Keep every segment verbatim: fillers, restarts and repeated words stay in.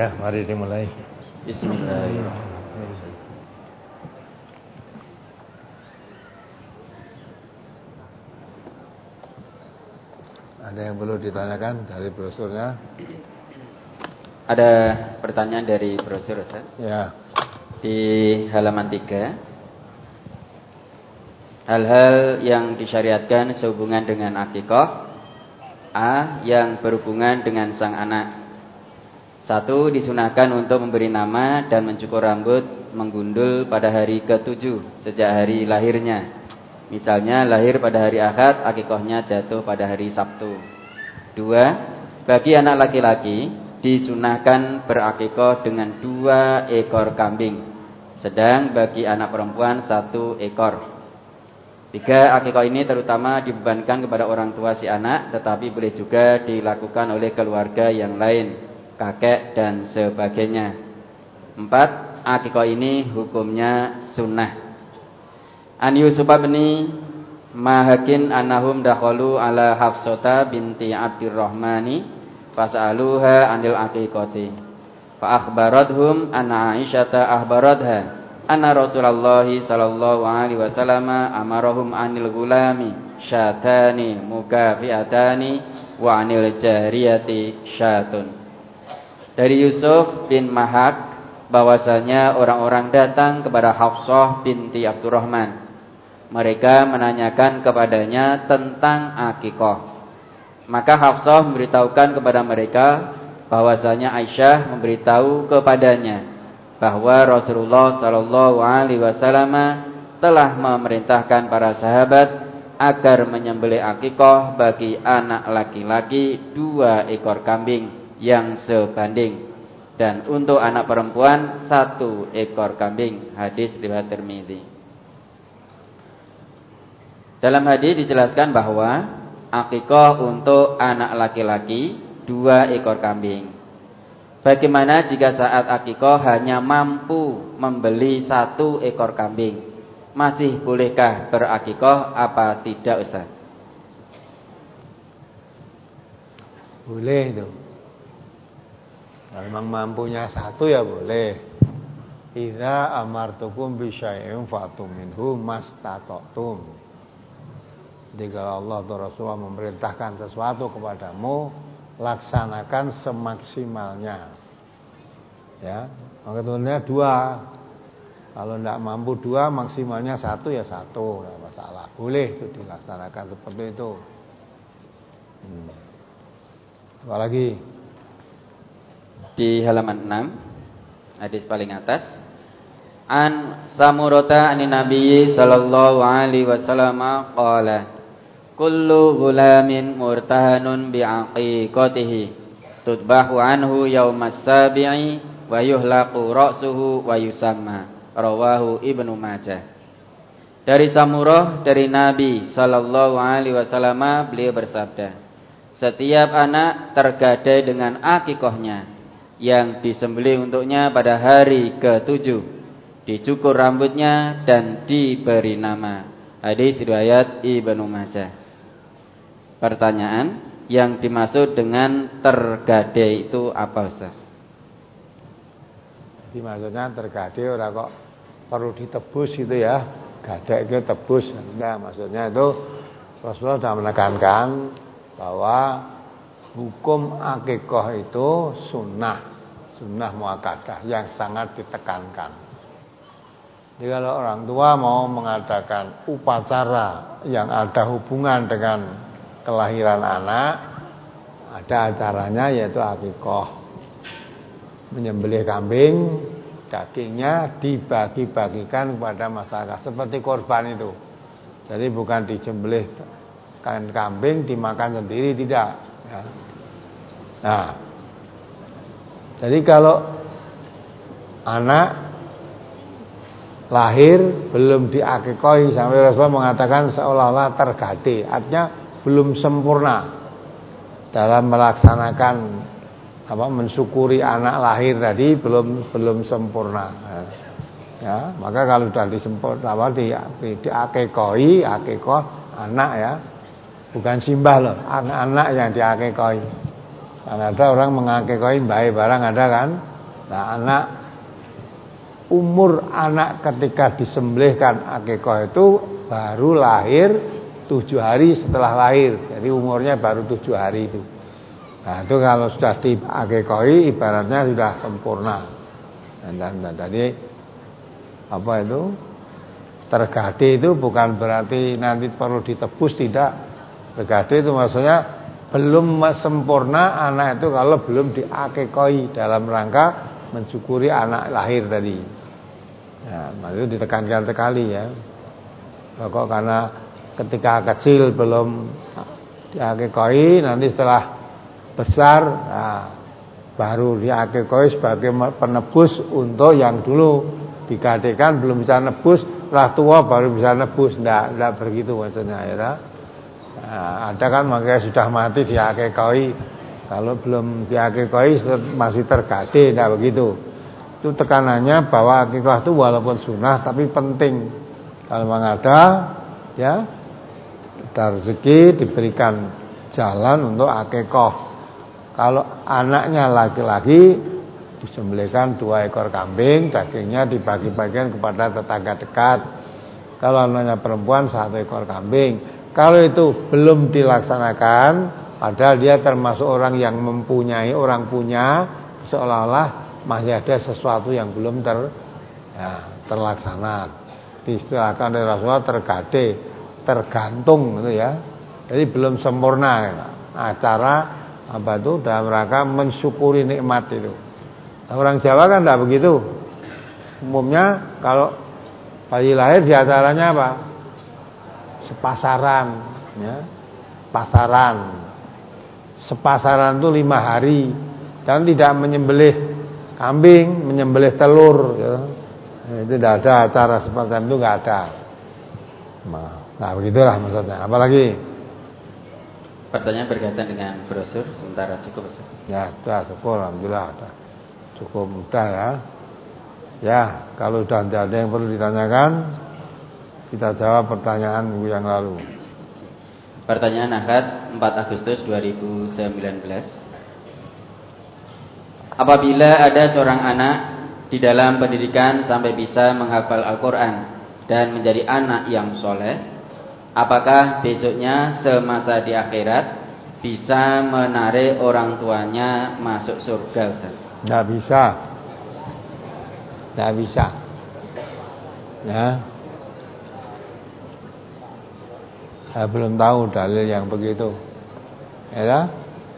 Ya, mari dimulai. Bismillahirrahmanirrahim. Ada yang perlu ditanyakan dari brosurnya? Ada pertanyaan dari brosur, Ustaz? Ya. Di halaman tiga. Hal-hal yang disyariatkan sehubungan dengan akikah. A. Yang berhubungan dengan sang anak. Satu, disunahkan untuk memberi nama dan mencukur rambut menggundul pada hari ketujuh sejak hari lahirnya. Misalnya lahir pada hari Ahad, akikahnya jatuh pada hari Sabtu. Dua, bagi anak laki-laki disunahkan berakikah dengan dua ekor kambing. Sedang bagi anak perempuan satu ekor. Tiga, akikah ini terutama dibebankan kepada orang tua si anak, tetapi boleh juga dilakukan oleh keluarga yang lain, kakek dan sebagainya. Empat, akikah ini hukumnya sunnah. An Yusuf bin Mahakin annahum dakhalu ala Hafsata binti Abdurrahmani fas'aluha anil aqiqati fa akhbarathum anna Aisyata akhbaratha anna Rasulullah sallallahu alaihi wasallam amarahum anil gulami syatani mukafiatani wa anil jariyati syatun. Dari Yusuf bin Mahak bahwasanya orang-orang datang kepada Hafsah binti Abdurrahman. Mereka menanyakan kepadanya tentang akikah. Maka Hafsah memberitahukan kepada mereka bahwasanya Aisyah memberitahu kepadanya bahwa Rasulullah sallallahu alaihi wasallam telah memerintahkan para sahabat agar menyembelih akikah bagi anak laki-laki dua ekor kambing yang sebanding, dan untuk anak perempuan satu ekor kambing. Hadis riwayat Tirmidzi. Dalam hadis dijelaskan bahwa akikah untuk anak laki-laki dua ekor kambing. Bagaimana jika saat akikah hanya mampu membeli satu ekor kambing? Masih bolehkah berakikah apa tidak, Ustaz? Boleh itu. Kalau memang mampunya satu ya boleh. Idza amartukum bi syai'in fa'tu minhu mastata'tum. Jadi kalau Allah atau Rasulullah memerintahkan sesuatu kepadamu, laksanakan semaksimalnya. Ya, maksudnya dua. Kalau tidak mampu dua, maksimalnya satu ya satu, tidak masalah. Boleh itu dilaksanakan seperti itu. Hmm. Apalagi di halaman enam, hadis paling atas. An Samurata anin Nabi sallallahu alaihi wasallam qala kullu gulamin murtahanun bi'aqiqatihi tudbahu anhu yaumas sabi'i wa yuhlaqu ra'suhu wa yusamma. Rawahu Ibnu Majah. Dari Samurah dari Nabi sallallahu alaihi wasallam, beliau bersabda, setiap anak tergadai dengan akikahnya yang disembelih untuknya pada hari ketujuh, dicukur rambutnya dan diberi nama. Hadis riwayat Ibnu Majah. Pertanyaan, yang dimaksud dengan tergadai itu apa, Ustaz? Jadi maksudnya tergadai ora kok perlu ditebus gitu ya. Gadai itu tebus. Enggak, maksudnya itu Rasulullah sudah menekankan bahwa hukum akikah itu sunnah, sunnah muakkadah yang sangat ditekankan. Jadi kalau orang tua mau mengadakan upacara yang ada hubungan dengan kelahiran anak, ada acaranya yaitu akikah. Menyembelih kambing, dagingnya dibagi-bagikan kepada masyarakat seperti korban itu. Jadi bukan disembelih kan kambing dimakan sendiri, tidak ya. Nah, jadi kalau anak lahir belum diakikahi, sampai Rasulullah mengatakan seolah-olah tergadai, artinya belum sempurna dalam melaksanakan apa mensyukuri anak lahir tadi, belum belum sempurna ya. Maka kalau sudah disempurna apa di diakikahi, akikah anak ya, bukan simbah loh, anak-anak yang diakikahi. Karena ada orang mengakikahi bayi barang, ada kan Nah, anak umur anak ketika disembelihkan akikah itu baru lahir tujuh hari setelah lahir. Jadi umurnya baru tujuh hari itu. Nah, itu kalau sudah diakikahi ibaratnya sudah sempurna. Dan, dan, dan tadi apa itu? Tergade itu bukan berarti nanti perlu ditebus, tidak. Tergade itu maksudnya belum sempurna anak itu kalau belum diakikahi dalam rangka mensyukuri anak lahir tadi. Ya, itu ditekankan sekali ya. Kok karena ketika kecil belum diakikahi, nanti setelah besar nah, baru diakikahi sebagai penebus untuk yang dulu digadekan belum bisa nebus, setelah tua baru bisa nebus. Nggak, nggak begitu maksudnya ya. Nah, ada kan makanya sudah mati diakikahi, kalau belum diakikahi masih tergade, tidak begitu. Itu tekanannya bahwa akikah itu walaupun sunnah tapi penting. Kalau memang ada ya ada rezeki diberikan jalan untuk akikah. Kalau anaknya laki-laki disembelihkan dua ekor kambing, dagingnya dibagi-bagikan kepada tetangga dekat. Kalau anaknya perempuan satu ekor kambing. Kalau itu belum dilaksanakan, padahal dia termasuk orang yang mempunyai, orang punya, seolah-olah masih ada sesuatu yang belum ter, ya, terlaksana. Diistilahkan oleh Rasulullah tergade, tergantung gitu ya. Jadi belum sempurna ya. Acara apa itu dalam rangka mensyukuri nikmat itu. Nah, orang Jawa kan tidak begitu. Umumnya kalau bayi lahir di acaranya apa? Sepasaran ya. Pasaran. Sepasaran itu lima hari dan tidak menyembelih kambing, menyembelih telur ya. Itu tidak ada acara sepasaran, itu nggak ada. Nah, nah begitulah maksudnya. Apalagi pertanyaan berkaitan dengan brosur sementara cukup Ustaz. Ya, sudah cukup, alhamdulillah sudah cukup mudah ya. Ya, kalau sudah tidak ada yang perlu ditanyakan, kita jawab pertanyaan minggu yang lalu. Pertanyaan Ahad empat Agustus dua ribu sembilan belas. Apabila ada seorang anak di dalam pendidikan sampai bisa menghafal Al-Quran dan menjadi anak yang soleh, apakah besoknya semasa di akhirat bisa menarik orang tuanya masuk surga Ustaz? Tidak bisa. Tidak bisa. Ya. Saya belum tahu dalil yang begitu. Ya.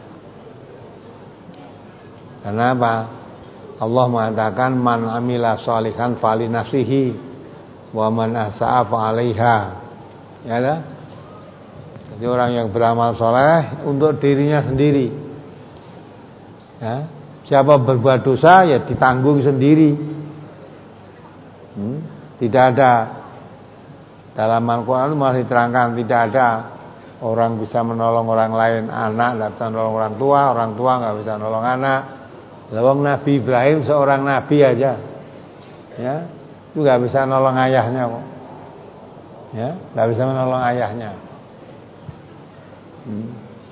Kenapa? Allah mengatakan man amila sholihan fali nafsihi wa man asa'a fa 'alaiha. Ya dah. Jadi orang yang beramal soleh untuk dirinya sendiri. Ya. Siapa berbuat dosa ya ditanggung sendiri. Hmm? Tidak ada dalam Al-Quran malah diterangkan tidak ada orang bisa menolong orang lain, anak tidak bisa menolong orang tua, orang tua nggak bisa menolong anak. Lawang Nabi Ibrahim seorang nabi aja, ya, itu nggak bisa menolong ayahnya kok, ya, nggak bisa menolong ayahnya. Hmm.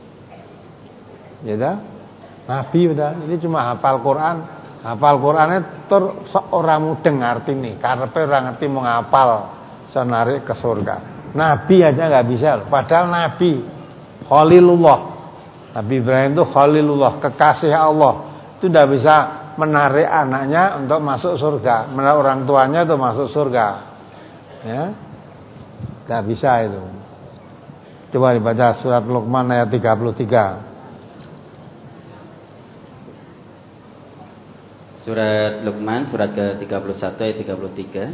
Ya dah, Nabi udah, ini cuma hafal Quran, hafal Qurannya ter seorang mudeng ngerti nih, karena orang ngerti mau ngapal. Senarik ke surga. Nabi aja nggak bisa loh. Padahal Nabi Khalilullah, Nabi Ibrahim itu Khalilullah, kekasih Allah, itu tidak bisa menarik anaknya untuk masuk surga, menarik orang tuanya untuk masuk surga, ya, nggak bisa itu. Coba dibaca surat Luqman ayat tiga puluh tiga. Surat Luqman surat ke tiga puluh satu ayat tiga puluh tiga.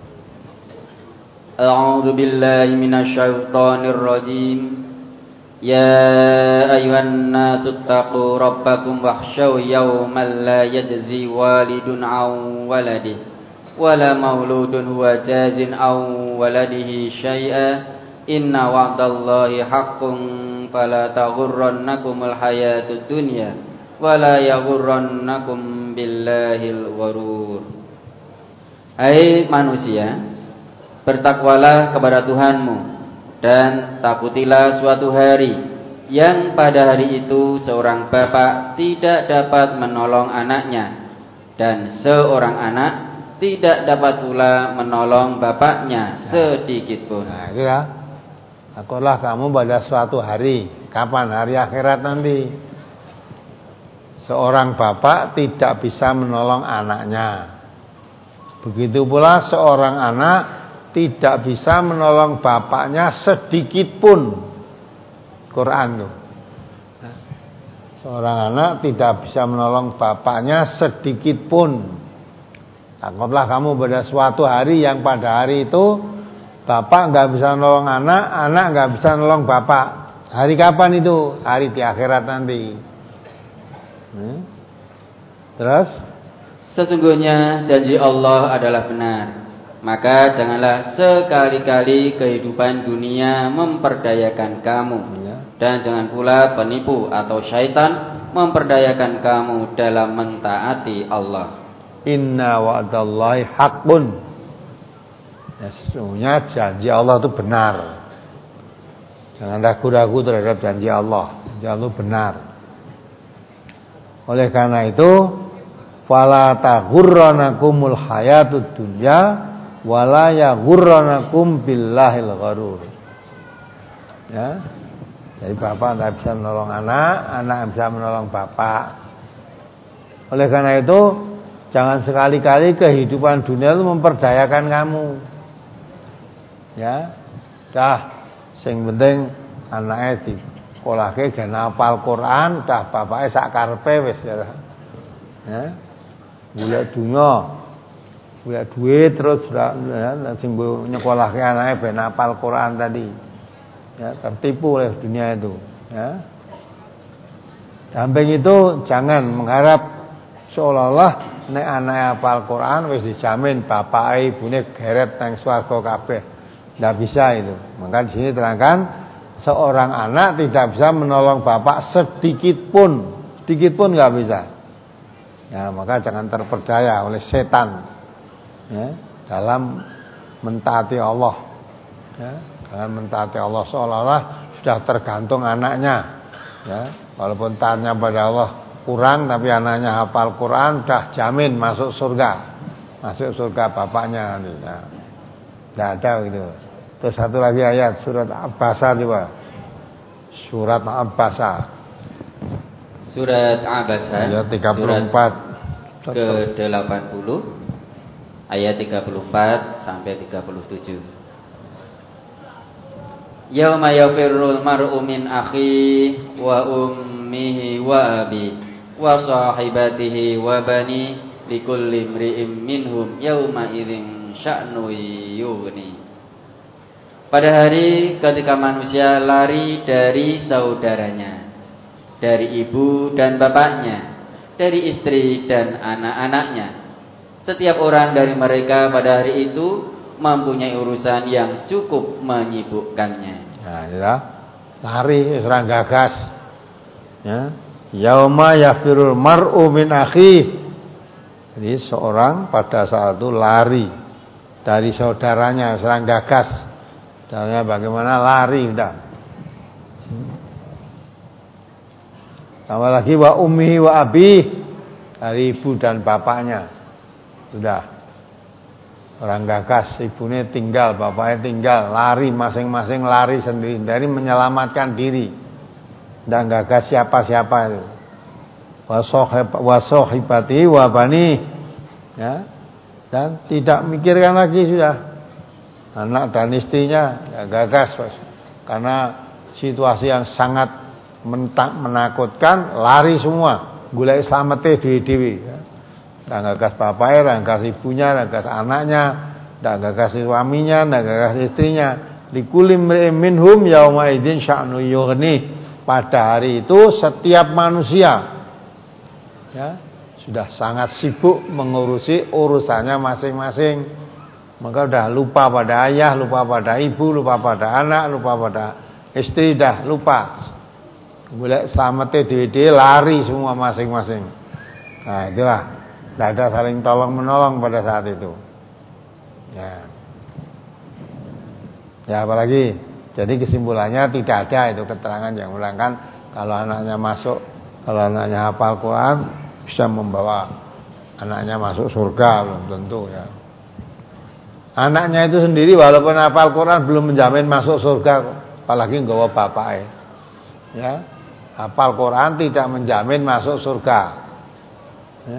A'udzu billahi minasyaitonir rajim. Ya ayyuhan nasu taqu rabbakum wakhshaw yawman la yajzi walidun 'an waladihi wala mauludun huwa jazin 'an waladihi syai'a inna wa'dallahi haqqun fala taghurrannakumul hayatud dunya wala yaghurrannakum billahil gharur. Hai manusia, bertakwalah kepada Tuhanmu dan takutilah suatu hari yang pada hari itu seorang bapak tidak dapat menolong anaknya Dan seorang anak tidak dapat pula menolong bapaknya sedikit pun. Nah, itu ya. Takutlah kamu pada suatu hari. Kapan? Hari akhirat nanti. Seorang bapak tidak bisa menolong anaknya. Begitu pula seorang anak tidak bisa menolong bapaknya sedikit pun. Quran tuh. Seorang anak tidak bisa menolong bapaknya sedikit pun. Anggaplah kamu pada suatu hari yang pada hari itu bapak nggak bisa menolong anak, anak nggak bisa menolong bapak. Hari kapan itu? Hari di akhirat nanti. Hmm? Terus? Sesungguhnya janji Allah adalah benar. Maka janganlah sekali-kali kehidupan dunia memperdayakan kamu. Ya. Dan jangan pula penipu atau syaitan memperdayakan kamu dalam mentaati Allah. Inna wa'dallahi haqqun. Ya, sesungguhnya janji Allah itu benar. Jangan ragu-ragu terhadap janji Allah. Janji Allah benar. Oleh karena itu, fala taghurranakumul hayatud dunya wala yaghurranakum billahil gharur. Ya. Jadi bapak tidak bisa menolong anak, anak bisa menolong bapak. Oleh karena itu, jangan sekali-kali kehidupan dunia itu memperdayakan kamu. Ya, dah, sing penting anaknya di sekolahke gen hafal Quran, dah bapaknya sak karepe wis ya. Ya. Golek dunya, golek duit terus ya, sing nyekolahke anaknya ben hafal Quran tadi. Ya, tertipu oleh dunia itu, ya. Samping itu jangan mengharap seolah-olah nek anake hafal Quran wis dijamin bapak ibune geret nang swarga kabeh. Enggak bisa itu. Maka di sini terangkan seorang anak tidak bisa menolong bapak sedikit pun, sedikit pun enggak bisa. Ya, maka jangan terperdaya oleh setan, ya, dalam mentaati Allah. Ya. Jangan mentaati Allah seolah-olah sudah tergantung anaknya. Ya, walaupun taatnya pada Allah kurang, tapi anaknya hafal Quran, dah jamin masuk surga, masuk surga bapaknya nanti. Nah, tidak ada gitu. Terus satu lagi ayat surat Abasa juga, surat Abasa, surat Abasa, ayat tiga puluh empat ke delapan puluh, ayat tiga puluh empat sampai tiga puluh tujuh. Yauma yafirrul mar'u min akhi wa ummihi wa abi wa sahibatihi wa bani likulli imri'in minhum yauma idzin sya'nu yughni. Pada hari ketika manusia lari dari saudaranya, dari ibu dan bapaknya, dari istri dan anak-anaknya. Setiap orang dari mereka pada hari itu mempunyai urusan yang cukup menyibukkannya. Nah, ya. Lari serang gagas. Ya. Yauma yafirul mar'u min akhi. Jadi seorang pada saat itu lari dari saudaranya, serang gagas. Caranya bagaimana? Lari udah. Tambah lagi wa ummi wa abi, dari ibu dan bapaknya. Sudah. Orang gagas, ibunya tinggal, bapaknya tinggal, lari masing-masing lari sendiri dari menyelamatkan diri. Dan gagas siapa-siapa itu. Wasohibati wabani, ya, dan tidak mikirkan lagi sudah. Anak dan istrinya ya gagas, karena situasi yang sangat menakutkan, lari semua, golek slamete dhewe-dhewe. Ya. Dan gagas bapaknya, dan gagas ibunya, dan gagas anaknya, dan gagas suaminya, dan gagas istrinya. Likulim minhum yauma idzin sya'nu yughni. Pada hari itu setiap manusia, ya, sudah sangat sibuk mengurusi urusannya masing-masing. Maka sudah lupa pada ayah, lupa pada ibu, lupa pada anak, lupa pada istri, dah lupa. Boleh selamatnya dhewe-dhewe lari semua masing-masing. Nah, itulah. Tidak ada saling tolong menolong pada saat itu. Ya. Ya, apalagi. Jadi kesimpulannya tidak ada itu keterangan yang menerangkan kalau anaknya masuk, kalau anaknya hafal Quran bisa membawa anaknya masuk surga, belum tentu ya. Anaknya itu sendiri walaupun hafal Quran belum menjamin masuk surga, apalagi nggawa bapake. Ya. Hafal Quran tidak menjamin masuk surga. Ya.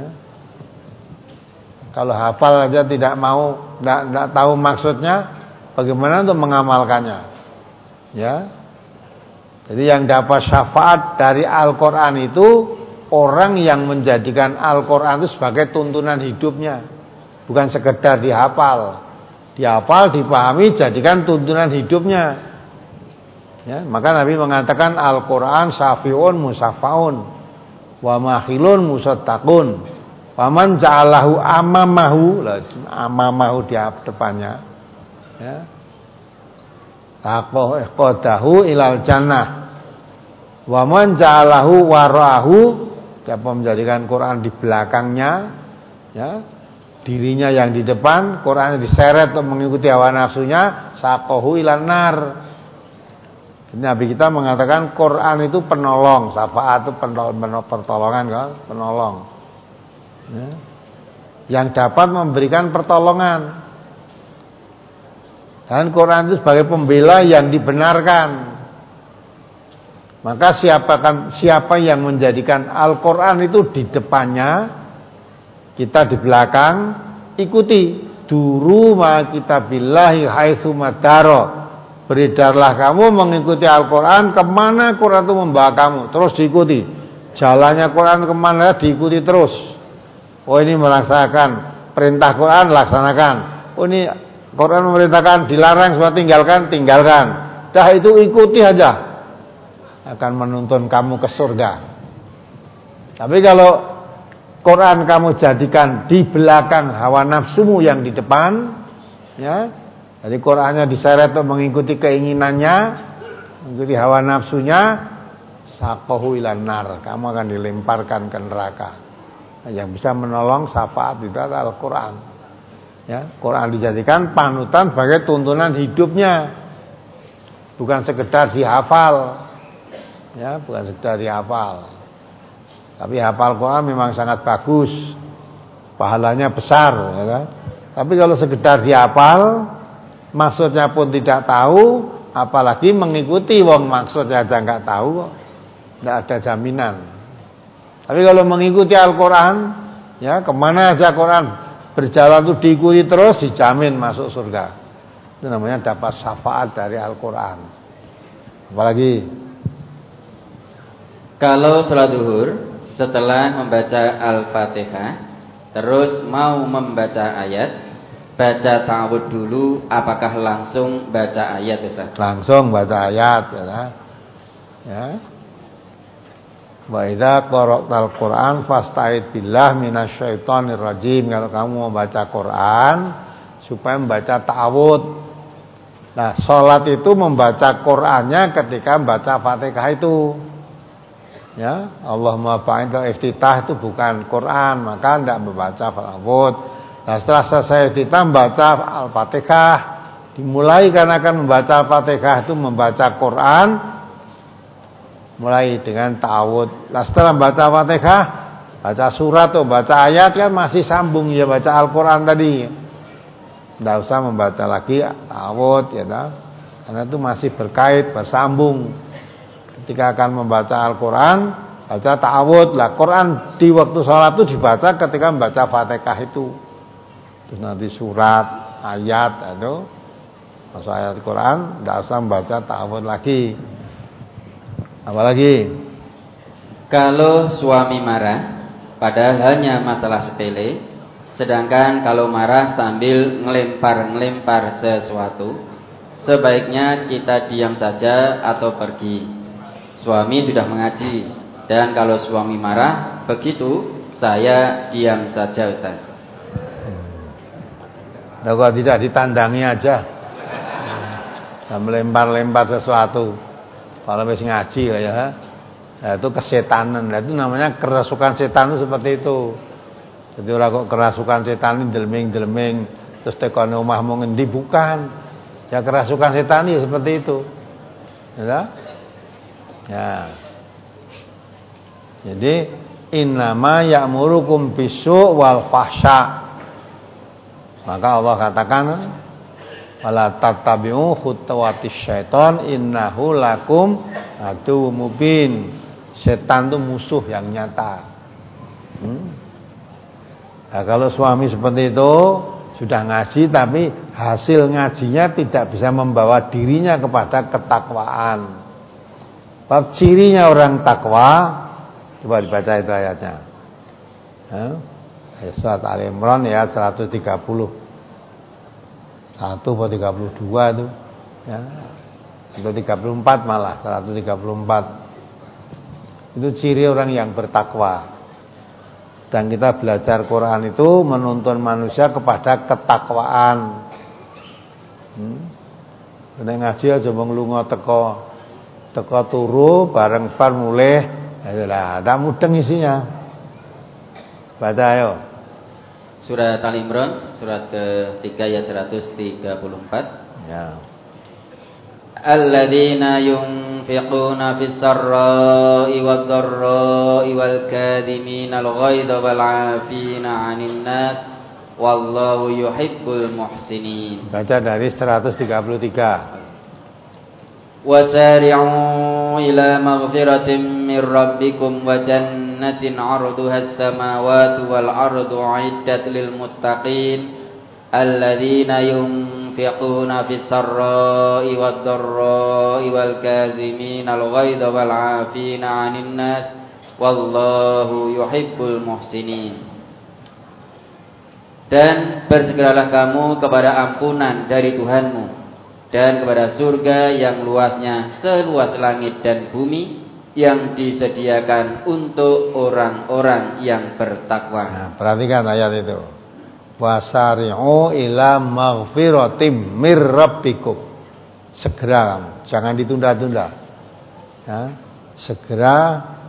Kalau hafal aja tidak mau, tidak, tidak tahu maksudnya, bagaimana untuk mengamalkannya? Ya. Jadi yang dapat syafaat dari Al-Quran itu orang yang menjadikan Al-Quran itu sebagai tuntunan hidupnya, bukan sekedar dihafal. Dihafal, dipahami, jadikan tuntunan hidupnya. Ya, maka Nabi mengatakan Al-Quran syafi'un musafaun wa mahilun musattaqun. Faman ja'alahu amamahu, amamahu di depannya. Ya. Taqadahu ilal jannah. Wa man ja'alahu wara'ahu, siapa menjadikan Quran di belakangnya, ya. Dirinya yang di depan, Quran diseret untuk mengikuti hawa nafsunya, saqahu ilan nar. Nabi kita mengatakan Quran itu penolong, syafaat itu pertolongan kan, penolong. Ya. Yang dapat memberikan pertolongan. Dan Quran itu sebagai pembela yang dibenarkan. Maka siapa siapa yang menjadikan Al-Quran itu di depannya, kita di belakang, ikuti. Duru ma kitabillahi haitsu madaro. Beredarlah kamu mengikuti Al-Quran kemana Quran itu membawa kamu, terus diikuti. Jalannya Quran kemana diikuti terus. Oh ini melaksanakan perintah Quran, laksanakan. Oh ini Quran memerintahkan dilarang semua tinggalkan, tinggalkan. Dah itu ikuti aja, akan menuntun kamu ke surga. Tapi kalau Quran kamu jadikan di belakang hawa nafsumu yang di depan, ya. Jadi Qurannya diseret untuk mengikuti keinginannya, mengikuti hawa nafsunya, saqahu ilan nar, kamu akan dilemparkan ke neraka. Nah, yang bisa menolong syafaat itu adalah Al-Quran. Ya, Quran dijadikan panutan sebagai tuntunan hidupnya, bukan sekedar dihafal. Ya, bukan sekedar dihafal. Tapi hafal Quran memang sangat bagus, pahalanya besar, ya kan? Tapi kalau sekedar dihafal, maksudnya pun tidak tahu, apalagi mengikuti wong maksudnya aja nggak tahu, tidak ada jaminan. Tapi kalau mengikuti Al-Quran, ya kemana aja Quran berjalan itu diikuti terus, dijamin masuk surga. Itu namanya dapat syafaat dari Al-Quran. Apalagi kalau salat zuhur setelah membaca Al-Fatihah terus mau membaca ayat, baca ta'awudz dulu, apakah langsung baca ayat Ustaz? Langsung baca ayat, ya. Ya. Wa idza qara'tal Qur'an fasta'id billah minasyaitonir rajim. Kalau kamu mau baca Quran supaya membaca ta'awudz. Nah, salat itu membaca Qur'annya ketika membaca Fatihah itu. Ya, Allahumma fa'inta iftitah itu bukan Quran, maka tidak membaca ta'awudz. Nah, setelah selesai iftitah membaca Al-Fatihah, dimulai karena akan membaca Al-Fatihah itu membaca Quran, mulai dengan ta'awudz. Nah, setelah membaca Al-Fatihah, baca surat atau baca ayat kan masih sambung ya baca Al-Quran tadi. Tidak usah membaca lagi ta'awudz ya, nah. Karena itu masih berkait, bersambung. Ketika akan membaca Al-Quran, baca ta'awudz. Lah Quran di waktu sholat itu dibaca ketika membaca Fatihah itu. Terus nanti surat, ayat itu, masuk ayat Quran, tidak usah membaca ta'awudz lagi. Apalagi kalau suami marah padahal hanya masalah sepele, sedangkan kalau marah sambil ngelempar-ngelempar sesuatu, sebaiknya kita diam saja atau pergi. Suami sudah mengaji, dan kalau suami marah begitu, saya diam saja Ustaz. Nah, kalau tidak ditandangi aja, nah, melempar-lempar sesuatu. Kalau wis ngaji ya, nah, itu kesetanan. Nah, itu namanya kerasukan setan itu seperti itu. Jadi orang kok kerasukan setan ini delming-delming terus tekan omahmu ngendi, bukan. Ya kerasukan setan ya seperti itu. Ya. Ya. Jadi innama ya'murukum bisu' wal fahsya. Maka Allah katakan wala tattabi'u khutuwatis syaiton innahu lakum aduwwum mubin. Setan itu musuh yang nyata. Hmm? Nah, kalau suami seperti itu sudah ngaji tapi hasil ngajinya tidak bisa membawa dirinya kepada ketakwaan. Bab cirinya orang takwa, coba dibaca itu ayatnya. Ayat surat Al-Imran ya seratus tiga puluh satu atau tiga puluh dua itu ya. Atau tiga puluh empat malah, seratus tiga puluh empat. Itu ciri orang yang bertakwa. Dan kita belajar Quran itu menuntun manusia kepada ketakwaan. Hmm. Nek ngaji aja mung lunga teko teko turu bareng bar mulih, itulah ada mudeng isinya. Baca ayo. Surat Al-Imran surat ketiga ayat seratus tiga puluh empat. Ya. Alladzina yunfiquna fis sarra'i wad dharra'i wal kadhimina al-ghaidha wal 'afina 'anil nas wallahu yuhibbul muhsinin. Baca dari seratus tiga puluh tiga. Wasari'u ila maghfiratin mir rabbikum wa jannatin 'arduha as-samawati wal ardu 'iddat lil muttaqin alladzina yunfiquna fis sarra'i wad dharra'i wal kazimina al ghaidha wal 'afina 'anil nas wallahu yuhibbul muhsinin. Dan bersegeralah kamu kepada ampunan dari Tuhanmu dan kepada surga yang luasnya seluas langit dan bumi yang disediakan untuk orang-orang yang bertakwa. Nah, perhatikan ayat itu. Wasari'u ila maghfiratim mir rabbikum. Segera, jangan ditunda-tunda. Ya, segera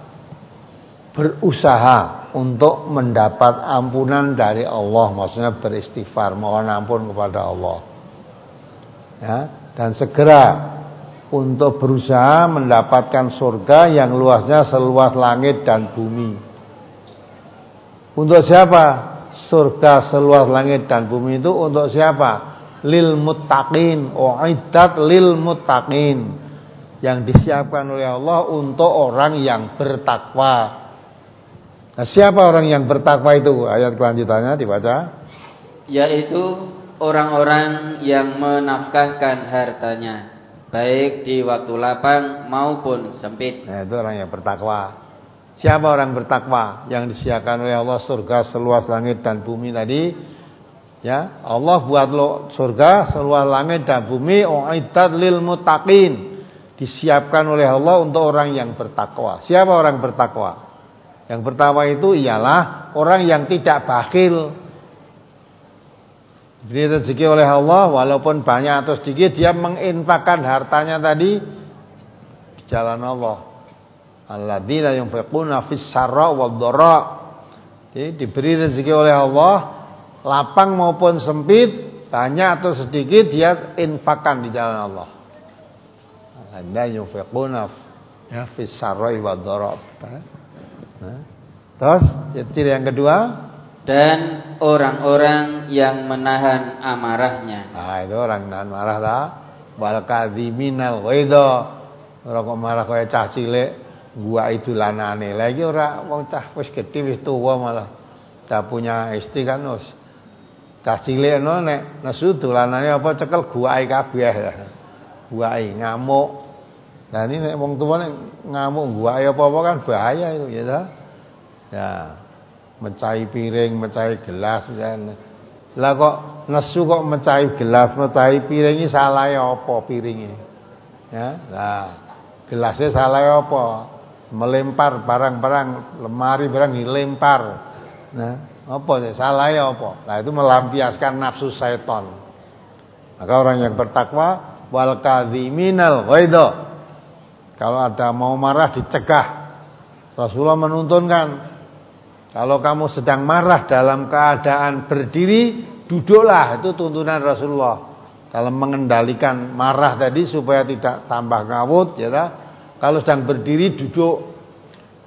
berusaha untuk mendapat ampunan dari Allah, maksudnya beristighfar, mohon ampun kepada Allah. Ya, dan segera untuk berusaha mendapatkan surga yang luasnya seluas langit dan bumi. Untuk siapa? Surga seluas langit dan bumi itu untuk siapa? Lil muttaqin, uiddat lil muttaqin, yang disiapkan oleh Allah untuk orang yang bertakwa. Nah, siapa orang yang bertakwa itu? Ayat kelanjutannya dibaca. Yaitu orang-orang yang menafkahkan hartanya baik di waktu lapang maupun sempit. Nah, itu orang yang bertakwa. Siapa orang bertakwa? Yang disediakan oleh Allah surga seluas langit dan bumi tadi. Ya, Allah buat lo surga seluas langit dan bumi, uiddat lil muttaqin, disiapkan oleh Allah untuk orang yang bertakwa. Siapa orang bertakwa? Yang bertakwa itu ialah orang yang tidak bakhil. Diberi rezeki oleh Allah, walaupun banyak atau sedikit, dia menginfakkan hartanya tadi di jalan Allah. Alladzina yunfiquna fis sarra wad dharra. Jadi diberi rezeki oleh Allah, lapang maupun sempit, banyak atau sedikit, dia infakkan di jalan Allah. Alladzina yunfiquna ya fis sarra wad dharra. Nah, terus ciri yang kedua, dan orang-orang yang menahan amarahnya. Nah, itu orang menahan marah ta. Wal kadhiminal ghaidha. Ora kok marah kaya cah cilik, gua itu lanane. Lagi ora wong cah wis gedhe wis tuwa malah dah punya istri kan wis. Cah cilik no nek nesu dolanane apa cekel guake kabeh. Guake ngamuk. Nah ini nek wong tuwa nek ngamuk guake apa-apa kan bahaya itu ya ta. Ya. Mecahi piring, mecahi gelas misalnya. Lah kok nesu kok mecahi gelas, mecahi piring iki salahe apa piringe? Ya, lah gelasnya salahe apa? Melempar barang-barang, lemari barang dilempar. Nah, apa sih salahe apa? Nah, itu melampiaskan nafsu setan. Maka orang yang bertakwa wal kadhiminal ghaidha. Kalau ada mau marah dicegah. Rasulullah menuntunkan, kalau kamu sedang marah dalam keadaan berdiri, duduklah. Itu tuntunan Rasulullah dalam mengendalikan marah tadi supaya tidak tambah ngawut, ya tak? Kalau sedang berdiri duduk.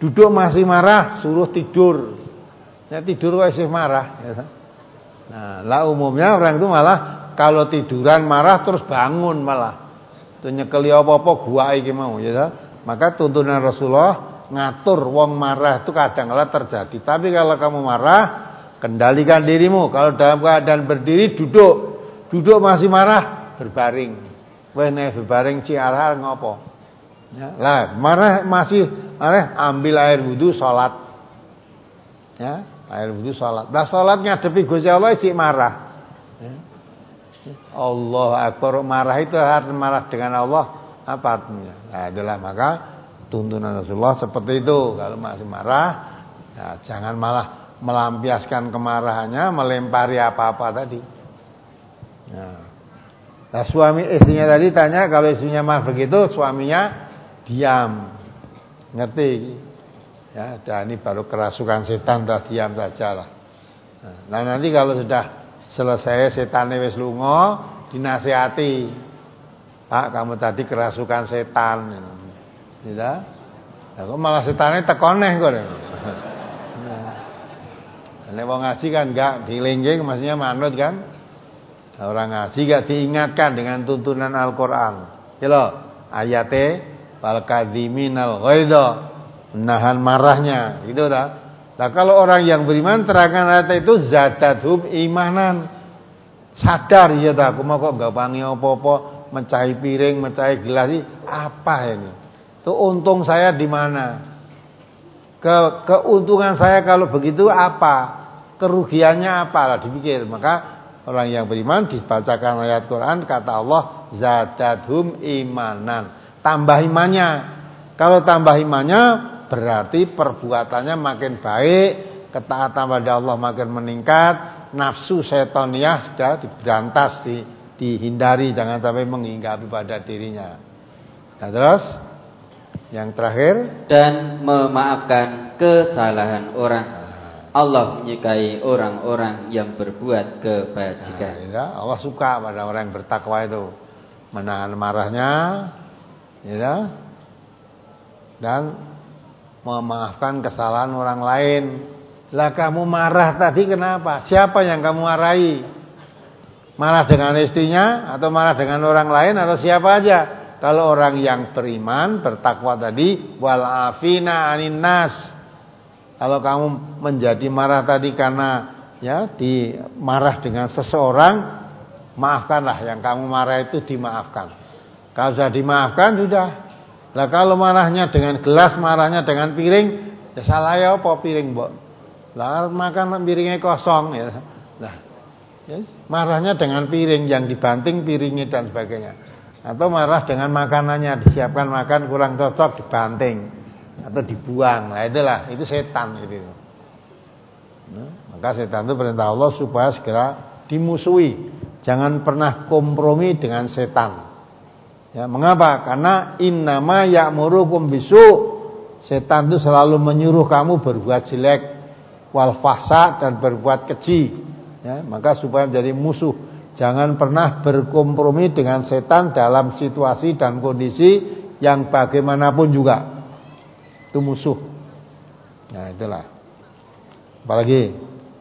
Duduk masih marah, suruh tidur. Ya tidur kok masih marah. Ya. Nah, lah umumnya orang itu malah kalau tiduran marah terus bangun malah. Itu nyekeli apa-apa gua iki mau, ya. Maka tuntunan Rasulullah ngatur wong marah itu kadang-kala terjadi. Tapi kalau kamu marah, kendalikan dirimu. Kalau dalam keadaan berdiri, duduk. Duduk masih marah, berbaring. Weh nek berbaring ciarah ngopo? Ya, lah marah masih marah, ambil air wudu salat. Ya, air wudu salat. Lah salat ngadepi Gusti Allah cik marah. Ya. Allah Akbar, marah itu harus marah dengan Allah apa artinya? Nah, itulah maka tuntunan Rasulullah seperti itu. Kalau masih marah, ya, jangan malah melampiaskan kemarahannya, melempari apa-apa tadi. Nah, nah suami istrinya tadi tanya, kalau istrinya marah begitu, suaminya diam, ngerti? Ya, dan ini baru kerasukan setan, dah diam sajalah. Nah, nanti kalau sudah selesai setannya wis lunga, dinasihati. Pak, kamu tadi kerasukan setan. Tidak? Nah, kok malah setannya tekoneh kok. Nah, nek wong ngaji kan enggak dilingging, maksudnya manut kan? Nah, orang ngaji enggak diingatkan dengan tuntunan Al-Qur'an. Ya loh, ayate wal kadziminal ghaidha, menahan marahnya, gitu dah. Nah, kalau orang yang beriman terangkan ayat itu zadadhum imanan. Sadar ya ta, aku mau kok enggak pangi apa-apa, mecahi piring, mecahi gelas ini apa ini? Itu untung saya di mana? Ke keuntungan saya kalau begitu apa? Kerugiannya apa? Lah dipikir. Maka orang yang beriman dibacakan ayat Quran, kata Allah zadadhum imanan. Tambah imannya. Kalau tambah imannya berarti perbuatannya makin baik, ketaatan pada Allah makin meningkat, nafsu setoniah sudah diberantas, di, dihindari, jangan sampai menghinggapi pada dirinya. Nah, terus yang terakhir, dan memaafkan kesalahan orang. Allah menyukai orang-orang yang berbuat kebajikan. Nah, ya, Allah suka pada orang yang bertakwa itu, menahan marahnya, ya, dan memaafkan kesalahan orang lain. Lah kamu marah tadi kenapa? Siapa yang kamu marahi? Marah dengan istrinya atau marah dengan orang lain atau siapa aja? Kalau orang yang beriman, bertakwa tadi, wal afina anin nas. Kalau kamu menjadi marah tadi karena ya dimarah dengan seseorang, maafkanlah, yang kamu marah itu dimaafkan. Kalau sudah dimaafkan sudah. Lah kalau marahnya dengan gelas, marahnya dengan piring, ya salah ya apa piring, Mbok? Lah makan piringnya kosong ya. Nah, ya, marahnya dengan piring yang dibanting piringnya dan sebagainya. Atau marah dengan makanannya, disiapkan makan kurang cocok dibanting atau dibuang. Nah, itulah itu setan itu. Nah, maka setan itu perintah Allah supaya segera dimusuhi. Jangan pernah kompromi dengan setan. Ya, mengapa? Karena innama ya'murukum bisu. Setan itu selalu menyuruh kamu berbuat jelek, wal fahsya, dan berbuat keji. Ya, maka supaya menjadi musuh, jangan pernah berkompromi dengan setan dalam situasi dan kondisi yang bagaimanapun juga. Itu musuh. Nah, itulah. Apalagi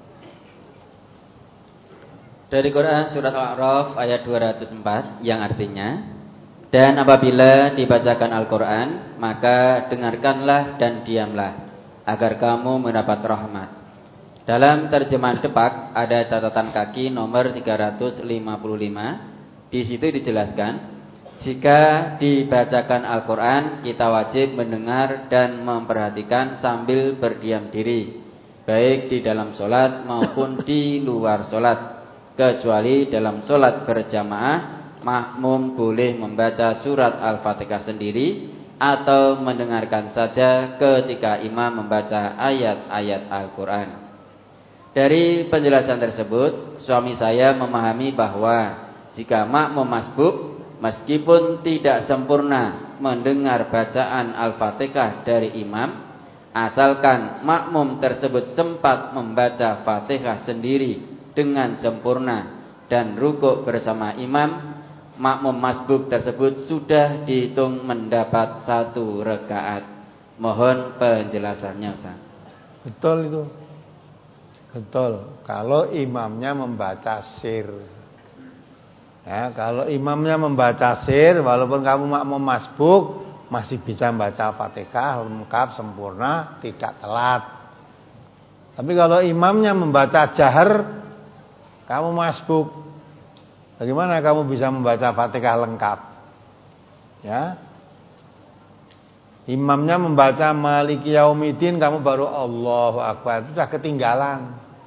dari Quran surat Al-A'raf ayat dua ratus empat yang artinya, dan apabila dibacakan Al-Quran, maka dengarkanlah dan diamlah, agar kamu mendapat rahmat. Dalam terjemahan Depak ada catatan kaki nomor tiga ratus lima puluh lima. Di situ dijelaskan, jika dibacakan Al-Quran, kita wajib mendengar dan memperhatikan sambil berdiam diri, baik di dalam sholat maupun di luar sholat. Kecuali dalam sholat berjamaah, makmum boleh membaca surat Al-Fatihah sendiri atau mendengarkan saja ketika imam membaca ayat-ayat Al-Quran. Dari penjelasan tersebut, suami saya memahami bahwa jika makmum masbuk, meskipun tidak sempurna mendengar bacaan Al-Fatihah dari imam, asalkan makmum tersebut sempat membaca Fatihah sendiri dengan sempurna dan rukuk bersama imam, makmum masbuk tersebut sudah dihitung mendapat satu rakaat. Mohon penjelasannya Ustaz. Betul itu. Betul. Kalau imamnya membaca sir. Ya, kalau imamnya membaca sir, walaupun kamu makmum masbuk, masih bisa membaca Fatihah lengkap sempurna, tidak telat. Tapi kalau imamnya membaca jahar, kamu masbuk, bagaimana kamu bisa membaca Fatihah lengkap? Ya. Imamnya membaca Maliki Yaumiddin, kamu baru Allahu Akbar, itu sudah ketinggalan.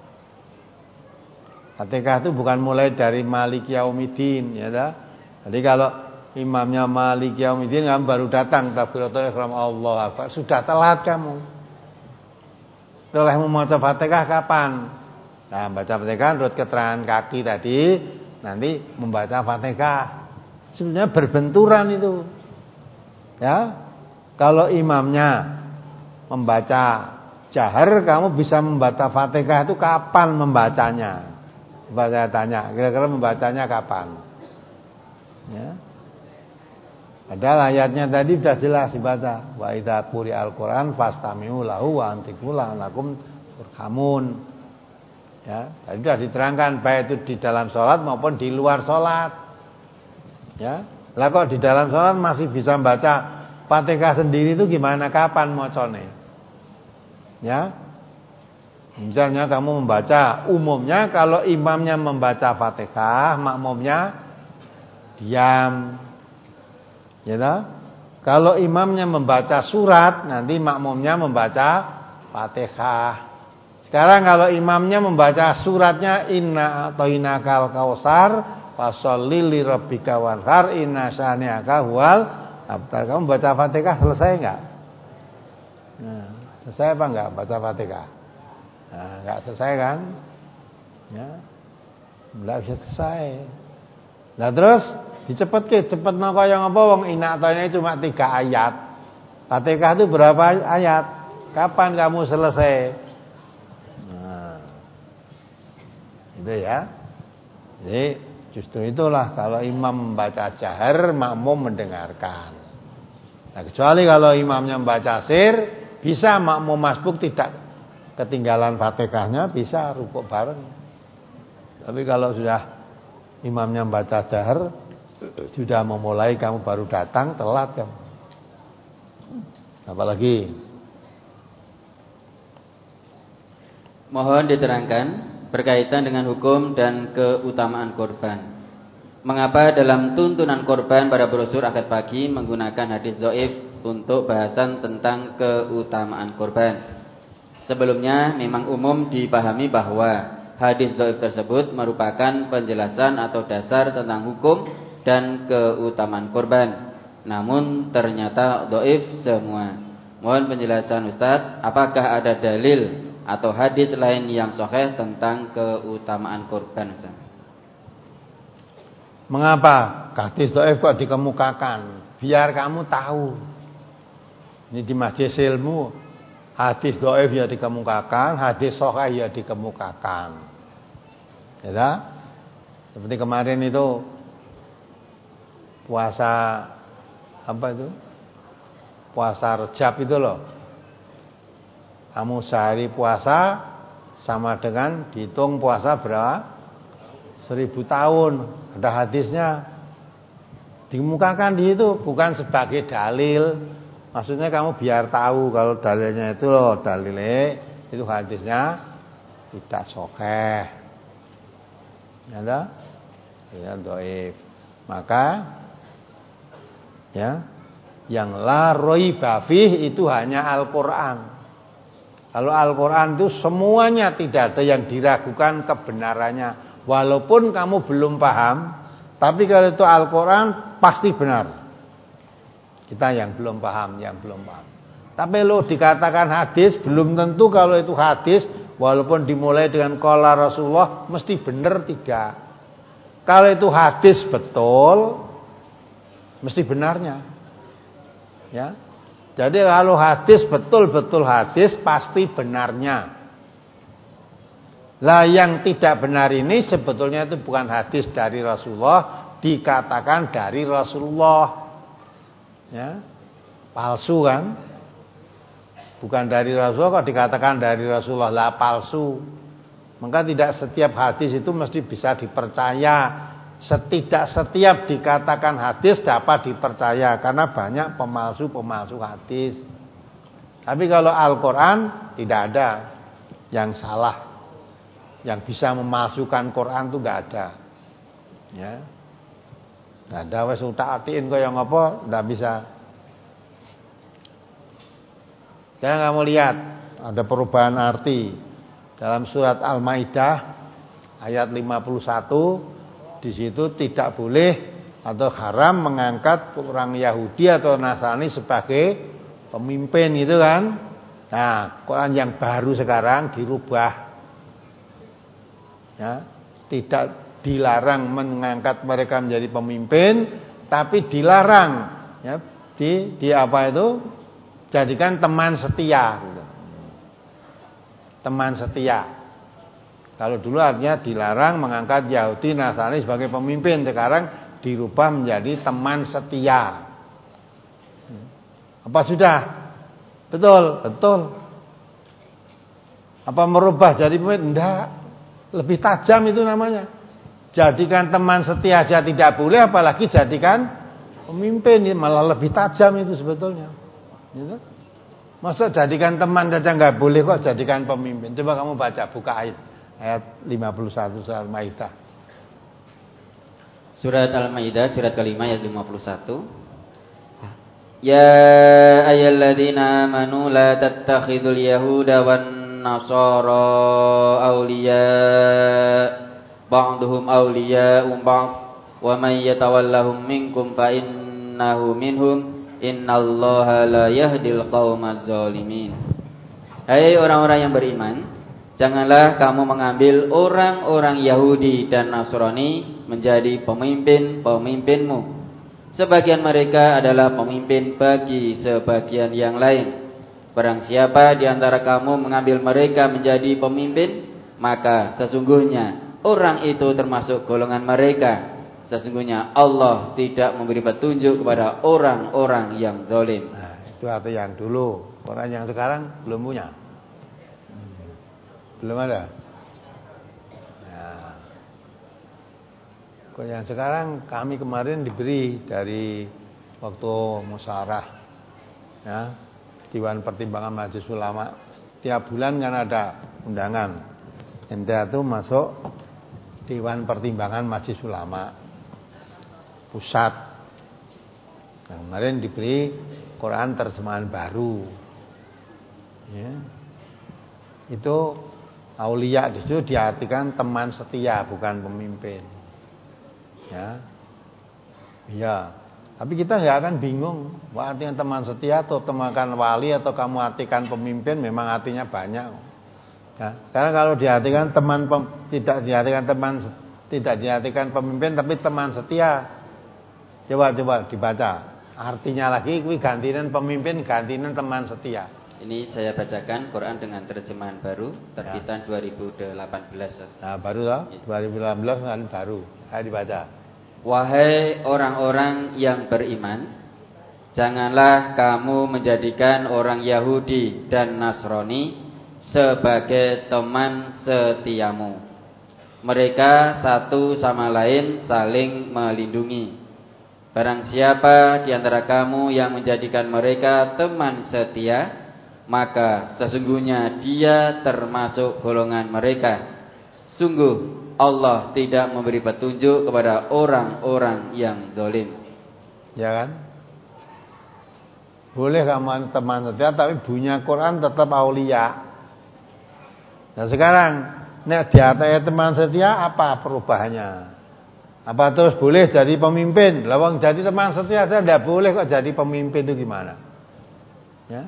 Fatihah itu bukan mulai dari Maliki Yaumiddin, ya dah. Jadi kalau imamnya Maliki Yaumiddin, kamu baru datang takbiratul ihram Allahu Akbar, sudah telat kamu. Setelah membaca Fatihah kapan? Nah, baca Fatihah menurut keterangan kaki tadi, nanti membaca Fatihah. Sebenarnya berbenturan itu. Ya. Kalau imamnya membaca jahar, kamu bisa membaca Fatihah itu kapan membacanya? Coba saya tanya, kira-kira membacanya kapan? Ya. Padahal ayatnya tadi sudah jelas dibaca. Wa idza quri'al Qur'an fastami'u lahu wa antiqu la'allakum turhamun. Ya, tadi sudah diterangkan baik itu di dalam sholat maupun di luar sholat. Ya, lah kok di dalam sholat masih bisa membaca Fatihah sendiri itu gimana, kapan mocone? Ya, misalnya kamu membaca, umumnya kalau imamnya membaca Fatihah, makmumnya diam. Ya toh? Kalau imamnya membaca surat, nanti makmumnya membaca Fatihah. Sekarang kalau imamnya membaca suratnya inna a'tainakal kautsar fasholli li rabbika wanhar inna syani'aka huwal abtar. Kamu baca Fatihah selesai enggak? Nah, selesai apa enggak baca Fatihah? Nah, enggak selesai kan? Ya. Enggak bisa selesai. Nah, terus dicepetke, cepet no kaya ngapa wong inak tane cuma tiga ayat. Fatihah itu berapa ayat? Kapan kamu selesai? Nah, itu ya. Jadi justru itulah kalau imam membaca jahar, makmum mendengarkan. Nah, kecuali kalau imamnya membaca sir, bisa makmum masbuk tidak ketinggalan Fatihahnya, bisa rukuk bareng. Tapi kalau sudah imamnya membaca jahar, sudah memulai kamu baru datang, telat kamu. Apalagi? Mohon diterangkan berkaitan dengan hukum dan keutamaan korban. Mengapa dalam tuntunan korban pada brosur akad pagi menggunakan hadis dhaif untuk bahasan tentang keutamaan korban? Sebelumnya memang umum dipahami bahwa hadis dhaif tersebut merupakan penjelasan atau dasar tentang hukum dan keutamaan korban. Namun ternyata dhaif semua. Mohon penjelasan Ustaz, apakah ada dalil atau hadis lain yang sahih tentang keutamaan korban Ustaz? Mengapa hadis dhaif kok dikemukakan? Biar kamu tahu. Ini di majelis ilmu, hadis dhaif ya dikemukakan, hadis sahih ya dikemukakan. Ya, seperti kemarin itu puasa apa itu? Puasa Rejab itu loh. Kamu sehari puasa sama dengan dihitung puasa berapa? Seribu tahun. Ada hadisnya. Dikemukakan di itu bukan sebagai dalil. Maksudnya kamu biar tahu kalau dalilnya itu loh, dalilnya itu hadisnya tidak sahih. Ya, ya dhaif. Maka ya, yang la raiba fih itu hanya Al-Qur'an. Kalau Al-Quran itu semuanya tidak ada yang diragukan kebenarannya. Walaupun kamu belum paham, tapi kalau itu Al-Quran pasti benar. Kita yang belum paham, yang belum paham. Tapi lo dikatakan hadis, belum tentu kalau itu hadis, walaupun dimulai dengan qala Rasulullah, mesti benar tidak. Kalau itu hadis betul, mesti benarnya. Ya. Jadi kalau hadis betul-betul hadis pasti benarnya. Lah yang tidak benar ini sebetulnya itu bukan hadis dari Rasulullah, dikatakan dari Rasulullah. Ya. Palsu kan? bukan dari Rasulullah kok dikatakan dari Rasulullah, lah palsu. Maka tidak setiap hadis itu mesti bisa dipercaya. Setidak setiap dikatakan hadis dapat dipercaya karena banyak pemalsu-pemalsu hadis. Tapi kalau Al-Qur'an tidak ada yang salah. Yang bisa memalsukan Quran itu enggak ada. Ya. Enggak ada wis utak-atiin kaya ngopo, enggak bisa. Jangan kamu lihat ada perubahan arti dalam surat Al-Maidah ayat lima puluh satu. Di situ tidak boleh atau haram mengangkat orang Yahudi atau Nasrani sebagai pemimpin gitu kan. Nah, Quran yang baru sekarang dirubah. Ya, tidak dilarang mengangkat mereka menjadi pemimpin, tapi dilarang ya, di di apa itu? Jadikan teman setia gitu. Teman setia. Kalau dulu artinya dilarang mengangkat Yahudi Nasrani sebagai pemimpin, sekarang dirubah menjadi teman setia. Apa sudah? Betul, betul. Apa merubah jadi pemimpin? Enggak. Lebih tajam itu namanya. Jadikan teman setia aja tidak boleh, apalagi jadikan pemimpin, malah lebih tajam itu sebetulnya. Gitu? Masa jadikan teman saja enggak boleh kok jadikan pemimpin. Coba kamu baca, buka ayat. Ayat lima puluh satu surat Al-Maidah. Surat Al-Maidah surat kelima ayat lima puluh satu. Ya ayyuhalladzina amanu la tattakhidul yahuda wan nasara awliya ba'duhum awliya ba'd wa may yatawallahum minkum fa innahu minhum innallaha la yahdil qaumadz zalimin. Hai orang-orang yang beriman, janganlah kamu mengambil orang-orang Yahudi dan Nasrani menjadi pemimpin-pemimpinmu. Sebagian mereka adalah pemimpin bagi sebagian yang lain. Barang siapa di antara kamu mengambil mereka menjadi pemimpin, maka sesungguhnya orang itu termasuk golongan mereka. Sesungguhnya Allah tidak memberi petunjuk kepada orang-orang yang zalim. Nah, itu arti yang dulu. Orang yang sekarang belum punya. Belum ada. Nah, kalau yang sekarang kami kemarin diberi dari waktu musyawarah, ya, Dewan Pertimbangan Majelis Ulama. Tiap bulan kan ada undangan. Ente itu masuk Dewan Pertimbangan Majelis Ulama pusat. Nah, kemarin diberi Quran terjemahan baru. Ya. Itu aulia di situ diartikan teman setia, bukan pemimpin. Ya. Iya. Tapi kita enggak akan bingung, wah artinya teman setia atau teman wali atau kamu artikan pemimpin, memang artinya banyak. Ya. Karena kalau diartikan teman pem, tidak diartikan teman tidak diartikan pemimpin tapi teman setia. Coba coba dibaca. Artinya lagi kuwi gantian pemimpin, gantian teman setia. Ini saya bacakan Quran dengan terjemahan baru terbitan ya. dua ribu delapan belas. Nah, baru lah, dua ribu delapan belas kan baru. Saya dibaca. Wahai orang-orang yang beriman, janganlah kamu menjadikan orang Yahudi dan Nasrani sebagai teman setiamu. Mereka satu sama lain saling melindungi. Barang siapa di antara kamu yang menjadikan mereka teman setia, maka sesungguhnya dia termasuk golongan mereka. Sungguh Allah tidak memberi petunjuk kepada orang-orang yang zalim. Ya kan? Boleh kamu teman setia, tapi bunyinya Quran tetap aulia. Nah sekarang, nek diatai teman setia apa perubahannya? Apa terus boleh jadi pemimpin? Lawang jadi teman setia saja tidak boleh kok jadi pemimpin itu gimana? Ya.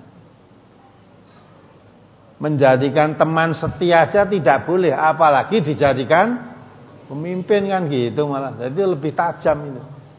Menjadikan teman setia aja tidak boleh, apalagi dijadikan pemimpin kan gitu malah. Jadi lebih tajam itu.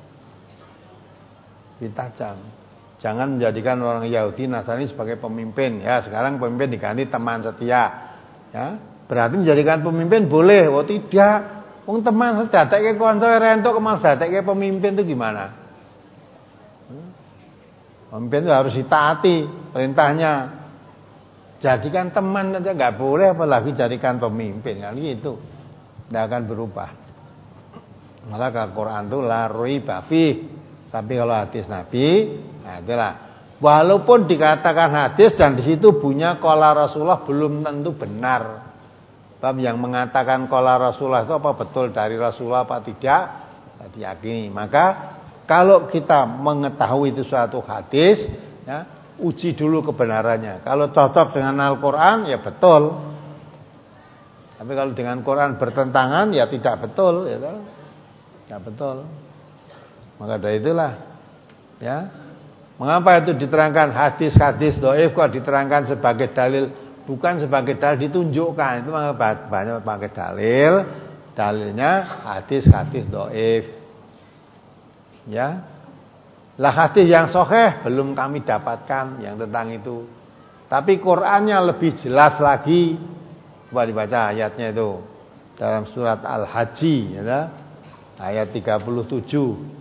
Lebih tajam. Jangan menjadikan orang Yahudi Nasrani sebagai pemimpin. Ya, sekarang pemimpin diganti teman setia. Ya, berarti menjadikan pemimpin boleh. Oh tidak. Wong teman sedatekke kanca rentok kemas datekke pemimpin itu gimana? Pemimpin itu harus ditaati perintahnya. Jadikan teman aja nggak boleh, apalagi jadikan pemimpin. Kan itu tidak akan berubah. Malah kalau Quran itu la raiba fih. Tapi kalau hadis Nabi, nah itulah. Walaupun dikatakan hadis dan di situ bunyinya qala Rasulullah belum tentu benar. Sebab yang mengatakan qala Rasulullah itu apa betul dari Rasulullah apa tidak, tidak diyakini. Maka kalau kita mengetahui itu suatu hadis, ya, uji dulu kebenarannya. Kalau cocok dengan Al-Quran, ya betul. Tapi kalau dengan Quran bertentangan, ya tidak betul, ya, tidak betul. Maka dari itulah, ya. Mengapa itu diterangkan hadis-hadis dhaif kok diterangkan sebagai dalil, bukan sebagai dalil ditunjukkan. Itu banyak pakai dalil, dalilnya hadis-hadis dhaif. Ya. Lah hadis yang sahih belum kami dapatkan yang tentang itu. Tapi Qur'annya lebih jelas lagi. Coba dibaca ayatnya itu dalam surat Al-Haji, ya, ayat tiga puluh tujuh.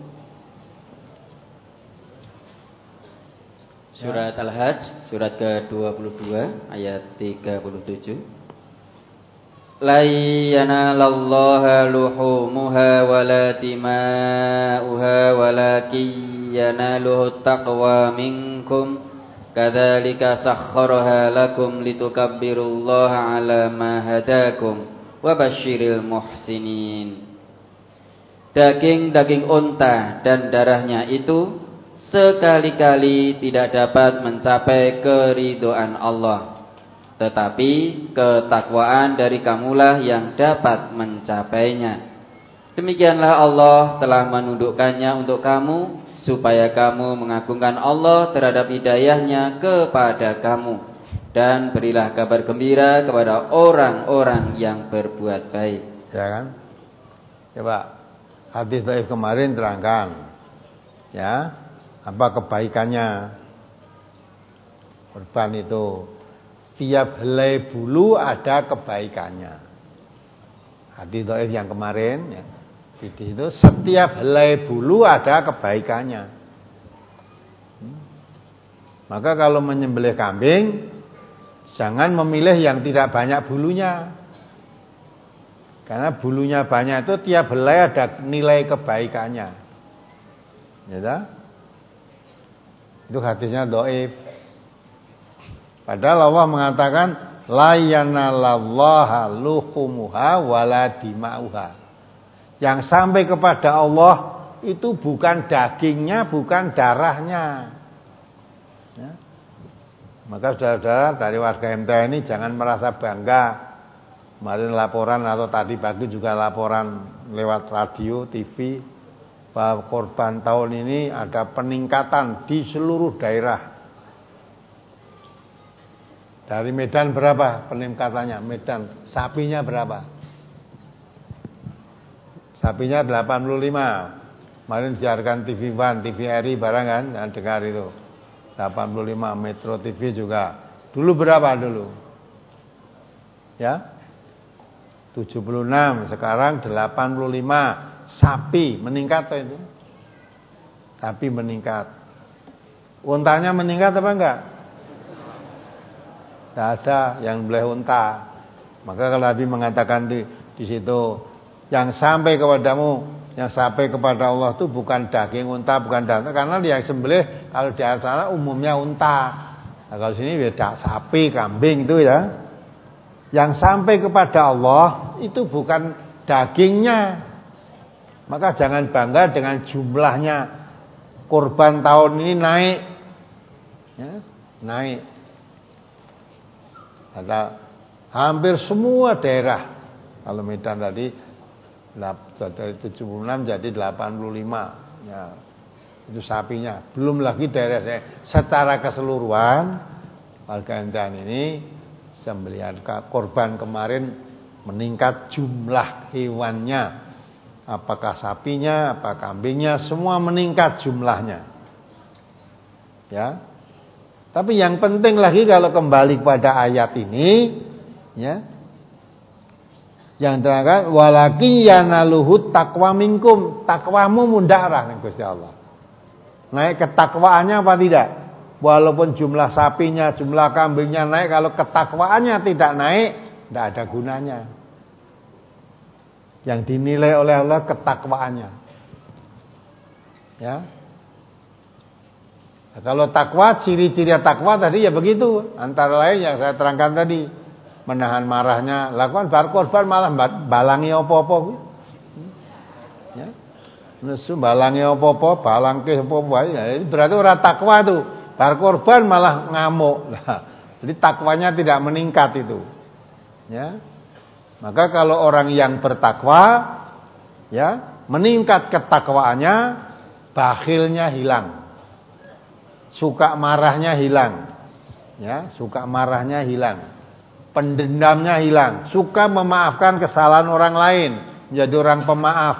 Surat Al-Hajj, surat ke dua puluh dua, ayat tiga puluh tujuh. La yanalallaha luhumuha wala dima'uha walakin yanaluhu taqwa minkum kadzalika sakhkharaha lakum litukabbirullaha ala ma hadakum wa basyiril muhsinin. Daging-daging unta dan darahnya itu sekali-kali tidak dapat mencapai keridhaan Allah, tetapi ketakwaan dari kamulah yang dapat mencapainya. Demikianlah Allah telah menundukkannya untuk kamu, supaya kamu mengagungkan Allah terhadap hidayahnya kepada kamu. Dan berilah kabar gembira kepada orang-orang yang berbuat baik. Ya kan? Coba hadis dhaif kemarin terangkan, ya, apa kebaikannya kurban itu. Tiap helai bulu ada kebaikannya. Hadis dhaif yang kemarin, ya, di situ setiap helai bulu ada kebaikannya. hmm. Maka kalau menyembelih kambing, jangan memilih yang tidak banyak bulunya. Karena bulunya banyak itu tiap helai ada nilai kebaikannya. Ya tak? Itu hadisnya dhaif. Padahal Allah mengatakan la yanalallaha luhumuha wala dima'uha. Yang sampai kepada Allah itu bukan dagingnya, bukan darahnya. Ya. Maka saudara-saudara dari warga M T ini jangan merasa bangga. Kemarin laporan atau tadi pagi juga laporan lewat radio, T V, bahwa korban tahun ini ada peningkatan di seluruh daerah. Dari Medan berapa peningkatannya? Medan, sapinya berapa? Sapinya delapan puluh lima. Kemarin siarkan T V One, T V R I barang kan, yang dengar itu. delapan puluh lima, Metro T V juga. Dulu berapa dulu? Ya? tujuh puluh enam, sekarang delapan puluh lima. Sapi meningkat itu. Sapi meningkat. Untanya meningkat apa enggak? Tidak ada yang boleh unta. Maka kalau Nabi mengatakan di di situ, yang sampai kepadamu, yang sampai kepada Allah itu bukan daging unta, bukan daging, karena yang sembelih kalau di sana umumnya unta. Nah, kalau sini beda, sapi, kambing itu ya. Yang sampai kepada Allah itu bukan dagingnya. Maka jangan bangga dengan jumlahnya. Kurban tahun ini naik, ya, naik. Ada hampir semua daerah. Kalau Medan tadi dari tujuh puluh enam jadi delapan puluh lima. Ya, itu sapinya. Belum lagi daerah secara keseluruhan warga Medan ini sembelihan korban kemarin meningkat jumlah hewannya. Apakah sapinya, apa kambingnya, semua meningkat jumlahnya. Ya. Tapi yang penting lagi kalau kembali pada ayat ini, ya. Yang terangkan walaki yanaluhu taqwa minkum, takwamu mundarah ning Gusti Allah. Naik ketakwaannya apa tidak? Walaupun jumlah sapinya, jumlah kambingnya naik, kalau ketakwaannya tidak naik, tidak ada gunanya. Yang dinilai oleh Allah ketakwaannya. Ya. Nah, kalau takwa, ciri-ciri takwa tadi ya begitu. Antara lain yang saya terangkan tadi, menahan marahnya, lakukan bar korban malah balangi apa-apa. Ya. Nesu balangi apa-apa, balangke apa-apa, ya, berarti orang takwa tuh. Bar korban malah ngamuk. Nah, jadi takwanya tidak meningkat itu. Ya. Maka kalau orang yang bertakwa, ya, meningkat ketakwaannya, bakhilnya hilang. Suka marahnya hilang. Ya, suka marahnya hilang. Pendendamnya hilang. Suka memaafkan kesalahan orang lain, menjadi orang pemaaf.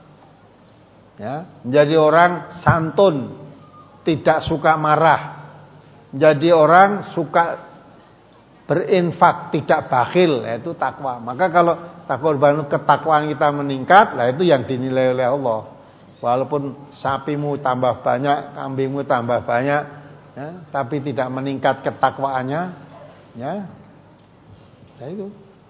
Ya, menjadi orang santun, tidak suka marah. Menjadi orang suka berinfak, tidak bakhil, yaitu takwa. Maka kalau takwa ketakwaan kita meningkat, lah itu yang dinilai oleh Allah. Walaupun sapimu tambah banyak, kambingmu tambah banyak, ya, tapi tidak meningkat ketakwaannya, ya, ya itu.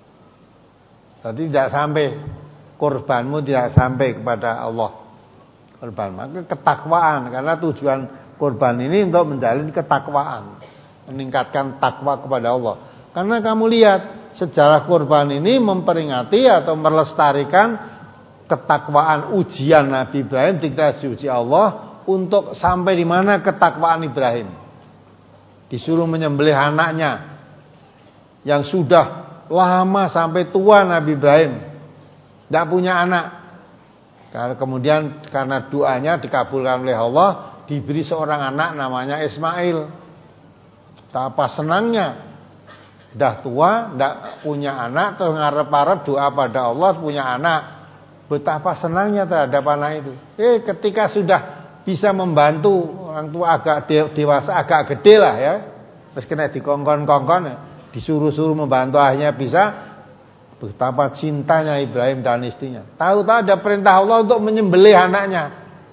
Jadi tidak sampai korbanmu tidak sampai kepada Allah. Korban, maka ketakwaan, karena tujuan korban ini untuk menjalin ketakwaan, meningkatkan takwa kepada Allah. Karena kamu lihat sejarah korban ini memperingati atau melestarikan ketakwaan ujian Nabi Ibrahim, dikasih diuji Allah untuk sampai di mana ketakwaan Ibrahim. Disuruh menyembelih anaknya yang sudah lama sampai tua. Nabi Ibrahim tidak punya anak. Karena kemudian karena doanya dikabulkan oleh Allah, diberi seorang anak namanya Ismail. Betapa senangnya, dah tua, tidak punya anak, terus ngarep-arep doa pada Allah punya anak. Betapa senangnya terhadap anak itu. Eh, ketika sudah bisa membantu orang tua agak dewasa, agak gede lah ya, terus kena dikongkon-kongkon, disuruh-suruh membantu, akhirnya bisa. Betapa cintanya Ibrahim dan istrinya. Tahu-tahu ada perintah Allah untuk menyembelih anaknya.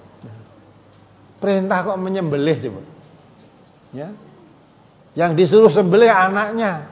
Perintah kok menyembelih coba? Ya, yang disuruh sembelih anaknya.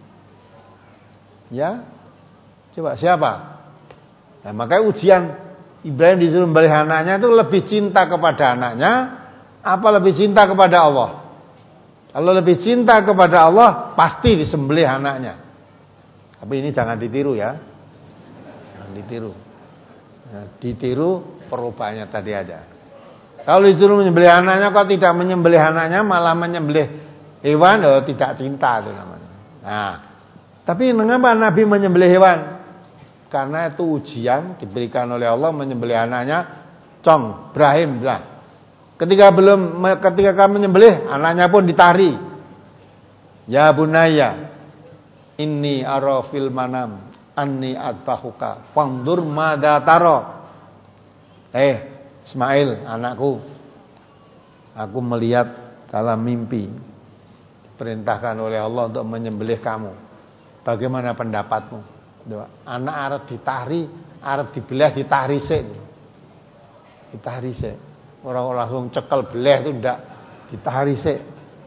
Ya, coba siapa? Nah, makanya ujian Ibrahim disuruh membeli anaknya itu lebih cinta kepada anaknya apa lebih cinta kepada Allah? Kalau lebih cinta kepada Allah, pasti disembelih anaknya. Tapi ini jangan ditiru ya. Jangan ditiru. Nah, ditiru perubahannya tadi aja. Kalau disuruh menyembelih anaknya kok tidak menyembelih anaknya, malah menyembelih hewan, oh tidak cinta itu namanya. Nah, tapi mengapa Nabi menyembelih hewan? Karena itu ujian diberikan oleh Allah, menyembelih anaknya. Cong, Ibrahim bilang, ketika belum ketika kamu menyembelih, anaknya pun ditari. Ya bunayya, inni ara fil manam anni adbahuka fandur madza tara. Eh, Ismail, anakku, aku melihat dalam mimpi diperintahkan oleh Allah untuk menyembelih kamu. Bagaimana pendapatmu? Anak arep ditari, arep dibelah ditari sik. Ditari sik. Orang langsung cekel belah itu ndak, ditari sik.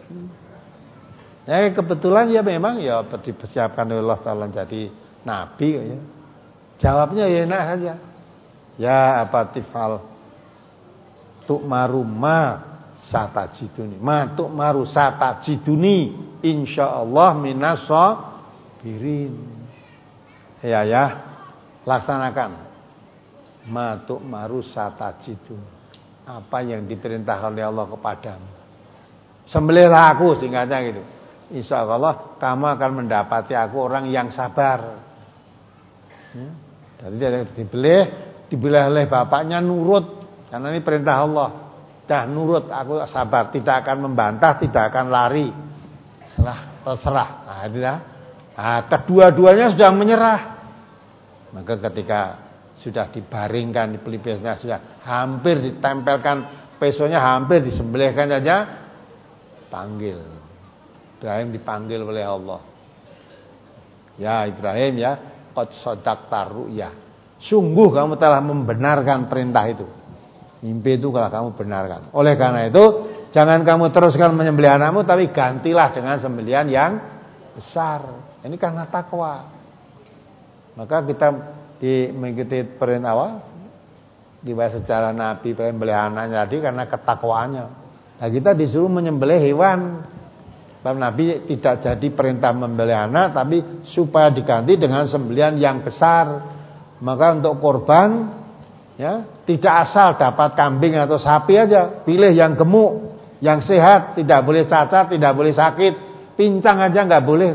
Ya kebetulan ya memang ya dipersiapkan oleh Allah Taala jadi nabi ya. Jawabnya ya enak saja. Ya apa tifal tu'maru ma satajiduni. Ma tu'maru satajiduni insyaallah minas sabirin. Ya ya, laksanakan. Ma tu'maru satajidun. Apa yang diperintahkan oleh Allah kepadamu. Sembelihlah aku, singkatnya gitu. Insyaallah kamu akan mendapati aku orang yang sabar. Ya. Jadi dia dibelih, dibelih oleh bapaknya nurut. Karena ini perintah Allah. Dah nurut, aku sabar, tidak akan membantah, tidak akan lari. Serah, terserah. Nah, itu dah. Nah, kedua-duanya sudah menyerah. Maka ketika sudah dibaringkan di pelipisnya, sudah hampir ditempelkan pesonya, hampir disembelihkan saja, panggil. Ibrahim dipanggil oleh Allah. Ya Ibrahim ya, qad sadaqta ru'ya. Sungguh kamu telah membenarkan perintah itu. Mimpi itu kalau kamu benarkan. Oleh karena itu, jangan kamu teruskan menyembelih anakmu, tapi gantilah dengan sembelihan yang besar. Ini karena takwa. Maka kita di mengikuti perintah awal dibahas secara Nabi menyembelih anaknya tadi karena ketakwaannya. Nah, kita disuruh menyembelih hewan. Nabi tidak jadi perintah membeli anak, tapi supaya diganti dengan sembelihan yang besar. Maka untuk korban, ya, tidak asal dapat kambing atau sapi aja, pilih yang gemuk, yang sehat, tidak boleh cacat, tidak boleh sakit, pincang aja nggak boleh.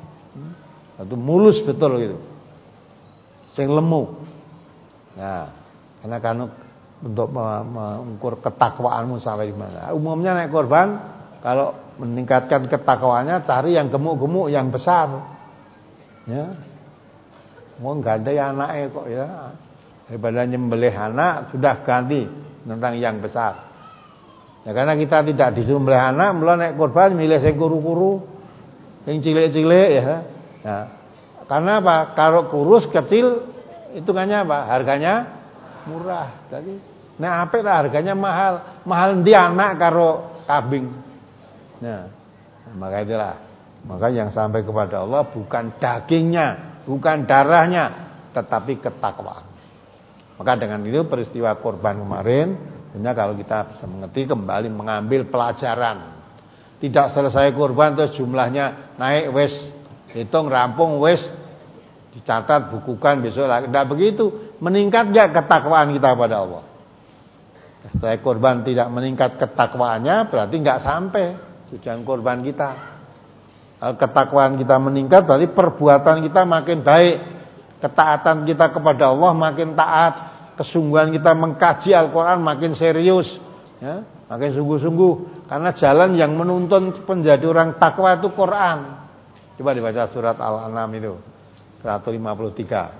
Itu mulus betul gitu, sing lemu. Nah, karena kan untuk mengukur ketakwaanmu sampai di mana. Umumnya naik korban, kalau meningkatkan ketakwaannya cari yang gemuk-gemuk, yang besar. Ya. Mau ganti anaknya kok ya. Daripada nyembelih anak sudah ganti tentang yang besar. Ya karena kita tidak disuruh nyembelih anak, mulai naik korban milih sing kuru-kuru, yang cilik-cilik ya. Nah, karena apa? Kalau kurus kecil hitungannya apa? Harganya murah. Jadi nek apik lah harganya mahal. Mahal ndi anak karo kambing. Nah, maka itulah. Maka yang sampai kepada Allah bukan dagingnya, bukan darahnya, tetapi ketakwaan. Maka dengan itu peristiwa korban kemarin, hanya kalau kita bisa mengerti kembali mengambil pelajaran. Tidak selesai korban terus jumlahnya naik wes, hitung rampung wes, dicatat bukukan besok lagi. Tidak begitu. Meningkat enggak ketakwaan kita pada Allah? Setelah korban tidak meningkat ketakwaannya, berarti enggak sampai tujuan korban kita. Kalau ketakwaan kita meningkat, berarti perbuatan kita makin baik, ketaatan kita kepada Allah makin taat, kesungguhan kita mengkaji Al-Quran makin serius, ya, makin sungguh-sungguh. Karena jalan yang menuntun menjadi orang takwa itu Quran. Coba dibaca surat Al-An'am itu seratus lima puluh tiga.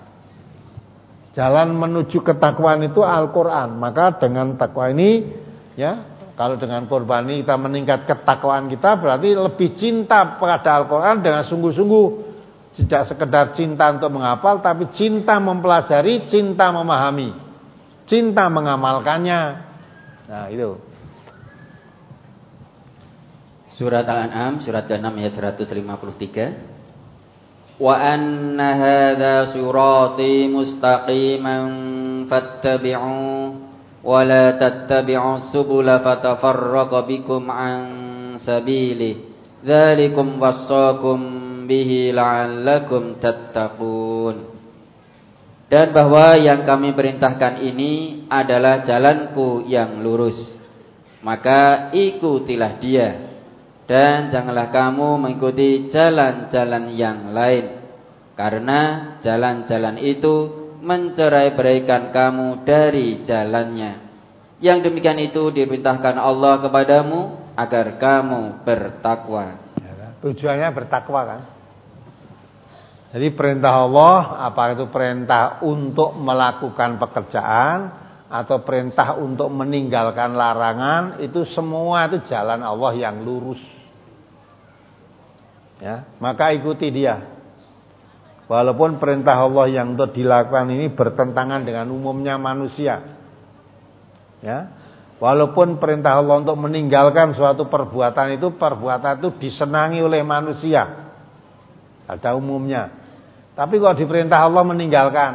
Jalan menuju ketakwaan itu Al-Quran. Maka dengan takwa ini, ya, kalau dengan korban ini kita meningkat ketakwaan kita, berarti lebih cinta pada Al-Quran dengan sungguh-sungguh. Tidak sekedar cinta untuk menghafal, tapi cinta mempelajari, cinta memahami, cinta mengamalkannya. Nah itu. Surat Al-An'am, surat ke-enam ayat seratus lima puluh tiga. Wa anna hadza sirati mustaqiman fattabi'u wa la tattabi'us subula fatafarraqa bikum an sabilihi dzalikum wassaqum bihi la'allakum tattaqun. Dan bahwa yang kami perintahkan ini adalah jalanku yang lurus, maka ikutilah dia, dan janganlah kamu mengikuti jalan-jalan yang lain, karena jalan-jalan itu mencerai-beraikan kamu dari jalannya. Yang demikian itu diperintahkan Allah kepadamu agar kamu bertakwa. Tujuannya bertakwa kan. Jadi perintah Allah, apa itu perintah untuk melakukan pekerjaan atau perintah untuk meninggalkan larangan, itu semua itu jalan Allah yang lurus. Ya, maka ikuti dia. Walaupun perintah Allah yang untuk dilakukan ini bertentangan dengan umumnya manusia. Ya. Walaupun perintah Allah untuk meninggalkan suatu perbuatan itu, perbuatan itu disenangi oleh manusia. Ada umumnya. Tapi kalau diperintah Allah meninggalkan,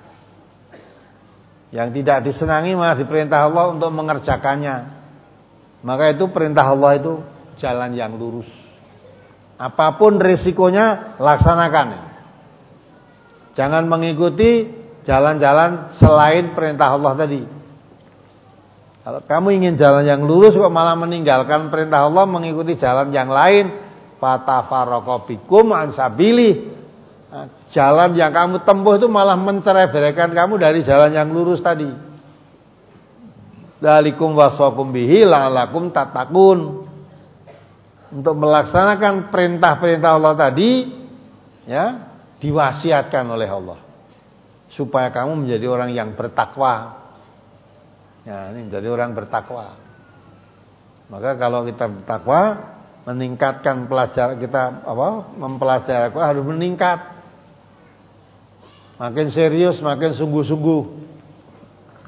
yang tidak disenangi malah diperintah Allah untuk mengerjakannya, maka itu perintah Allah itu jalan yang lurus. Apapun risikonya, laksanakan. Jangan mengikuti jalan-jalan selain perintah Allah tadi. Kalau kamu ingin jalan yang lurus kok malah meninggalkan perintah Allah, mengikuti jalan yang lain, fatafarraqa bikum an sabili. Nah, jalan yang kamu tempuh itu malah mencerai-beraikan kamu dari jalan yang lurus tadi. Dzalikum wasaqum bihi la'allakum tattaqun. Untuk melaksanakan perintah-perintah Allah tadi, ya, diwasiatkan oleh Allah supaya kamu menjadi orang yang bertakwa. Ya, ini menjadi orang bertakwa. Maka kalau kita bertakwa, meningkatkan pelajaran kita, apa? Mempelajari Al-Quran harus meningkat. Makin serius, makin sungguh-sungguh.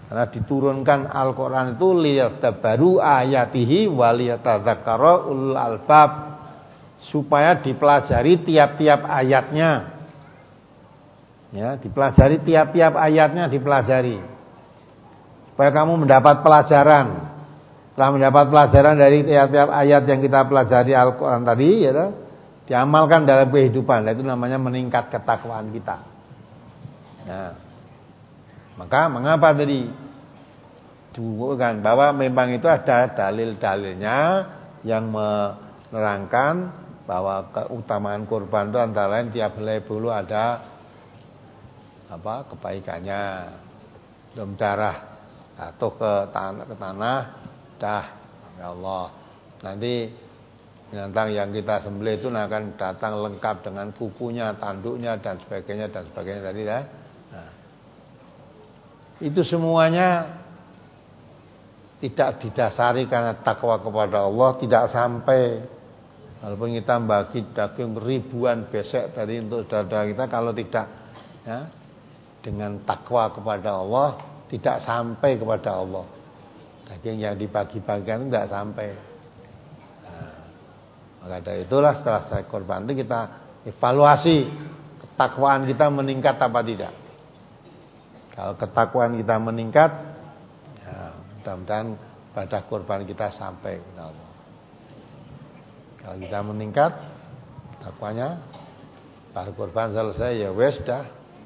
Karena diturunkan Al-Qur'an itu liyadabbaru ayatihi waliyatadzakkara ulul albab, supaya dipelajari tiap-tiap ayatnya. Ya, dipelajari tiap-tiap ayatnya dipelajari. Supaya kamu mendapat pelajaran. Setelah mendapat pelajaran dari tiap-tiap ayat yang kita pelajari Al-Qur'an tadi, ya, diamalkan dalam kehidupan. Itu namanya meningkat ketakwaan kita. Nah, maka mengapa tadi disebutkan bahwa memang itu ada dalil-dalilnya yang menerangkan bahwa keutamaan kurban itu antara lain tiap helai bulu ada apa kebaikannya. Dom darah atau ke tanah, ke tanah dah ya Allah. Nanti binatang yang kita sembelih itu akan datang lengkap dengan kukunya, tanduknya dan sebagainya dan sebagainya tadi ya. Nah, itu semuanya tidak didasari karena takwa kepada Allah, tidak sampai. Walaupun kita bagi daging ribuan besek tadi untuk saudara kita, kalau tidak ya, dengan takwa kepada Allah, tidak sampai kepada Allah. Daging yang dibagi-bagikan tidak sampai. Nah, maka dari itulah setelah saya korban itu kita evaluasi ketakwaan kita meningkat apa tidak. Kalau ketakwaan kita meningkat, ya, mudah-mudahan pada korban kita sampai kepada Allah. Kalau kita meningkat takwanya, pada korban selesai ya wes dah.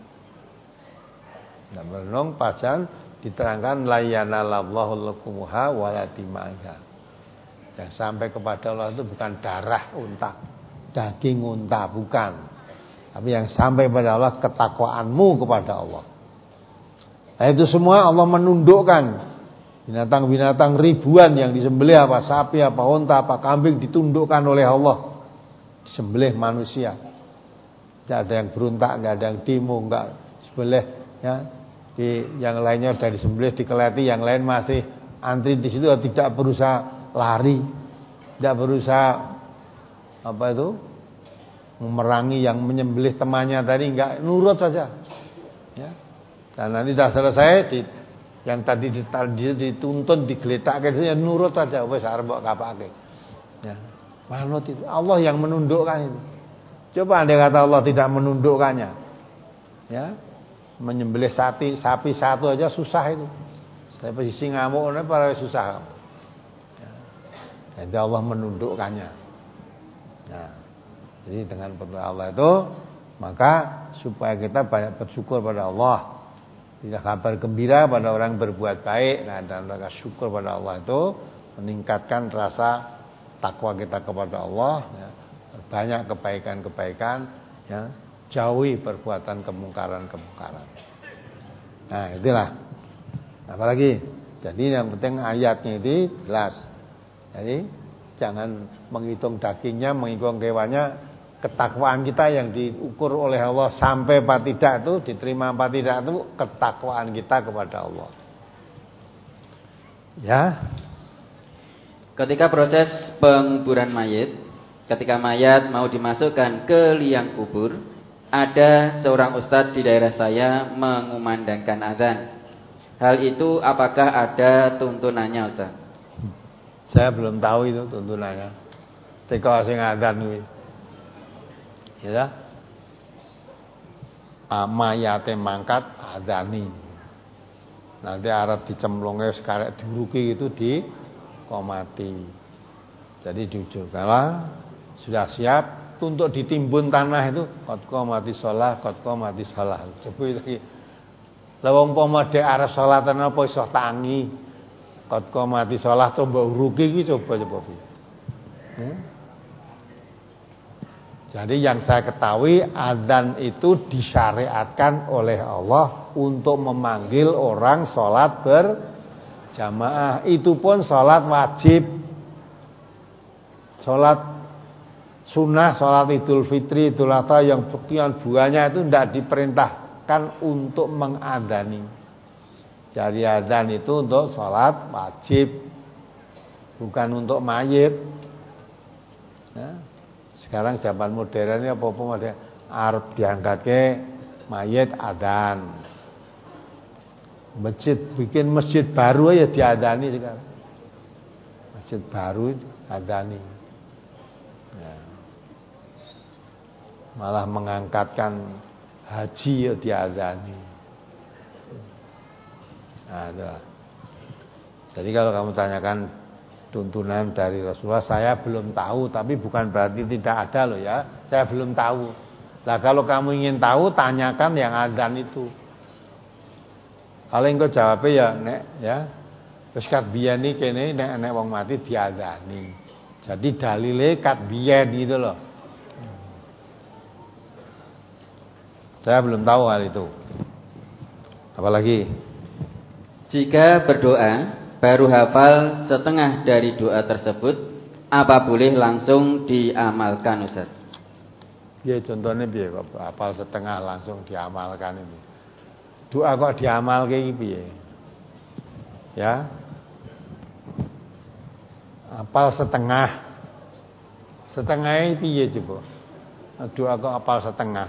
Nah, merenung pajan diterangkan layanalallahu lakumuha waladimaha. Yang sampai kepada Allah itu bukan darah unta, daging unta, bukan. Tapi yang sampai kepada Allah ketakwaanmu kepada Allah. Nah, itu semua Allah menundukkan binatang-binatang ribuan yang disembelih, apa sapi, apa unta, apa kambing, ditundukkan oleh Allah, disembelih manusia. Tidak ada yang beruntak, tidak ada yang timu, enggak sembelih ya. Di yang lainnya sudah disembelih, dikeleti, yang lain masih antri di situ, tidak berusaha lari, tidak berusaha apa itu memerangi yang menyembelih temannya tadi, enggak, nurut saja ya. Dan nanti sudah selesai di, yang tadi dituntun digeletakkan itu ya nurut saja, wis arep mbok kapake. Ya. Manut itu. Allah yang menundukkan itu. Coba andai kata Allah tidak menundukkannya. Ya. Menyembelih sapi, sapi satu aja susah itu. Saya posisi ngamuk ini para susah. Ya. Jadi Allah menundukkannya. Ya. Jadi dengan perintah Allah itu, maka supaya kita banyak bersyukur pada Allah. Tidak kabar gembira pada orang berbuat baik. Nah, dan rasa syukur pada Allah itu meningkatkan rasa takwa kita kepada Allah ya. Banyak kebaikan-kebaikan ya. Jauhi perbuatan kemungkaran-kemungkaran. Nah, itulah. Apalagi jadi yang penting ayatnya itu jelas. Jadi jangan menghitung dagingnya, menghitung hewannya. Ketakwaan kita yang diukur oleh Allah sampai apa tidak itu, diterima apa tidak itu ketakwaan kita kepada Allah. Ya. Ketika proses penguburan mayit, ketika mayat mau dimasukkan ke liang kubur, ada seorang ustadz di daerah saya mengumandangkan azan. Hal itu apakah ada tuntunannya, Ustaz? Saya belum tahu itu tuntunannya. Teka sing azan kuwi. Ya, mayate mangkat adani. Nanti arep dicemplungke sekarek diuruki itu di komati. Jadi jujur kalau sudah siap untuk ditimbun tanah itu qad qamati shalah, qad qamati shalah. Coba iki. Lah wong umpama dhek arep salatan apa iso tangi. Qad qamati shalah to mbok uruki iki coba coba. Hmm? Jadi yang saya ketahui azan itu disyariatkan oleh Allah untuk memanggil orang sholat berjamaah. Itu pun sholat wajib, sholat sunnah, sholat idul fitri, idul adha yang sekian buahnya itu tidak diperintahkan untuk mengadani. Jadi azan itu untuk sholat wajib, bukan untuk mayit. Ya. Sekarang zaman modern ini apa-apa modern arep diangkatke mayit adzan. Masjid, bikin masjid baru aja diadani sekarang. Masjid baru adani. Ya. Malah mengangkatkan haji ya diadani. Nah, jadi kalau kamu tanyakan tuntunan dari Rasulullah, saya belum tahu, tapi bukan berarti tidak ada loh ya. Saya belum tahu. Nah kalau kamu ingin tahu, tanyakan yang adzan itu. Kalau engko jawabnya ya nek ya wis kat biyen iki kene nek nek wong mati diadzani. Jadi dalile kat biyen gitu loh. Saya belum tahu hal itu. Apalagi jika berdoa baru hafal setengah dari doa tersebut, apa boleh langsung diamalkan, Ustaz? Ya contohnya piye kok hafal setengah langsung diamalkan ini. Doa kok diamalke iki piye? Ya. Hafal setengah. Setengahnya piye coba? Doa kok hafal setengah.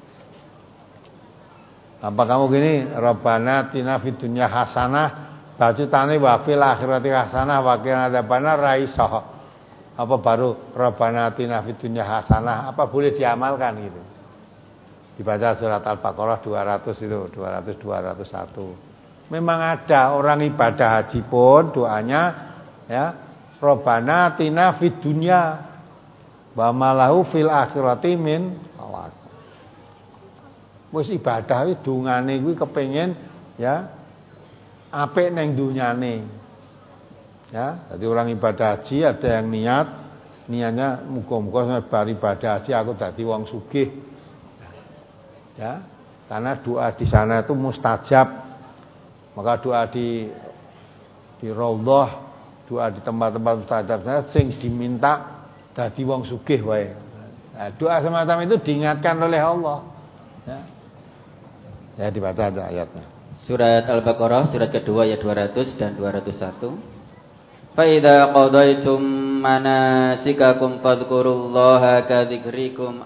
Apa kamu gini, Rabbana atina fid dunya hasanah, bacutane wa fil akhirati hasanah wa qina adzabannar ra iso. Apa baru Rabbana atina fid dunya hasanah, apa boleh diamalkan gitu. Dibaca surat Al-Baqarah dua ratus itu, dua ratus, dua ratus satu. Memang ada orang ibadah haji pun doanya ya, Rabbana atina fid dunya wa malahu fil akhirati min khalaq. Wis ibadah iki dungane kuwi kepengin ya apik ning dunyane. Ya, jadi orang ibadah haji ada yang niat niatnya muga-muga bar ibadah haji aku dadi wong sugih. Ya, karena doa di sana itu mustajab. Maka doa di di raudhah, doa di tempat-tempat mustajab sana sing diminta dadi wong sugih wae. Nah, doa semacam itu diingatkan oleh Allah. Ya. Ya dibaca ada ayatnya. Surat Al-Baqarah surat kedua ayat dua ratus dan dua ratus satu. Fa idza qadaitum manasikakum fadhkurullaha ka dzikrikum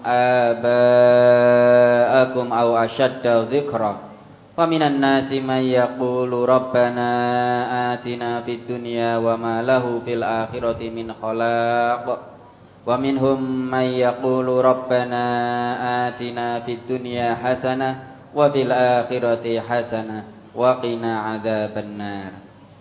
aba'akum aw ashadda dzikra. Wa minan nasi may yaqulu rabbana atina fid dunya wa ma lahu fil akhirati min khalaq. Wa minhum may yaqulu rabbana atina fid dunya hasanah wa fil akhirati hasanah wa qina adzabannar.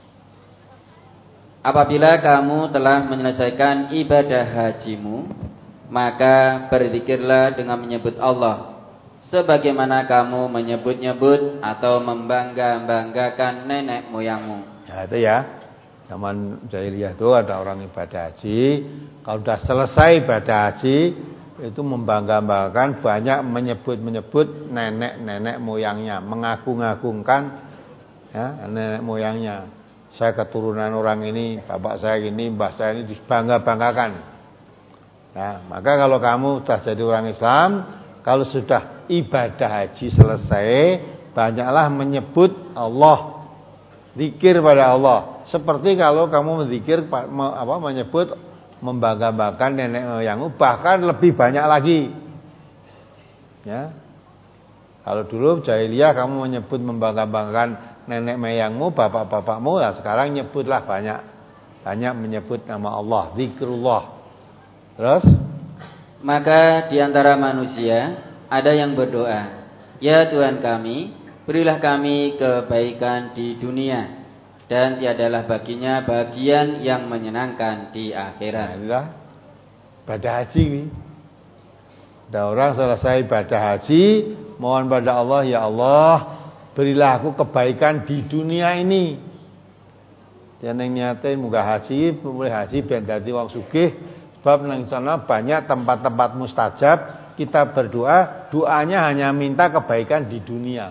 Apabila kamu telah menyelesaikan ibadah hajimu, maka berzikirlah dengan menyebut Allah sebagaimana kamu menyebut-nyebut atau membangga-banggakan nenek moyangmu. Ya itu ya. Zaman jahiliyah itu ada orang ibadah haji, kalau sudah selesai ibadah haji itu membangga-banggakan, banyak menyebut-menyebut nenek-nenek moyangnya, mengagung-agungkan ya, nenek moyangnya. Saya keturunan orang ini, bapak saya ini, mbah saya ini, dibangga-banggakan. Ya, maka kalau kamu sudah jadi orang Islam, kalau sudah ibadah haji selesai, banyaklah menyebut Allah, zikir pada Allah. Seperti kalau kamu berzikir apa menyebut membangga-banggakan nenek moyangmu, bahkan lebih banyak lagi. Ya. Kalau dulu jahiliyah kamu menyebut membangga-banggakan nenek moyangmu, bapak-bapakmu, ya sekarang nyebutlah banyak. Banyak menyebut nama Allah, zikrullah. Terus maka di antara manusia ada yang berdoa, ya Tuhan kami, berilah kami kebaikan di dunia, dan tiadalah baginya bagian yang menyenangkan di akhirat. Alhamdulillah, ibadah haji ini. Ada orang selesai ibadah haji, mohon pada Allah, ya Allah, berilah aku kebaikan di dunia ini. Jangan niatin muga haji, boleh haji ben dadi wong sugih. Sebab nang sana banyak tempat-tempat mustajab. Kita berdoa, doanya hanya minta kebaikan di dunia.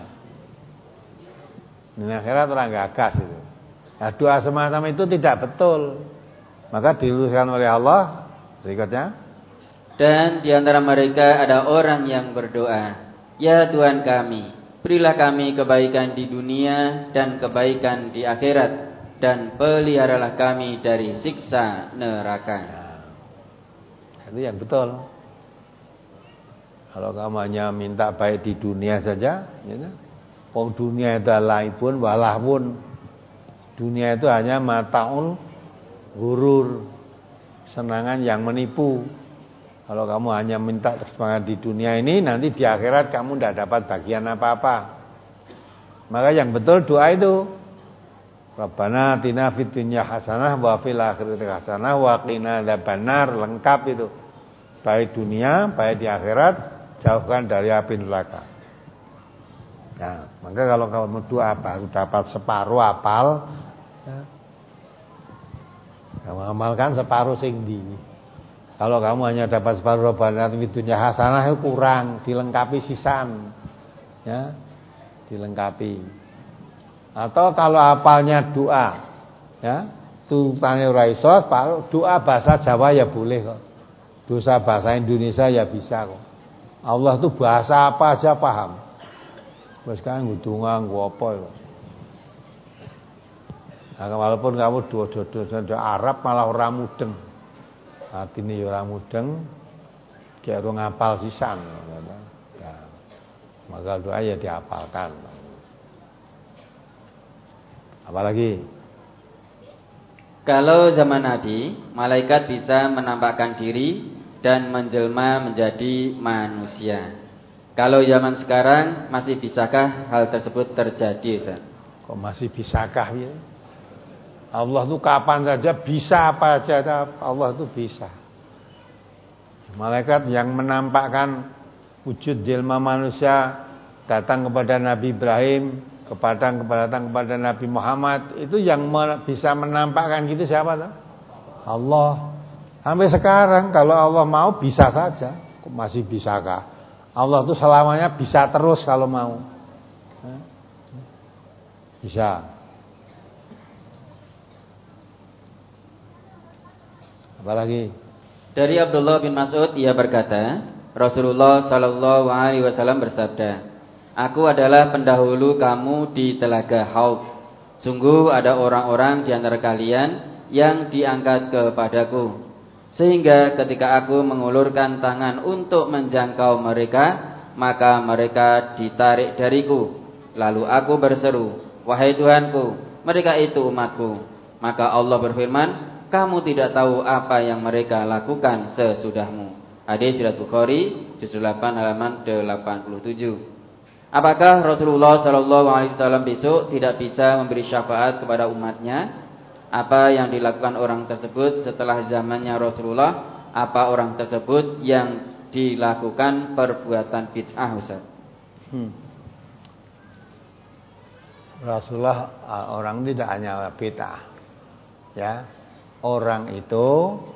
Di akhirat orang gagas itu. Nah, doa semacam itu tidak betul. Maka diluruskan oleh Allah berikutnya. Dan di antara mereka ada orang yang berdoa, ya Tuhan kami, berilah kami kebaikan di dunia dan kebaikan di akhirat, dan peliharalah kami dari siksa neraka. Nah, itu yang betul. Kalau kamu hanya minta baik di dunia saja, ya, Wong dunia itu laibun walahun. Dunia itu hanya mataul ghurur, senangan yang menipu. Kalau kamu hanya minta semangat di dunia ini, nanti di akhirat kamu tidak dapat bagian apa-apa. Maka yang betul doa itu, Rabbana atina fid dunya hasanah wa fil akhirati hasanah wa qina adzabannar, lengkap itu. Baik dunia, baik di akhirat, jauhkan dari api neraka. Nah, maka kalau kamu doa baru dapat separuh apal, ya, kamu amalkan separuh sing di. Kalau kamu hanya dapat separuh Rabbana atina fid dunya hasanah, itu kurang, dilengkapi sisan. Ya, dilengkapi. Atau kalau apalnya doa, ya, tulisannya ora iso, doa bahasa Jawa ya boleh kok. Dosa bahasa Indonesia ya bisa kok. Allah itu bahasa apa aja paham. Wis kan ngudunga nggo apa kok. Nah, walaupun kamu doa-doa Arab malah ora mudeng. Artine ya ora mudeng, kayak ora ngapal sisan. Ya. Maka doa ya dihafalkan. Apalagi kalau zaman Nabi, malaikat bisa menampakkan diri dan menjelma menjadi manusia. Kalau zaman sekarang masih bisakah hal tersebut terjadi, Ustaz? Kok masih bisakah ya? Allah itu kapan saja bisa, apa aja Allah itu bisa. Malaikat yang menampakkan wujud jelma manusia datang kepada Nabi Ibrahim, kepada datang kepada Nabi Muhammad, itu yang bisa menampakkan gitu siapa tuh? Allah. Sampai sekarang kalau Allah mau bisa saja. Kok masih bisakah? Allah itu selamanya bisa terus kalau mau. Bisa. Apalagi? Dari Abdullah bin Mas'ud, ia berkata, Rasulullah Shallallahu Alaihi Wasallam bersabda, Aku adalah pendahulu kamu di telaga Haud. Sungguh ada orang-orang di antara kalian yang diangkat kepadaku, sehingga ketika aku mengulurkan tangan untuk menjangkau mereka, maka mereka ditarik dariku. Lalu aku berseru, wahai Tuhanku, mereka itu umatku. Maka Allah berfirman, kamu tidak tahu apa yang mereka lakukan sesudahmu. Hadis riwayat Bukhari, juz delapan halaman delapan puluh tujuh. Apakah Rasulullah Shallallahu Alaihi Wasallam besok tidak bisa memberi syafaat kepada umatnya? Apa yang dilakukan orang tersebut setelah zamannya Rasulullah? Apa orang tersebut yang dilakukan perbuatan bid'ah, Ustaz? Hmm. Rasulullah orang tidak hanya bid'ah, ya. Orang itu,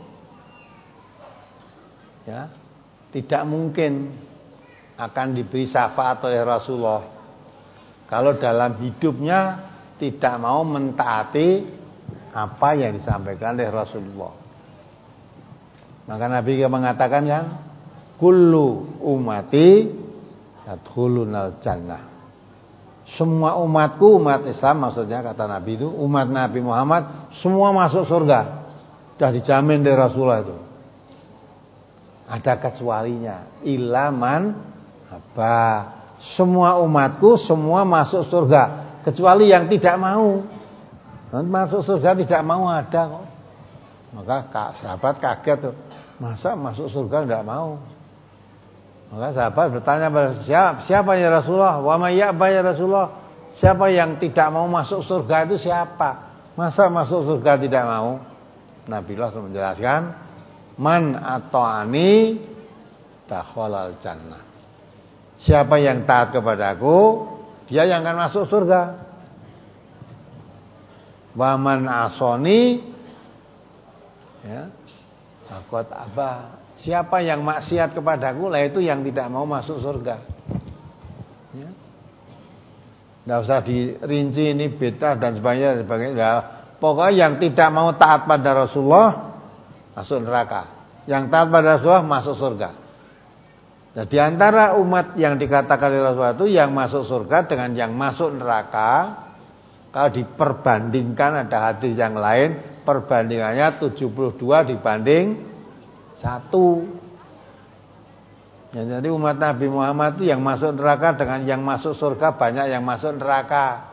ya, tidak mungkin akan diberi syafaat oleh Rasulullah kalau dalam hidupnya tidak mau mentaati apa yang disampaikan oleh Rasulullah. Maka Nabi mengatakan kan, kullu ummati yadkhulunal jannah. Semua umatku, umat Islam maksudnya, kata Nabi itu, umat Nabi Muhammad semua masuk surga. Sudah dijamin dari Rasulullah itu. Ada kecualinya, ilaman apa? Semua umatku semua masuk surga kecuali yang tidak mau. Dan masuk surga tidak mau ada kok. Maka sahabat kaget tuh, masa masuk surga tidak mau? Maka sahabat bertanya pada siapa, siapa ya Rasulullah? Wa may ya'ba ya Rasulullah? Siapa yang tidak mau masuk surga itu siapa? Masa masuk surga tidak mau? Nabi Allah menjelaskan, man ata'ani dakhalal jannah. Siapa yang taat kepadaku, dia yang akan masuk surga. Wa man asoni, ya, takut apa? Siapa yang maksiat kepadaku, lah itu yang tidak mau masuk surga. Ya. Tidak usah dirinci ini bid'ah dan sebagainya, sebagainya. Nah, pokoknya yang tidak mau taat pada Rasulullah masuk neraka. Yang taat pada Rasulullah masuk surga. Nah, di antara umat yang dikatakan oleh Rasulullah itu yang masuk surga dengan yang masuk neraka, kalau diperbandingkan ada hadis yang lain, perbandingannya tujuh puluh dua dibanding satu. Ya, jadi umat Nabi Muhammad itu yang masuk neraka dengan yang masuk surga banyak yang masuk neraka.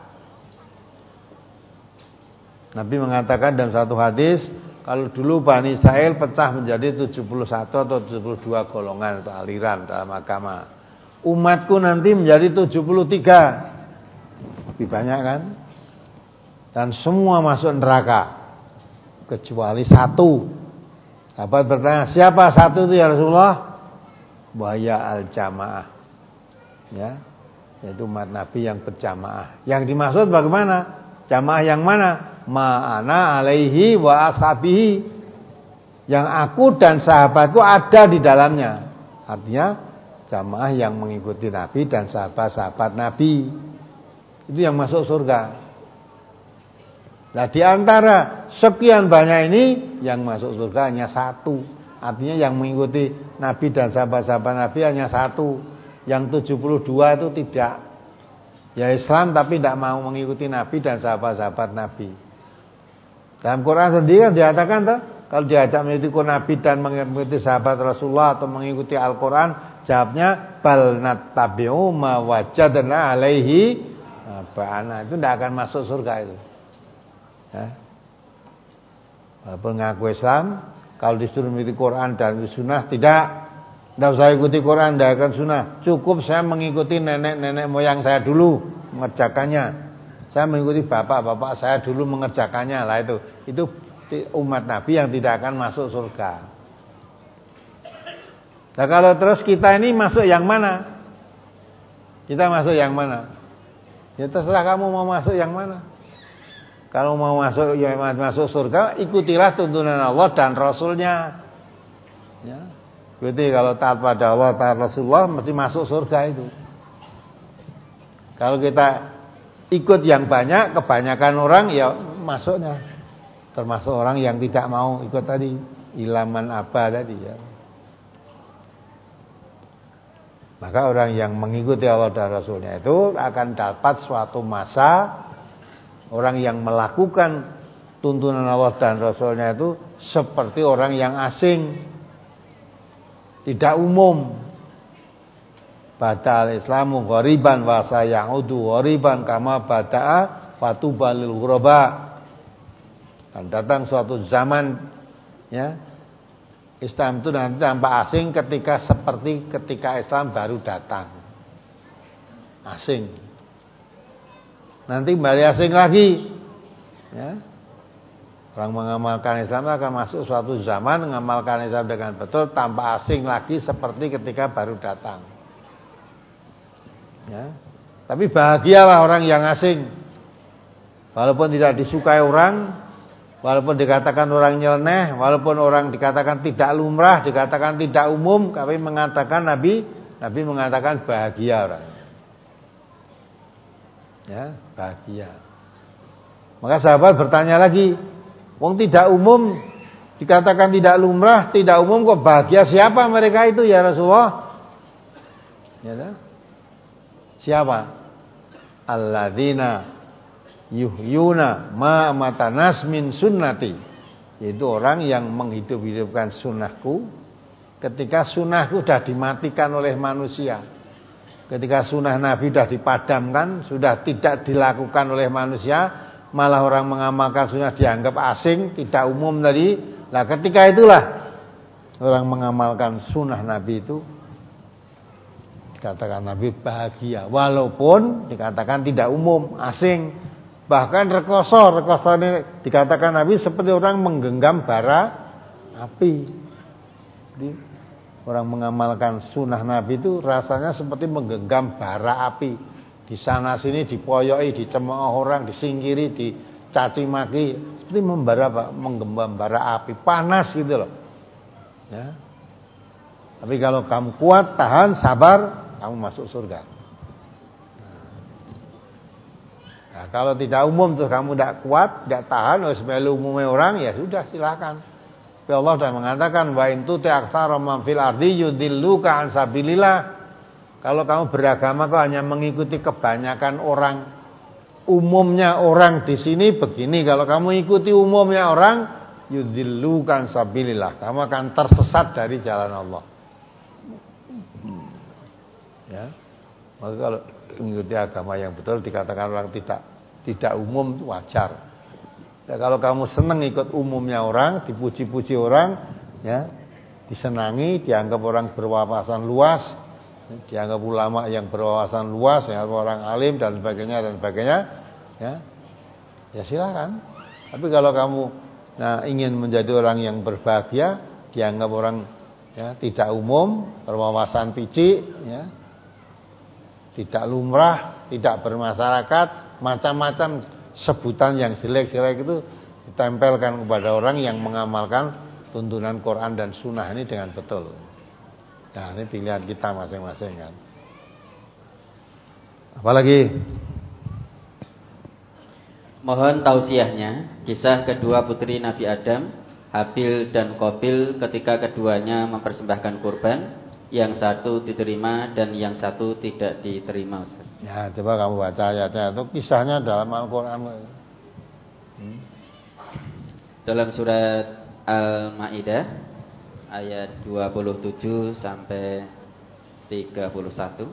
Nabi mengatakan dalam satu hadis, kalau dulu Bani Israil pecah menjadi tujuh puluh satu atau tujuh puluh dua golongan atau aliran dalam agama, umatku nanti menjadi tujuh puluh tiga, lebih banyak kan? Dan semua masuk neraka kecuali satu. Sahabat bertanya, siapa satu itu ya Rasulullah? Wahya al-jamaah, ya, yaitu umat Nabi yang berjamaah. Yang dimaksud bagaimana? Jamaah yang mana? Ma'ana alaihi wa ashabihi, yang aku dan sahabatku ada di dalamnya. Artinya jamaah yang mengikuti Nabi dan sahabat-sahabat Nabi, itu yang masuk surga. Nah, di antara sekian banyak ini yang masuk surga hanya satu. Artinya yang mengikuti Nabi dan sahabat-sahabat Nabi hanya satu. Yang tujuh puluh dua itu tidak. Ya Islam tapi tidak mau mengikuti Nabi dan sahabat-sahabat Nabi. Dalam Quran sendiri kan dikatakan tuh, kalau diajak mengikuti Nabi dan mengikuti sahabat Rasulullah atau mengikuti Al-Quran, jawabnya bal nattabi'u ma wajadna alaihi aba'ana. Itu tidak akan masuk surga itu. Ya. Walaupun ngaku Islam, kalau disuruh mengikuti Quran dan sunnah, tidak. Tidak usah ikuti Quran, tidak akan sunnah. Cukup saya mengikuti nenek-nenek moyang saya dulu mengerjakannya. Saya mengikuti bapak-bapak saya dulu mengerjakannya. Lah itu, itu umat Nabi yang tidak akan masuk surga. Nah kalau terus kita ini masuk yang mana? Kita masuk yang mana? Ya terserah kamu mau masuk yang mana. Kalau mau masuk ya masuk surga, ikutilah tuntunan Allah dan Rasulnya. Ya. Berarti kalau taat pada Allah, taat Rasulullah, mesti masuk surga itu. Kalau kita ikut yang banyak, kebanyakan orang ya masuknya. Termasuk orang yang tidak mau ikut tadi, ilaman apa tadi ya. Maka orang yang mengikuti Allah dan Rasulnya itu akan dapat suatu masa, orang yang melakukan tuntunan Allah dan Rasulnya itu seperti orang yang asing, tidak umum. Badal Islamu ghoriban wa sayaudu ghoriban kama bada'a fatubalil ghuraba. Dan datang suatu zaman ya, Islam itu nanti tampak asing ketika seperti ketika Islam baru datang. Asing. Nanti kembali asing lagi. Ya. Orang mengamalkan Islam akan masuk suatu zaman mengamalkan Islam dengan betul tanpa asing lagi seperti ketika baru datang. Ya. Tapi bahagialah orang yang asing. Walaupun tidak disukai orang, walaupun dikatakan orang nyeleneh, walaupun orang dikatakan tidak lumrah, dikatakan tidak umum, tapi mengatakan Nabi, Nabi mengatakan bahagia orang. Ya, bahagia. Maka sahabat bertanya lagi, wong tidak umum, dikatakan tidak lumrah, tidak umum kok bahagia, siapa mereka itu ya Rasulullah? Ya, kan? Siapa? Alladzina yuhyuna ma matanas min sunnati, yaitu orang yang menghidup-hidupkan sunnahku ketika sunnahku sudah dimatikan oleh manusia, ketika sunnah Nabi sudah dipadamkan, sudah tidak dilakukan oleh manusia, malah orang mengamalkan sunnah dianggap asing, tidak umum tadi. Nah ketika itulah orang mengamalkan sunnah Nabi itu dikatakan Nabi bahagia, walaupun dikatakan tidak umum, asing. Bahkan rekoso, rekoso ini dikatakan Nabi seperti orang menggenggam bara api. Jadi, orang mengamalkan sunnah Nabi itu rasanya seperti menggenggam bara api. Di sana sini dipoyoi, dicemooh orang, disingkiri, dicaci maki, seperti membara apa? Menggenggam bara api, panas gitu loh. Ya. Tapi kalau kamu kuat, tahan, sabar, kamu masuk surga. Nah, kalau tidak umum terus kamu tidak kuat, tidak tahan, harus melu umumnya orang, ya sudah silakan. Tapi Allah sudah mengatakan wa in tuti aktsara man fil ardi yudilluka an sabilillah. Kalau kamu beragama kok hanya mengikuti kebanyakan orang, umumnya orang di sini begini, kalau kamu ikuti umumnya orang, yudilluka an sabilillah, kamu akan tersesat dari jalan Allah. Ya. Maka kalau mengikuti agama yang betul dikatakan orang tidak tidak umum itu wajar. Ya, kalau kamu senang ikut umumnya orang, dipuji-puji orang, ya, disenangi, dianggap orang berwawasan luas, dianggap ulama yang berwawasan luas, ya, orang alim dan sebagainya dan sebagainya, ya, ya silakan. Tapi kalau kamu nah, ingin menjadi orang yang berbahagia, dianggap orang ya, tidak umum, berwawasan picik, ya, tidak lumrah, tidak bermasyarakat, macam-macam sebutan yang jelek-jelek itu ditempelkan kepada orang yang mengamalkan tuntunan Quran dan Sunnah ini dengan betul. Nah, ini pilihan kita masing-masing kan. Apalagi? Mohon tausiahnya kisah kedua putri Nabi Adam, Habil dan Qabil, ketika keduanya mempersembahkan kurban, yang satu diterima dan yang satu tidak diterima, Ustaz. Ya, coba kamu baca ayatnya itu, kisahnya dalam Al-Qur'an. Hmm. Dalam surat Al-Maidah ayat dua puluh tujuh sampai tiga puluh satu.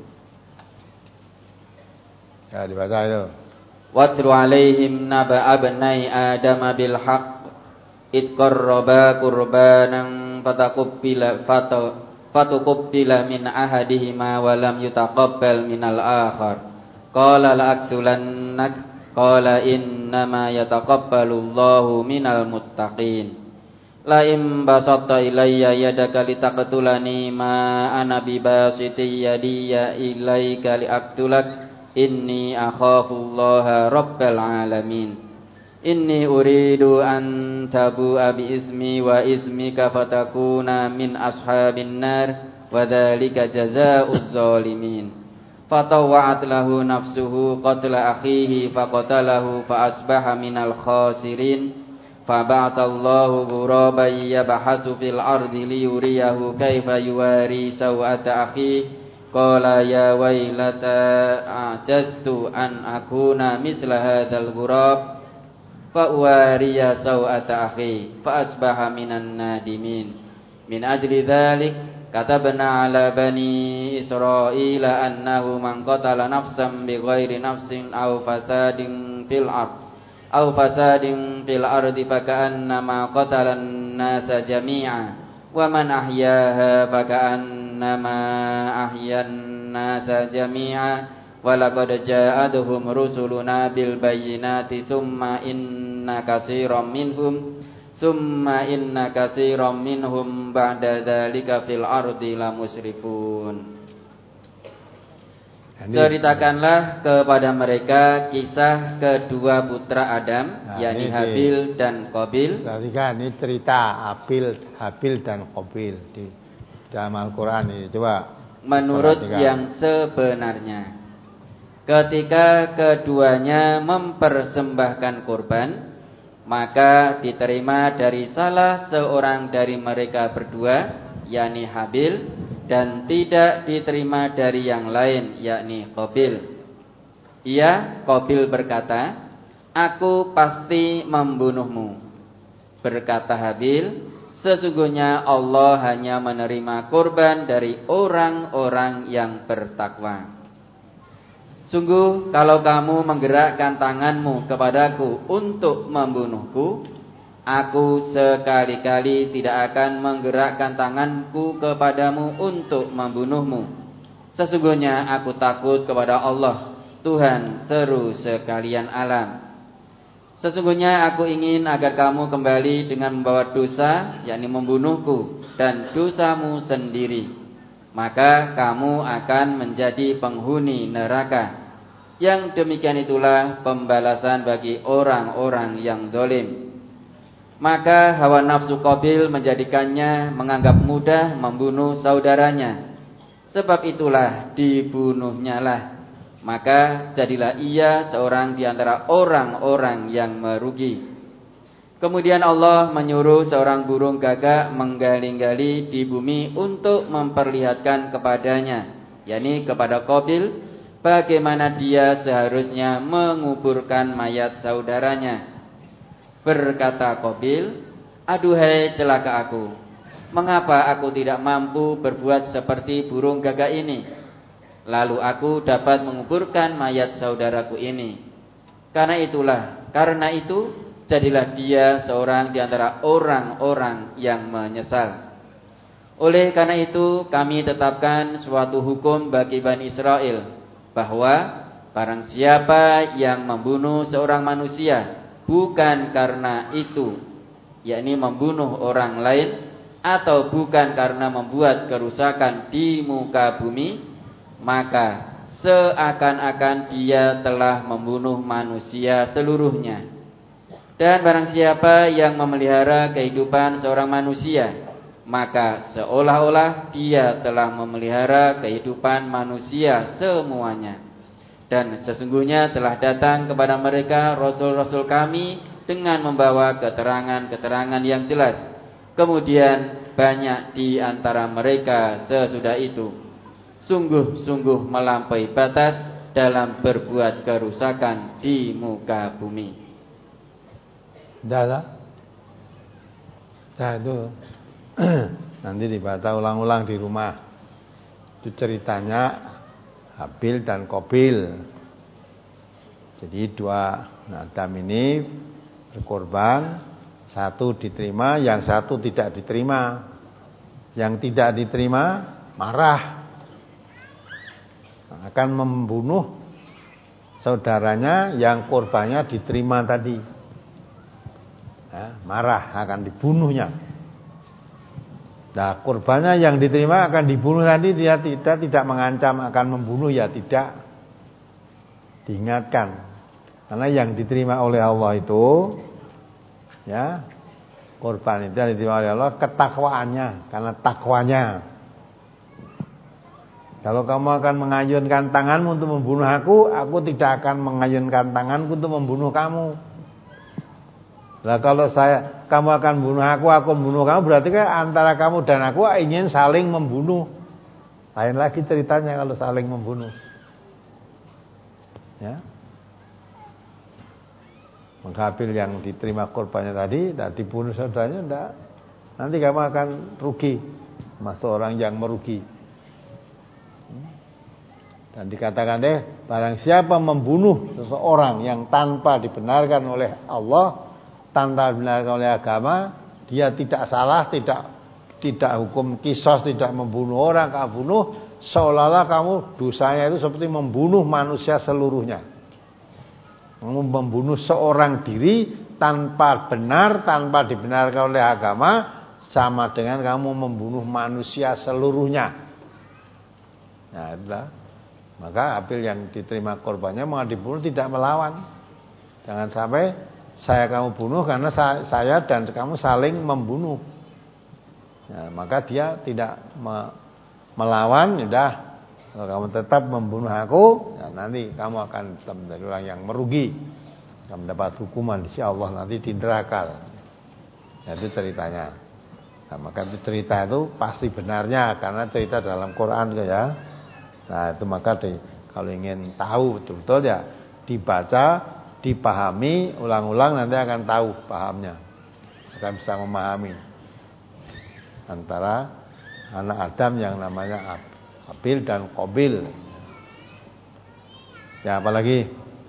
Ya, dibaca itu. Watlu alaihim naba abnai Adam bil haqq id qarraba qurbanan fataqubbila fatuqubbila min ahadihima wa lam yutaqabbal minal akhar qala la aqtulannak qala innama yataqabbalu Allahu minal muttaqin la im basatta ilayya yadaka litaqtulani ma ana bibasiti yadiya ilaika liaqtulak inni akhafullaha rabbal alamin inni uridu an tabu'a bi ismi wa ismika fatakuna min ashabin nar wa dzalika jazaa'uz zalimin fatawa'at lahu nafsuhu qatla akhihi faqatalahu fa asbaha minal khasirin faba'atallahu ghuraban yabhasu fil ardi liyuriyahu kaifa yuwari sawata akhihi qala ya wailata ajaztu an akuna misla hadzal ghurab fa uwariya sawata akhi fa asbaha minan nadimin min ajli dzalik katabna ala bani israila annahu man qatala nafsan bighairi nafsin aw fasadin fil ard aw fasadin fil ardi faka'annama qatala an-nasa jami'a wa man ahyaha faka'annama ahyan nasa jami'a wa laqad ja'atuhum rusuluna bil bayyinati summa inna katsiran minhum summa inna katsiran minhum ba'da dzalika fil ardi lamusrifun. Ceritakanlah kepada mereka kisah kedua putra Adam, nah, yakni Habil dan Qabil. Perhatikan, ini cerita Habil, Habil dan Qabil di dalam Al-Quran ini. Coba. Menurut perhatikan yang sebenarnya, ketika keduanya mempersembahkan kurban, maka diterima dari salah seorang dari mereka berdua, yakni Habil, dan tidak diterima dari yang lain, yakni Qabil. Ia, Qabil berkata, aku pasti membunuhmu. Berkata Habil, sesungguhnya Allah hanya menerima kurban dari orang-orang yang bertakwa. Sungguh kalau kamu menggerakkan tanganmu kepadaku untuk membunuhku, aku sekali-kali tidak akan menggerakkan tanganku kepadamu untuk membunuhmu. Sesungguhnya aku takut kepada Allah, Tuhan seru sekalian alam. Sesungguhnya aku ingin agar kamu kembali dengan membawa dosa, yakni membunuhku, dan dosamu sendiri. Maka kamu akan menjadi penghuni neraka. Yang demikian itulah pembalasan bagi orang-orang yang zalim. Maka hawa nafsu Qabil menjadikannya menganggap mudah membunuh saudaranya. Sebab itulah dibunuhnya lah. Maka jadilah ia seorang di antara orang-orang yang merugi. Kemudian Allah menyuruh seorang burung gagak menggali-gali di bumi untuk memperlihatkan kepadanya, yakni kepada Qabil, bagaimana dia seharusnya menguburkan mayat saudaranya. Berkata Qabil, aduhai celaka aku, mengapa aku tidak mampu berbuat seperti burung gagak ini? Lalu aku dapat menguburkan mayat saudaraku ini. Karena itulah, karena itu jadilah dia seorang di antara orang-orang yang menyesal. Oleh karena itu kami tetapkan suatu hukum bagi Bani Israel, bahwa barang siapa yang membunuh seorang manusia bukan karena itu, yakni membunuh orang lain, atau bukan karena membuat kerusakan di muka bumi, maka seakan-akan dia telah membunuh manusia seluruhnya. Dan barang siapa yang memelihara kehidupan seorang manusia, maka seolah-olah dia telah memelihara kehidupan manusia semuanya. Dan sesungguhnya telah datang kepada mereka rasul-rasul kami dengan membawa keterangan-keterangan yang jelas. Kemudian banyak di antara mereka sesudah itu sungguh-sungguh melampaui batas dalam berbuat kerusakan di muka bumi. Dah lah. Dah itu nanti dibaca ulang-ulang di rumah. Itu ceritanya Habil dan Qabil. Jadi dua Adam ini berkorban, satu diterima, yang satu tidak diterima. Yang tidak diterima marah, akan membunuh saudaranya yang korbannya diterima tadi. Ya, marah akan dibunuhnya. Nah, korbannya yang diterima akan dibunuh tadi, dia tidak tidak mengancam akan membunuh, ya tidak. Diingatkan. Karena yang diterima oleh Allah itu, ya, korban itu yang diterima oleh Allah ketakwaannya, karena takwanya. Kalau kamu akan mengayunkan tanganmu untuk membunuh aku, aku tidak akan mengayunkan tanganku untuk membunuh kamu. Nah, kalau saya kamu akan bunuh aku, aku membunuh kamu, berarti kan antara kamu dan aku ingin saling membunuh. Lain lagi ceritanya kalau saling membunuh. Ya. Menghabil yang diterima korbannya tadi, tidak dibunuh saudaranya, tidak. Nanti kamu akan rugi, masuk orang yang merugi. Dan dikatakan deh, barang siapa membunuh seseorang yang tanpa dibenarkan oleh Allah, tanpa dibenarkan oleh agama, dia tidak salah, tidak tidak hukum kisos, tidak membunuh orang, kamu bunuh, seolah-olah kamu dosanya itu seperti membunuh manusia seluruhnya. Kamu membunuh seorang diri tanpa benar, tanpa dibenarkan oleh agama, sama dengan kamu membunuh manusia seluruhnya. Nah, itulah. Maka Habil yang diterima korbannya mau dibunuh tidak melawan. Jangan sampai saya kamu bunuh karena saya dan kamu saling membunuh. Nah, maka dia tidak me, melawan, sudah. Kalau kamu tetap membunuh aku, ya nanti kamu akan menjadi orang yang merugi. Kamu mendapat hukuman di sisi Allah nanti di neraka. Ya, itu ceritanya. Nah, maka itu cerita itu pasti benarnya karena cerita dalam Quran ya. Nah, itu maka di, kalau ingin tahu betul-betul ya dibaca, dipahami, ulang-ulang, nanti akan tahu pahamnya. Akan bisa memahami antara anak Adam yang namanya Habil dan Qabil. Ya, apalagi?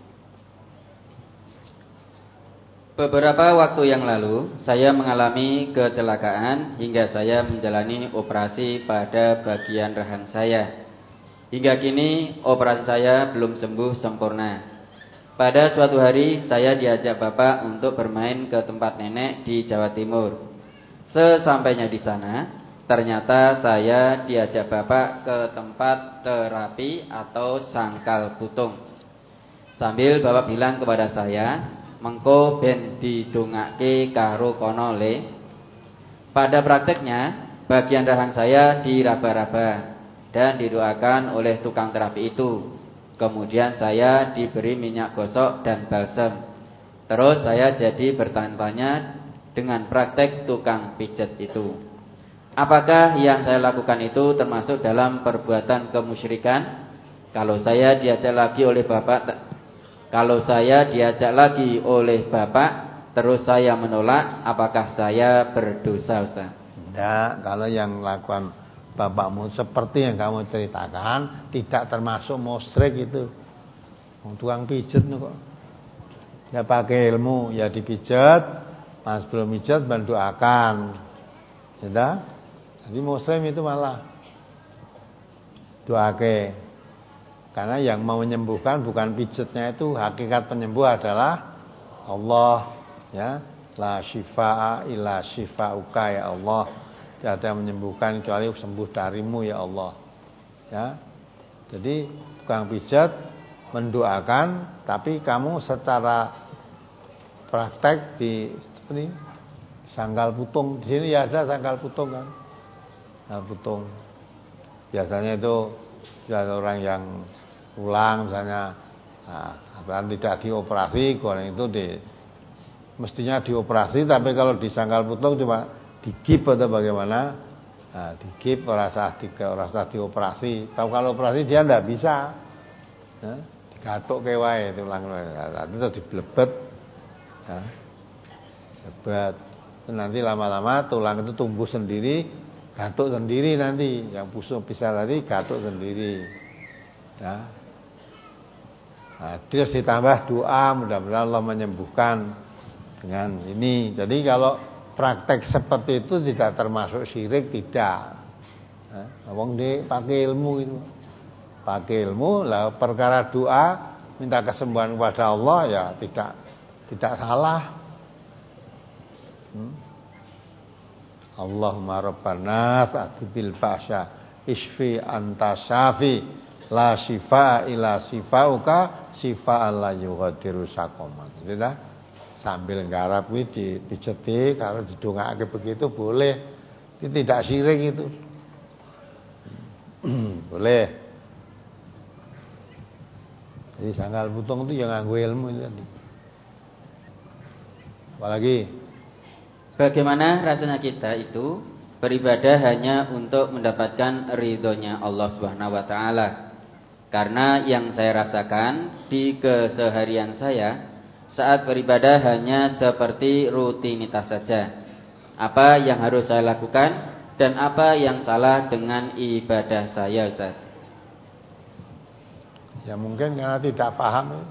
Beberapa waktu yang lalu saya mengalami kecelakaan hingga saya menjalani operasi pada bagian rahang saya. Hingga kini operasi saya belum sembuh sempurna. Pada suatu hari saya diajak bapak untuk bermain ke tempat nenek di Jawa Timur. Sesampainya di sana, ternyata saya diajak bapak ke tempat terapi atau sangkal putung. Sambil bapak bilang kepada saya, mengko ben didongake karo kono le. Pada prakteknya, bagian rahang saya diraba-raba dan didoakan oleh tukang terapi itu. Kemudian saya diberi minyak gosok dan balsam. Terus saya jadi bertanya-tanya dengan praktek tukang pijat itu. Apakah yang saya lakukan itu termasuk dalam perbuatan kemusyrikan? Kalau saya diajak lagi oleh bapak, kalau saya diajak lagi oleh bapak, terus saya menolak, apakah saya berdosa, Ustaz? Ya, kalau yang lakukan bapakmu seperti yang kamu ceritakan tidak termasuk musyrik itu. Tukang pijet kok. Ya pakai ilmu, ya dipijat, pas belum pijat mendoakan. Sudah? Jadi muslim itu malah doake. Karena yang mau menyembuhkan bukan pijatnya itu, hakikat penyembuh adalah Allah, ya. La syifaa illa syifauka ya Allah. Tidak ada yang menyembuhkan kecuali sembuh darimu ya Allah. Ya. Jadi tukang pijat mendoakan, tapi kamu secara praktek di ini sanggal putung. Di sini ya ada sanggal putung kan. Sanggal putung. Biasanya itu ada orang yang pulang misalnya, nah, tidak dioperasi, orang itu di mestinya dioperasi, tapi kalau di sanggal putung cuma digip atau bagaimana, nah, digip rasa tiga rasa dioperasi. Tahu kalau operasi dia tidak bisa, ya, digatuk kewae tulang, nah, itu diblebet, ya, blebet. Nanti lama-lama tulang itu tumbuh sendiri, gatuk sendiri nanti, yang busuk bisa tadi gatuk sendiri, ya. Nah, terus ditambah doa, mudah-mudahan Allah menyembuhkan dengan ini. Jadi kalau praktek seperti itu tidak termasuk syirik, tidak. Nah, wong de pakai ilmu itu. Pakai ilmu, lah perkara doa minta kesembuhan kepada Allah ya tidak tidak salah. Hmm? Allahumma rabbana fa'tibil ba'sya isfi anta syafi la syifa ila sifauka syifa la yughadiru saqaman. Sudah sambil garap kuwi dipijeti, kalau didongakake begitu boleh. Itu tidak syirik itu. Boleh. Jadi sanggal putung itu yang nganggo ilmu itu tadi. Apalagi bagaimana rasanya kita itu beribadah hanya untuk mendapatkan ridhonya Allah Subhanahu wa taala? Karena yang saya rasakan di keseharian saya saat beribadah hanya seperti rutinitas saja. Apa yang harus saya lakukan dan apa yang salah dengan ibadah saya, Ustaz? Ya mungkin karena tidak paham.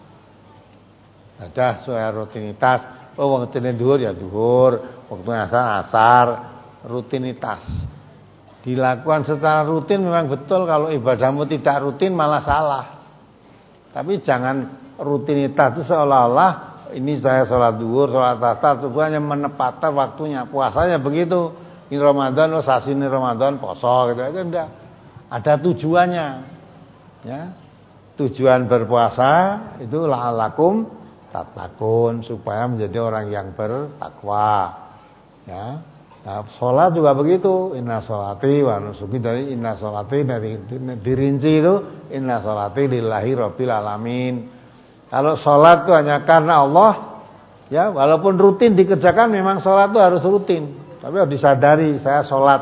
Ada soal rutinitas. Oh, waktu duhur ya duhur, waktu asar asar, rutinitas. Dilakukan secara rutin memang betul. Kalau ibadahmu tidak rutin malah salah. Tapi jangan rutinitas itu seolah-olah ini saya sholat duhur, sholat asar, itu hanya menepatkan waktunya. Puasanya begitu. Ini Ramadan, oh sasi ini Ramadan poso gitu aja enggak. Ada tujuannya. Ya. Tujuan berpuasa itu la'alakum tattaqun, supaya menjadi orang yang bertakwa. Ya. Nah, sholat juga begitu. Inna sholati wa nusuki, dari inna sholati dari dirinci itu inna sholati lillahi rabbil alamin. Kalau sholat itu hanya karena Allah, ya walaupun rutin dikerjakan, memang sholat itu harus rutin. Tapi harus disadari saya sholat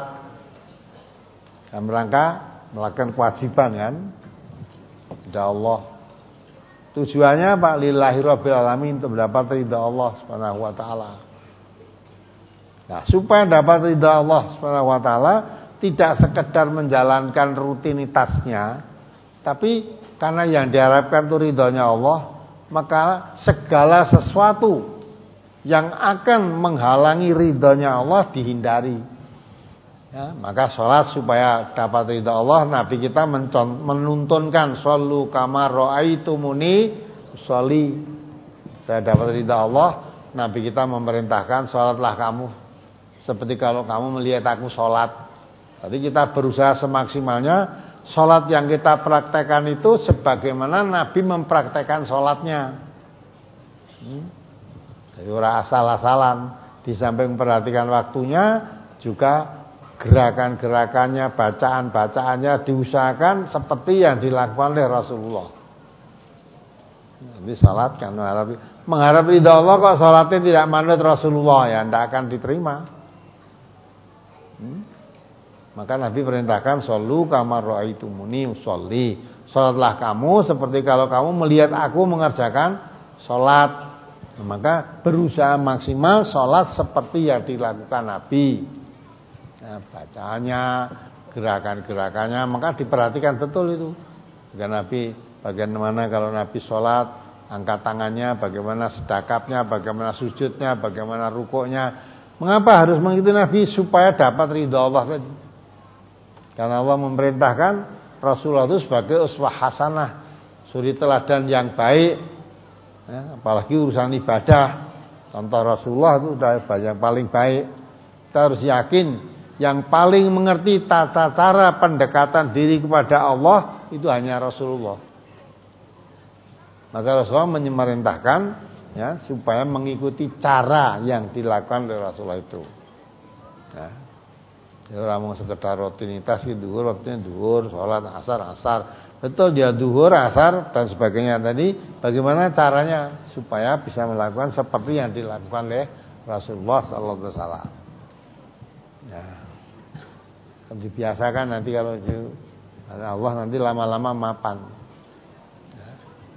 dalam rangka melakukan kewajiban kan. Kepada Allah. Tujuannya Pak lillahi rabbil alamin, untuk mendapat ridha Allah Subhanahu wa taala. Nah, supaya dapat ridha Allah Subhanahu wa taala tidak sekedar menjalankan rutinitasnya, tapi karena yang diharapkan itu ridhonya Allah, maka segala sesuatu yang akan menghalangi ridhonya Allah dihindari. Ya, maka sholat supaya dapat ridha Allah, Nabi kita menuntunkan shollu kama ra'aitumuni sholli. Saya dapat ridha Allah, Nabi kita memerintahkan sholatlah kamu seperti kalau kamu melihat aku sholat. Jadi kita berusaha semaksimalnya sholat yang kita praktekkan itu sebagaimana Nabi mempraktekkan sholatnya. Hmm? Jadi ora asal-asalan, di samping memperhatikan waktunya juga gerakan-gerakannya, bacaan-bacaannya diusahakan seperti yang dilakukan oleh Rasulullah. Jadi salat kan mengharap mengharap ridha Allah, kok salatnya tidak manut Rasulullah, ya tidak akan diterima. Hmm? Maka Nabi perintahkan shollu kama ra'aitumuni usolli. Salatlah kamu seperti kalau kamu melihat aku mengerjakan salat. Maka berusaha maksimal salat seperti yang dilakukan Nabi. Nah, bacaannya, gerakan-gerakannya, maka diperhatikan betul itu. Jika Nabi, bagaimana kalau Nabi sholat, angkat tangannya, bagaimana sedekapnya, bagaimana sujudnya, bagaimana rukuknya. Mengapa harus mengikuti Nabi? Supaya dapat ridha Allah tadi. Karena Allah memerintahkan Rasulullah itu sebagai uswah hasanah, suri teladan yang baik. Ya, apalagi urusan ibadah. Contoh Rasulullah itu sudah yang paling baik. Kita harus yakin yang paling mengerti tata cara pendekatan diri kepada Allah itu hanya Rasulullah. Maka Rasulullah memerintahkan ya supaya mengikuti cara yang dilakukan oleh Rasulullah itu. Ya. Ya ora mung sekedar rutinitas iki dhuwur waktunya dhuwur, salat asar asar. Betul dia dhuwur, asar dan sebagainya tadi, bagaimana caranya supaya bisa melakukan seperti yang dilakukan oleh Rasulullah sallallahu alaihi wasallam. Ya. Kan dibiasakan nanti kalau Allah nanti lama-lama mapan. Ya.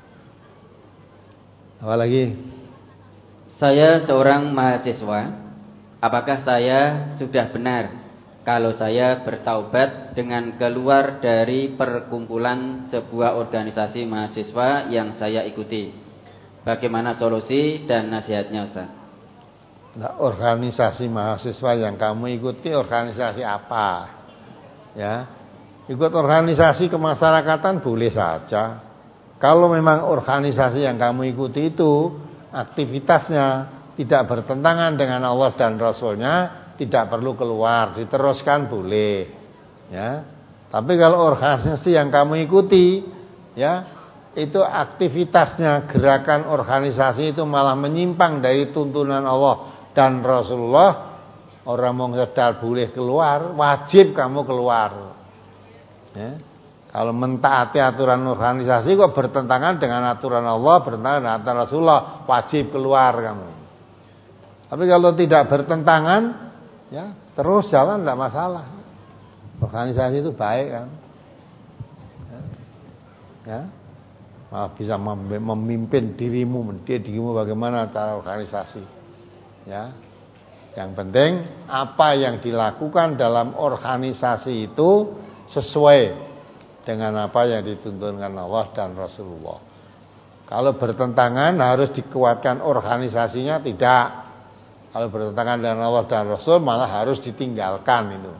Apa lagi? Saya seorang mahasiswa. Apakah saya sudah benar kalau saya bertaubat dengan keluar dari perkumpulan sebuah organisasi mahasiswa yang saya ikuti? Bagaimana solusi dan nasihatnya, Ustaz? Nah, organisasi mahasiswa yang kamu ikuti organisasi apa? Ya, ikut organisasi kemasyarakatan boleh saja. Kalau memang organisasi yang kamu ikuti itu aktivitasnya tidak bertentangan dengan Allah dan Rasulnya, tidak perlu keluar, diteruskan boleh. Ya. Tapi kalau organisasi yang kamu ikuti, ya, itu aktivitasnya gerakan organisasi itu malah menyimpang dari tuntunan Allah dan Rasulullah, orang mau sedar boleh keluar, wajib kamu keluar. Ya. Kalau mentaati aturan organisasi kok bertentangan dengan aturan Allah, bertentangan dengan aturan Rasulullah, wajib keluar kamu. Tapi kalau tidak bertentangan, ya terus jalan tidak masalah. Organisasi itu baik kan, ya, ya. Malah bisa memimpin dirimu, mendidik dirimu bagaimana cara organisasi. Ya, yang penting apa yang dilakukan dalam organisasi itu sesuai dengan apa yang dituntunkan Allah dan Rasulullah. Kalau bertentangan harus dikuatkan organisasinya, tidak. Kalau bertentangan dengan Allah dan Rasul malah harus ditinggalkan itu.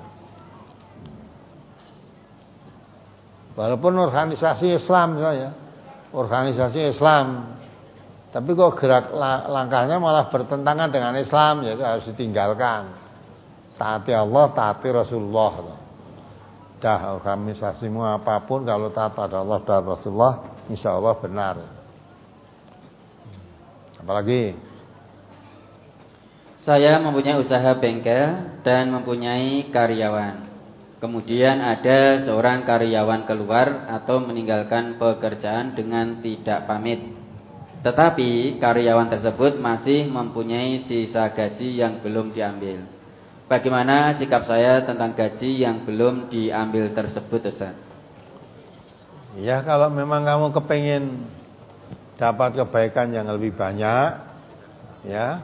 Walaupun organisasi Islam ya, organisasi Islam, tapi kok gerak langkahnya malah bertentangan dengan Islam, ya itu harus ditinggalkan. Taati Allah, taati Rasulullah. Dah organisasimu apapun kalau taat pada Allah dan Rasulullah, insya Allah benar. Apalagi? Saya mempunyai usaha bengkel dan mempunyai karyawan. Kemudian ada seorang karyawan keluar atau meninggalkan pekerjaan dengan tidak pamit. Tetapi karyawan tersebut masih mempunyai sisa gaji yang belum diambil. Bagaimana sikap saya tentang gaji yang belum diambil tersebut, Ustaz? Ya, kalau memang kamu kepingin dapat kebaikan yang lebih banyak, ya,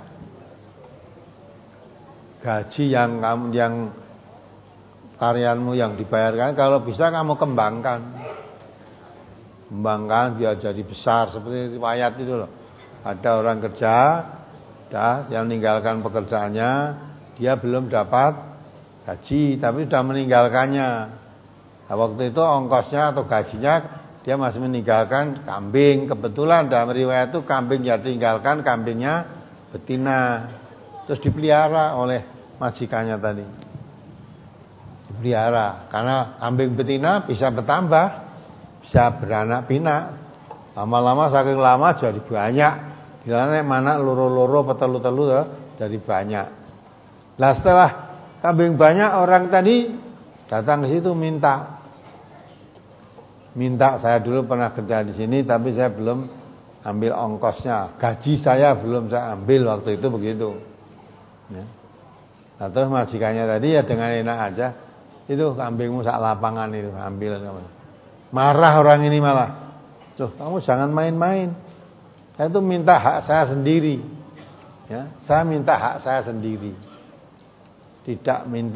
gaji yang kamu yang karyawanmu yang dibayarkan kalau bisa kamu kembangkan. Kembangkan biar jadi besar seperti riwayat itu loh. Ada orang kerja dah yang meninggalkan pekerjaannya, dia belum dapat gaji tapi sudah meninggalkannya. Nah, waktu itu ongkosnya atau gajinya dia masih meninggalkan kambing. Kebetulan dalam riwayat itu kambing yang ditinggalkan kambingnya betina. Terus dipelihara oleh majikannya tadi. Dipelihara karena kambing betina bisa bertambah, bisa beranak pinak. Lama-lama saking lama jadi banyak. Gilane mana loro-loro petelu-telu ya, jadi banyak. Lah setelah kambing banyak, orang tadi datang ke situ minta. Minta, saya dulu pernah kerja di sini tapi saya belum ambil ongkosnya. Gaji saya belum saya ambil waktu itu begitu. Ya. Nah, terus majikannya tadi ya dengan enak aja, itu kambingmu sak lapangan itu ambil. Marah orang ini malah, tuh kamu jangan main-main. Saya itu minta hak saya sendiri, ya, saya minta hak saya sendiri, tidak minta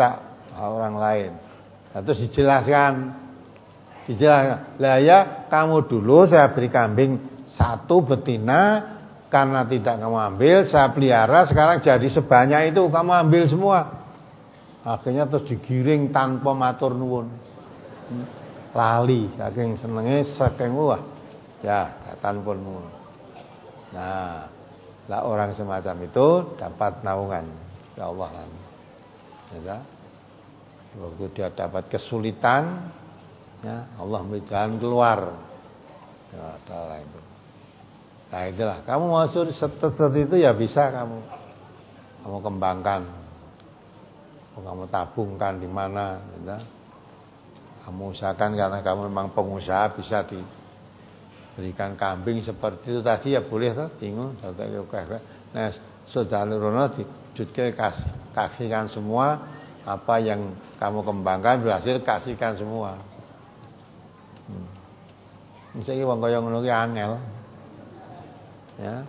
orang lain. Nah, terus dijelaskan, dijelaskan. Lah ya, kamu dulu saya beri kambing satu betina, karena tidak kamu ambil, saya pelihara, sekarang jadi sebanyak itu kamu ambil semua. Akhirnya terus digiring tanpa matur nuwun. Lali, saking senenge, saking wah, ya tanpa nuwun. Nah, lah orang semacam itu dapat naungan, ya Allah kan. Ya, waktu dia dapat kesulitan, ya Allah beri jalan keluar. Ya, adalah itu. Nah itulah, kamu mau seperti itu ya bisa kamu, kamu kembangkan, kamu tabungkan di mana, ya. Kamu usahakan karena kamu memang pengusaha bisa diberikan kambing seperti itu tadi ya boleh tuh, tinggal, nah sudah nurono dijutke kasih, kasihkan semua apa yang kamu kembangkan berhasil kasihkan semua. Hmm. Misalnya wong kaya ngono ki angel. Ya.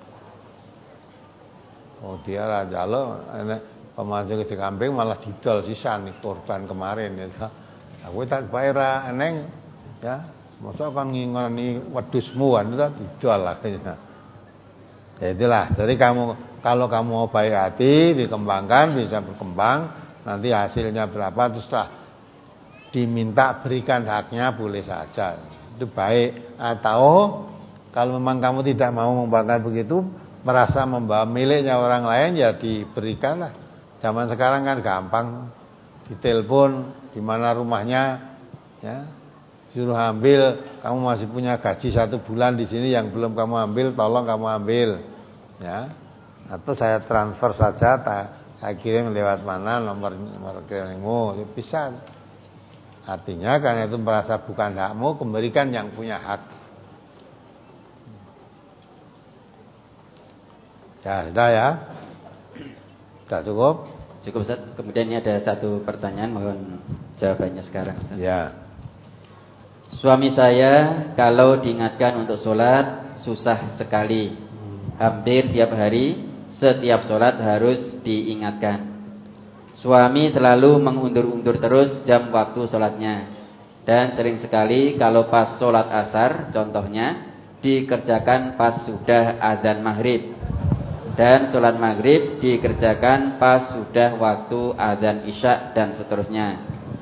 Oh dia raja lo, pemancing di kambing malah didol sisan nih korban kemarin ya. Aku tak bayar eneng, ya. Masa kan ngingoni wedusmu kan itu didol akhirnya. Ya itulah. Jadi kamu kalau kamu mau baik hati, dikembangkan bisa berkembang. Nanti hasilnya berapa terus setelah diminta berikan haknya boleh saja. Itu baik. Atau kalau memang kamu tidak mau membanggakan begitu, merasa membawa miliknya orang lain, ya diberikanlah. Zaman sekarang kan gampang, ditelepon di mana rumahnya, ya, suruh ambil. Kamu masih punya gaji satu bulan di sini yang belum kamu ambil, tolong kamu ambil, ya. Atau saya transfer saja, saya kirim lewat mana nomor nomor rekeningmu, bisa. Artinya karena itu merasa bukan hakmu, kembalikan yang punya hak. Ya, sudah ya. Sudah cukup? Cukup, Ustaz. Kemudian ini ada satu pertanyaan, mohon jawabannya sekarang, Ustaz. Ya. Suami saya kalau diingatkan untuk sholat susah sekali. Hampir tiap hari, setiap sholat harus diingatkan. Suami selalu mengundur-undur terus jam waktu sholatnya. Dan sering sekali kalau pas sholat asar, contohnya, dikerjakan pas sudah azan maghrib. Dan sholat maghrib dikerjakan pas sudah waktu azan isya dan seterusnya.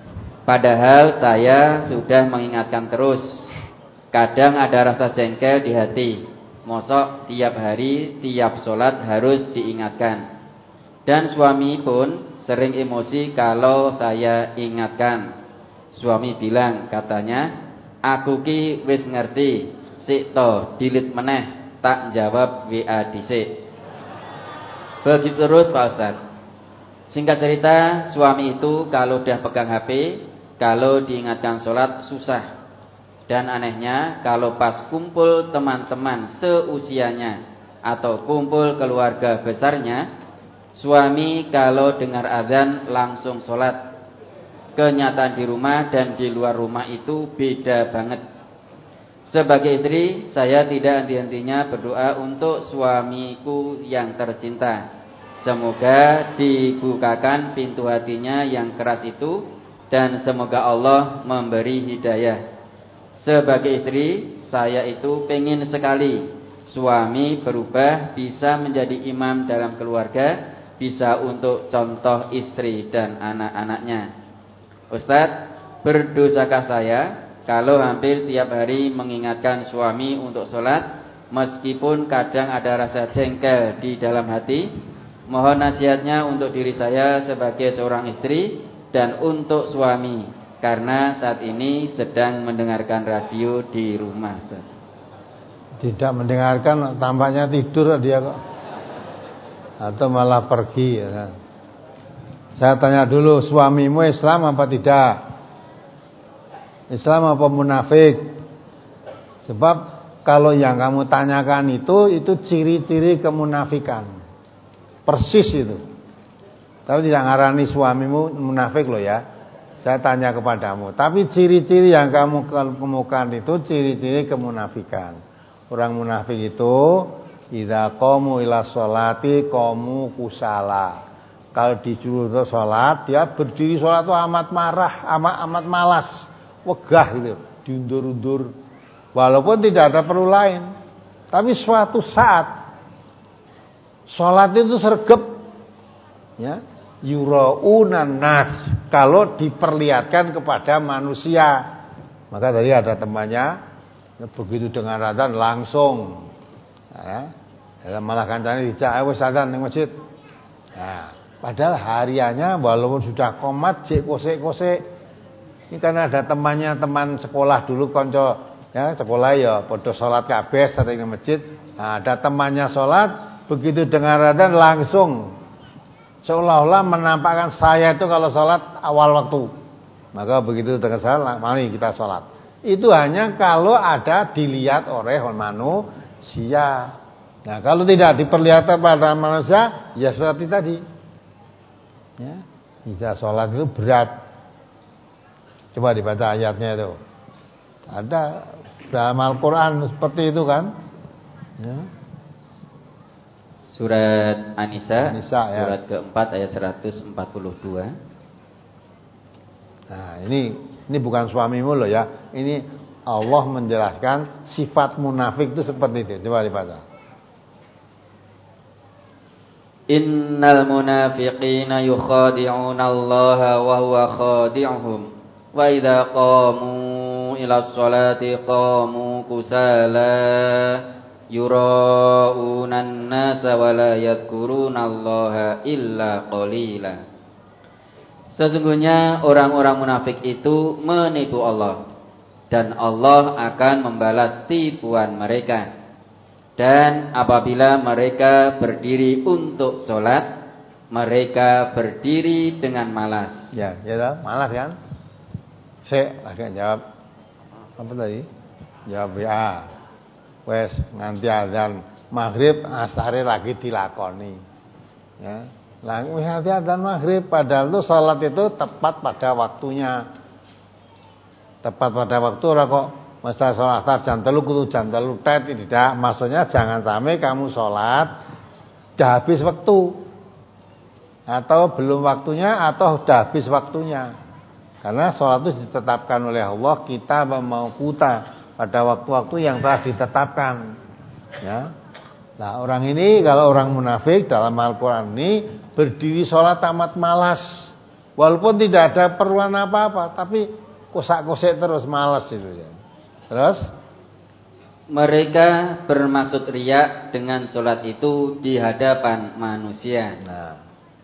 Padahal saya sudah mengingatkan terus. Kadang ada rasa jengkel di hati. Mosok tiap hari, tiap sholat harus diingatkan. Dan suami pun sering emosi kalau saya ingatkan. Suami bilang, katanya, aku ki wis ngerti, sik to dilit meneh, tak jawab W A dhisik. Begitu terus Pak Ustaz. Singkat cerita, suami itu kalau udah pegang H P, kalau diingatkan sholat susah. Dan anehnya, kalau pas kumpul teman-teman seusianya atau kumpul keluarga besarnya, suami kalau dengar azan langsung sholat. Kenyataan di rumah dan di luar rumah itu beda banget. Sebagai istri, saya tidak henti-hentinya berdoa untuk suamiku yang tercinta. Semoga dibukakan pintu hatinya yang keras itu, dan semoga Allah memberi hidayah. Sebagai istri, saya itu pengen sekali suami berubah, bisa menjadi imam dalam keluarga, bisa untuk contoh istri dan anak-anaknya. Ustadz, berdosakah saya kalau hampir tiap hari mengingatkan suami untuk sholat, meskipun kadang ada rasa jengkel di dalam hati? Mohon nasihatnya untuk diri saya sebagai seorang istri dan untuk suami, karena saat ini sedang mendengarkan radio di rumah. Tidak mendengarkan, tampaknya tidur dia kok, atau malah pergi ya. Saya tanya dulu, suamimu Islam apa tidak? Islam apa munafik? Sebab kalau yang kamu tanyakan itu, itu ciri-ciri kemunafikan. Persis itu. Tapi tidak ngarani suamimu munafik loh ya. Saya tanya kepadamu. Tapi ciri-ciri yang kamu kemukakan itu ciri-ciri kemunafikan. Orang munafik itu idza qamu ila sholati qamu kusala. kalau disuruh untuk sholat, dia berdiri sholat itu amat marah, amat amat malas, wegah gitu, diundur-undur. Walaupun tidak ada perlu lain, tapi suatu saat sholat itu sergap, ya, yuraunan nas, kalau diperlihatkan kepada manusia. Maka tadi ada temannya, begitu dengar adzan langsung, ya, malah kancane dijak, ayo wis adzan ning masjid. Nah, padahal hariannya walaupun sudah komat, cek kosek-kosek. Ini karena ada temannya, teman sekolah dulu konco, ya sekolah ya podo sholat kabeh sering di masjid. Nah, ada temannya sholat, begitu dengar adzan langsung seolah-olah menampakkan saya itu kalau sholat awal waktu. Maka begitu dengar salat, mari kita sholat. Itu hanya kalau ada dilihat oleh manusia. Nah, kalau tidak diperlihatkan pada manusia, ya seperti tadi. Ya, tidak sholat itu berat. Coba dibaca ayatnya itu. Ada dalam Al-Quran seperti itu kan? Ya. Surat An-Nisa, An-Nisa ya. Surat keempat ayat seratus empat puluh dua. Nah, ini ini bukan suamimu loh ya. Ini Allah menjelaskan sifat munafik itu seperti itu. Coba dibaca. Innal munafiqina yukhadi'una Allah wa huwa khadi'uhum wa idza qamu ila sholati qamu kusala yura'una an-nasa wa la yadhkuruna Allah illa qalila. Sesungguhnya orang-orang munafik itu menipu Allah, dan Allah akan membalas tipuan mereka. Dan apabila mereka berdiri untuk sholat, mereka berdiri dengan malas. Ya, ya, malas kan? Saya lagi jawab apa tadi? Jawab ya. Wes nganti azan maghrib asare lagi dilakoni. Ya. Lah wis adzan maghrib, padahal itu salat itu tepat pada waktunya. Tepat pada waktu ora kok mesti salat asar jam telu kudu jam telu tet tidak. Maksudnya jangan sampai kamu salat dah habis waktu. Atau belum waktunya atau dah habis waktunya. Karena salat itu ditetapkan oleh Allah, kita mau kuta pada waktu-waktu yang telah ditetapkan. Ya. Nah, orang ini kalau orang munafik dalam Al-Quran ini berdiri sholat amat malas, walaupun tidak ada perluan apa-apa, tapi kosak-kosek terus, malas itu ya. Terus mereka bermaksud riya dengan sholat itu di hadapan manusia. Nah,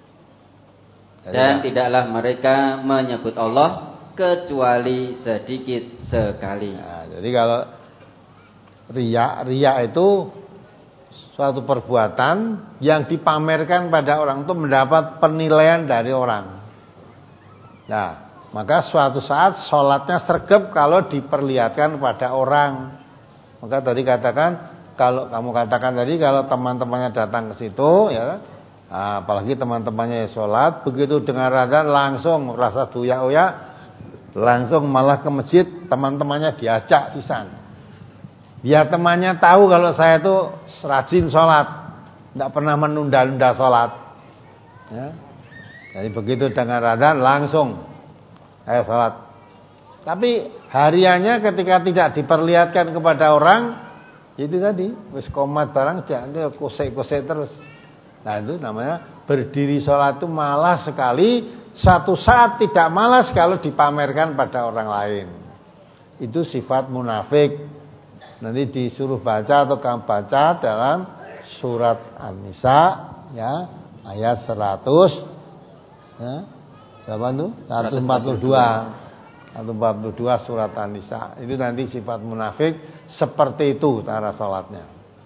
dan tidaklah mereka menyebut Allah kecuali sedikit sekali. Nah, jadi kalau riya, riya itu suatu perbuatan yang dipamerkan pada orang itu mendapat penilaian dari orang. Nah, maka suatu saat sholatnya sergap kalau diperlihatkan pada orang. Maka tadi katakan, kalau kamu katakan tadi kalau teman-temannya datang ke situ, ya, nah, apalagi teman-temannya sholat, begitu dengar adzan langsung rasa doyak-oyak, langsung malah ke masjid, teman-temannya diajak pisan. Biar temannya tahu kalau saya itu rajin sholat, tidak pernah menunda-nunda sholat. Ya. Jadi begitu dengar adzan langsung, ayo sholat. Tapi hariannya ketika tidak diperlihatkan kepada orang, itu tadi, wis komat barang jangan kosek-kosek terus. Nah itu namanya berdiri sholat itu malas sekali. Satu saat tidak malas kalau dipamerkan pada orang lain. Itu sifat munafik. Nanti disuruh baca atau kamu baca dalam surat An-Nisa ya, ayat seratus ya. Berapa itu? seratus empat puluh dua. seratus empat puluh dua surat An-Nisa. Itu nanti sifat munafik seperti itu cara salatnya.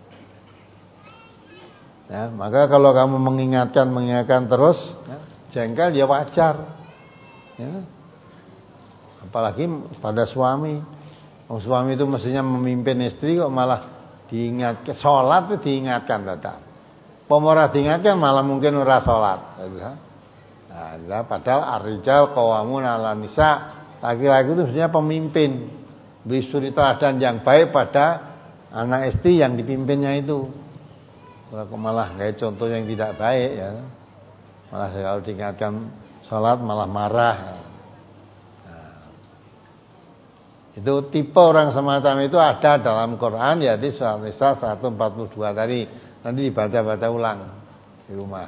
Ya, maka kalau kamu mengingatkan mengingatkan terus ya, jengkel ya wajar. Ya. Apalagi pada suami. Suami itu mestinya memimpin istri kok malah diingatkan salat itu diingatkan dadak. Pemora diingatkan malah mungkin ora salat. Nah, padahal ar-rijal qawamun 'alan nisa, laki-laki itu mestinya pemimpin, beri suri teladan yang baik pada anak istri yang dipimpinnya itu. Kalau malah kayak contoh yang tidak baik ya. Malah kalau diingatkan sholat malah marah. Nah, itu tipe orang semacam itu ada dalam Quran, yaitu surat Nisa seratus empat puluh dua tadi. Nanti dibaca-baca ulang di rumah.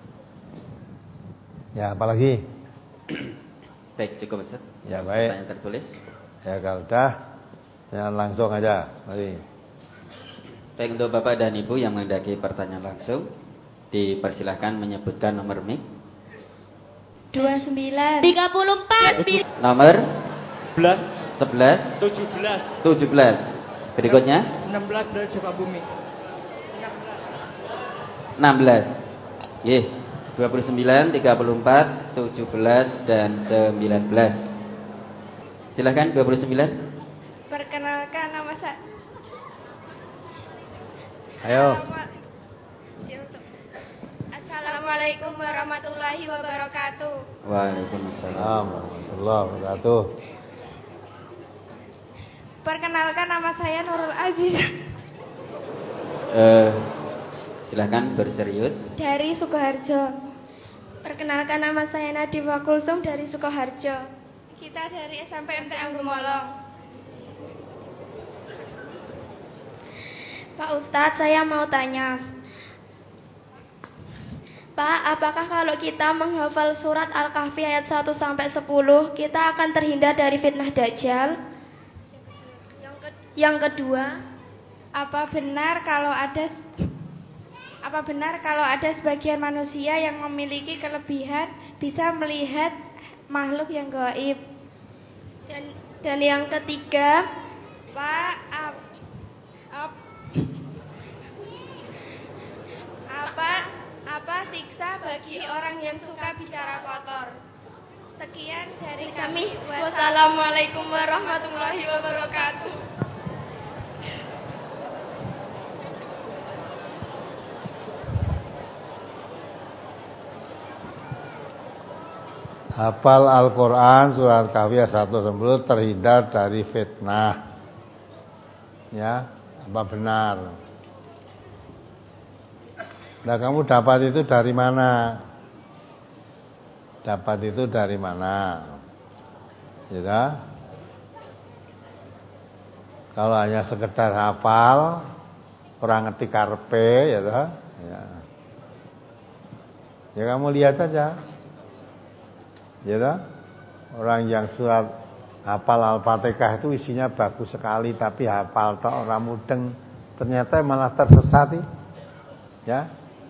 Ya, apalagi? Baik, cukup Ustaz. Ya, baik. Pertanyaan tertulis. Ya, kalau udah, ya langsung aja. Mari. Baik, untuk Bapak dan Ibu yang menghendaki pertanyaan langsung, dipersilahkan menyebutkan nomor mic. dua puluh sembilan tiga puluh empat Nomor sebelas sebelas tujuh belas tujuh belas. Berikutnya enam belas dari Sukabumi. enam belas. Nggih, dua puluh sembilan, tiga puluh empat, tujuh belas dan sembilan belas. Silakan dua puluh sembilan. Perkenalkan nama saya. Ayo. Assalamualaikum warahmatullahi wabarakatuh. Waalaikumsalam warahmatullahi wabarakatuh. Perkenalkan nama saya Nurul Aziz. Eh, silakan berserius. Dari Sukoharjo. Perkenalkan nama saya Nadifah Kulsum dari Sukoharjo. Kita dari S M P M T M Gemolong. Pak Ustadz, saya mau tanya. Pak, apakah kalau kita menghafal surat Al-Kahfi ayat satu sampai sepuluh, kita akan terhindar dari fitnah Dajjal? Yang kedua, apa benar kalau ada apa benar kalau ada sebagian manusia yang memiliki kelebihan bisa melihat makhluk yang gaib? Dan dan yang ketiga, Pak, ap, ap, apa apa siksa bagi orang yang suka bicara kotor? Sekian dari kami. Wassalamualaikum warahmatullahi wabarakatuh. Hafal Al-Quran surat Kahfi satu sampai sepuluh terhindar dari fitnah. Ya, apa benar? Nah, kamu dapat itu dari mana? Dapat itu dari mana? Ya. Kalau hanya sekedar hafal, orang ngerti karpe, ya, ya. Ya kamu lihat aja. Ya, orang yang surat hafal Al-Fatihah itu isinya bagus sekali, tapi hafal tok ora mudeng, ternyata malah tersesat. Ya.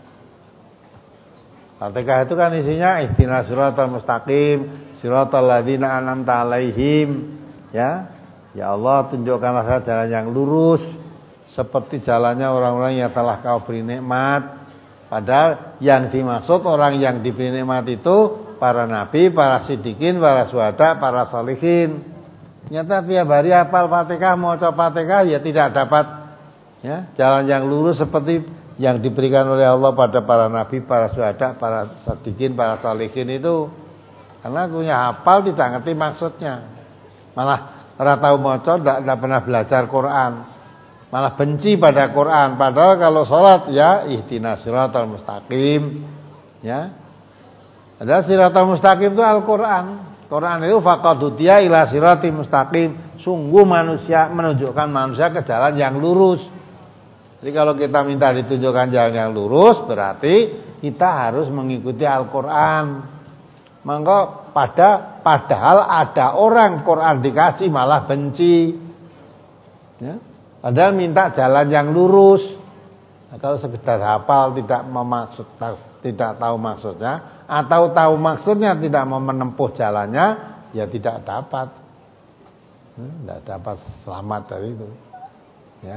Fatihah itu kan isinya ihdinas siratal mustaqim, siratal ladzina an'amta 'alaihim. Ya. Ya Allah, tunjukkanlah saya jalan yang lurus seperti jalannya orang-orang yang telah Kau beri nikmat. Padahal yang dimaksud orang yang diberi nikmat itu para nabi, para siddiqin, para syuhada, para sholihin. Ternyata tiap hari hafal Fatihah, mau coba Fatihah ya tidak dapat ya, jalan yang lurus seperti yang diberikan oleh Allah pada para nabi, para syuhada, para siddiqin, para sholihin itu. Karena punya hafal tidak ngerti maksudnya. Malah ora tahu maca, tidak pernah belajar Quran. Malah benci pada Quran. Padahal kalau sholat ya ihdinas siratal mustaqim. Ya. Padahal siratal mustaqim itu Al-Quran. Quran itu faqadudiya ila siratal mustaqim. Sungguh manusia menunjukkan manusia ke jalan yang lurus. Jadi kalau kita minta ditunjukkan jalan yang lurus, berarti kita harus mengikuti Al-Quran. Maka pada padahal ada orang Quran dikasih malah benci. Ya. Padahal minta jalan yang lurus. Nah, kalau sekedar hafal tidak memaksud, tidak tahu maksudnya, atau tahu maksudnya tidak mau menempuh jalannya, ya tidak dapat, hmm, tidak dapat selamat dari itu. Ya.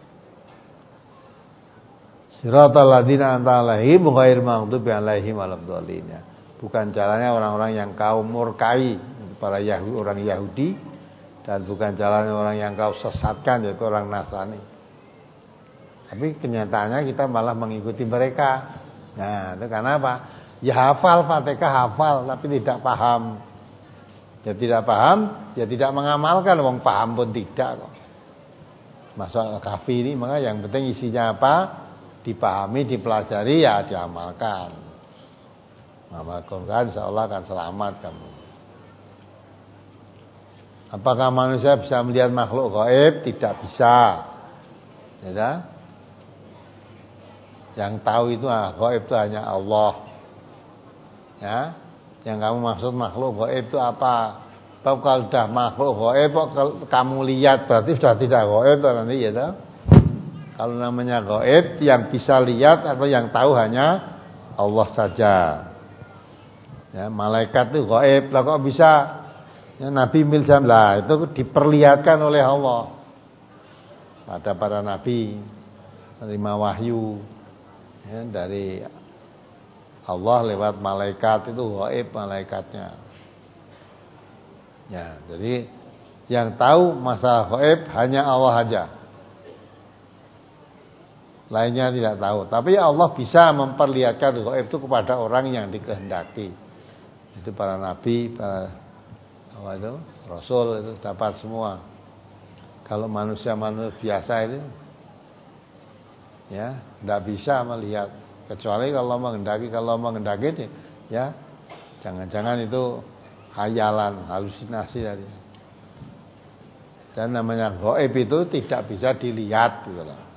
Siratal ladzina an'amta 'alaihim ghairil maghdubi 'alaihim waladdallin. Bukan jalannya orang-orang yang Kau murkai, para Yahudi, orang Yahudi. Dan bukan jalan orang yang Kau sesatkan, yaitu orang Nasrani. Tapi kenyataannya kita malah mengikuti mereka. Nah, itu karena apa? Ya hafal Fatihah, hafal, tapi tidak paham. Ya tidak paham, ya tidak mengamalkan. Wong paham pun tidak kok. Masuk Al-Kahfi ini, maka yang penting isinya apa? Dipahami, dipelajari, ya diamalkan. Mengamalkan Quran insya Allah akan selamat kamu. Apakah manusia bisa melihat makhluk gaib? Tidak bisa. Ya, yang tahu itu ah, gaib itu hanya Allah. Ya, yang kamu maksud makhluk gaib itu apa? Kalau sudah makhluk gaib, kalau kamu lihat berarti sudah tidak gaib nanti ya toh? Kalau namanya gaib, yang bisa lihat atau yang tahu hanya Allah saja. Ya, malaikat itu gaib, lah kok bisa? Ya, Nabi Milzam lah itu diperlihatkan oleh Allah pada para nabi, menerima wahyu ya, dari Allah lewat malaikat, itu gaib malaikatnya. Ya, jadi yang tahu masalah gaib hanya Allah saja. Lainnya tidak tahu. Tapi Allah bisa memperlihatkan gaib itu kepada orang yang dikehendaki. Itu para nabi, para apa itu? Rasul itu dapat semua. Kalau manusia-manusia biasa itu ya, tidak bisa melihat kecuali kalau menghendaki, kalau menghendaki ya, jangan-jangan itu hayalan, halusinasi tadi. Dan namanya gaib itu tidak bisa dilihat gitu loh.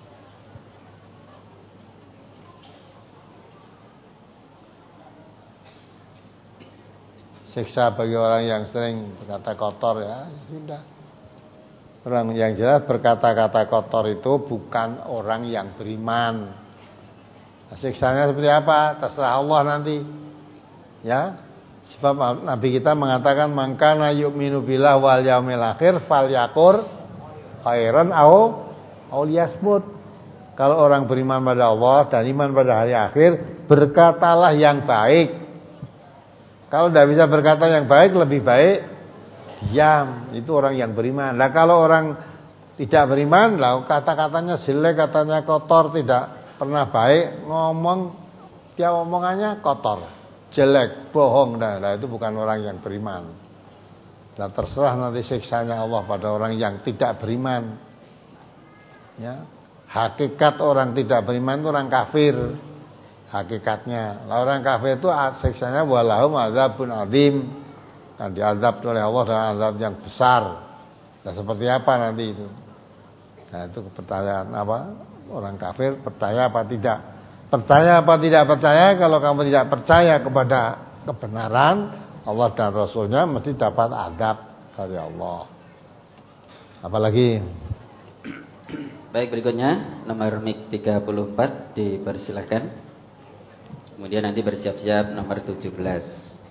Siksa bagi orang yang sering berkata kotor ya, sudah. Orang yang jelas berkata-kata kotor itu bukan orang yang beriman. Nah, siksanya seperti apa? Terserah Allah nanti. Ya. Sebab Nabi kita mengatakan man kana yu'minu billah wal yaumil akhir falyakur khairan au au liyasmut. Kalau orang beriman pada Allah dan iman pada hari akhir, berkatalah yang baik. Kalau tidak bisa berkata yang baik, lebih baik diam. Itu orang yang beriman. Nah kalau orang tidak beriman, lah kata-katanya jelek, katanya kotor, tidak pernah baik, ngomong dia omongannya kotor, jelek, bohong. Nah, nah itu bukan orang yang beriman. Nah terserah nanti siksanya Allah pada orang yang tidak beriman. Ya, hakikat orang tidak beriman itu orang kafir. Hakikatnya, lah orang kafir itu siksanya walahum azabun adzim, kan diazab oleh Allah dengan azab yang besar. Nah seperti apa nanti itu? Nah itu kepercayaan apa? Orang kafir percaya apa tidak? Percaya apa tidak percaya? Kalau kamu tidak percaya kepada kebenaran Allah dan Rasulnya, mesti dapat azab dari Allah. Apalagi? Baik, berikutnya nomor mik tiga puluh empat dipersilakan. Kemudian nanti bersiap-siap nomor tujuh belas.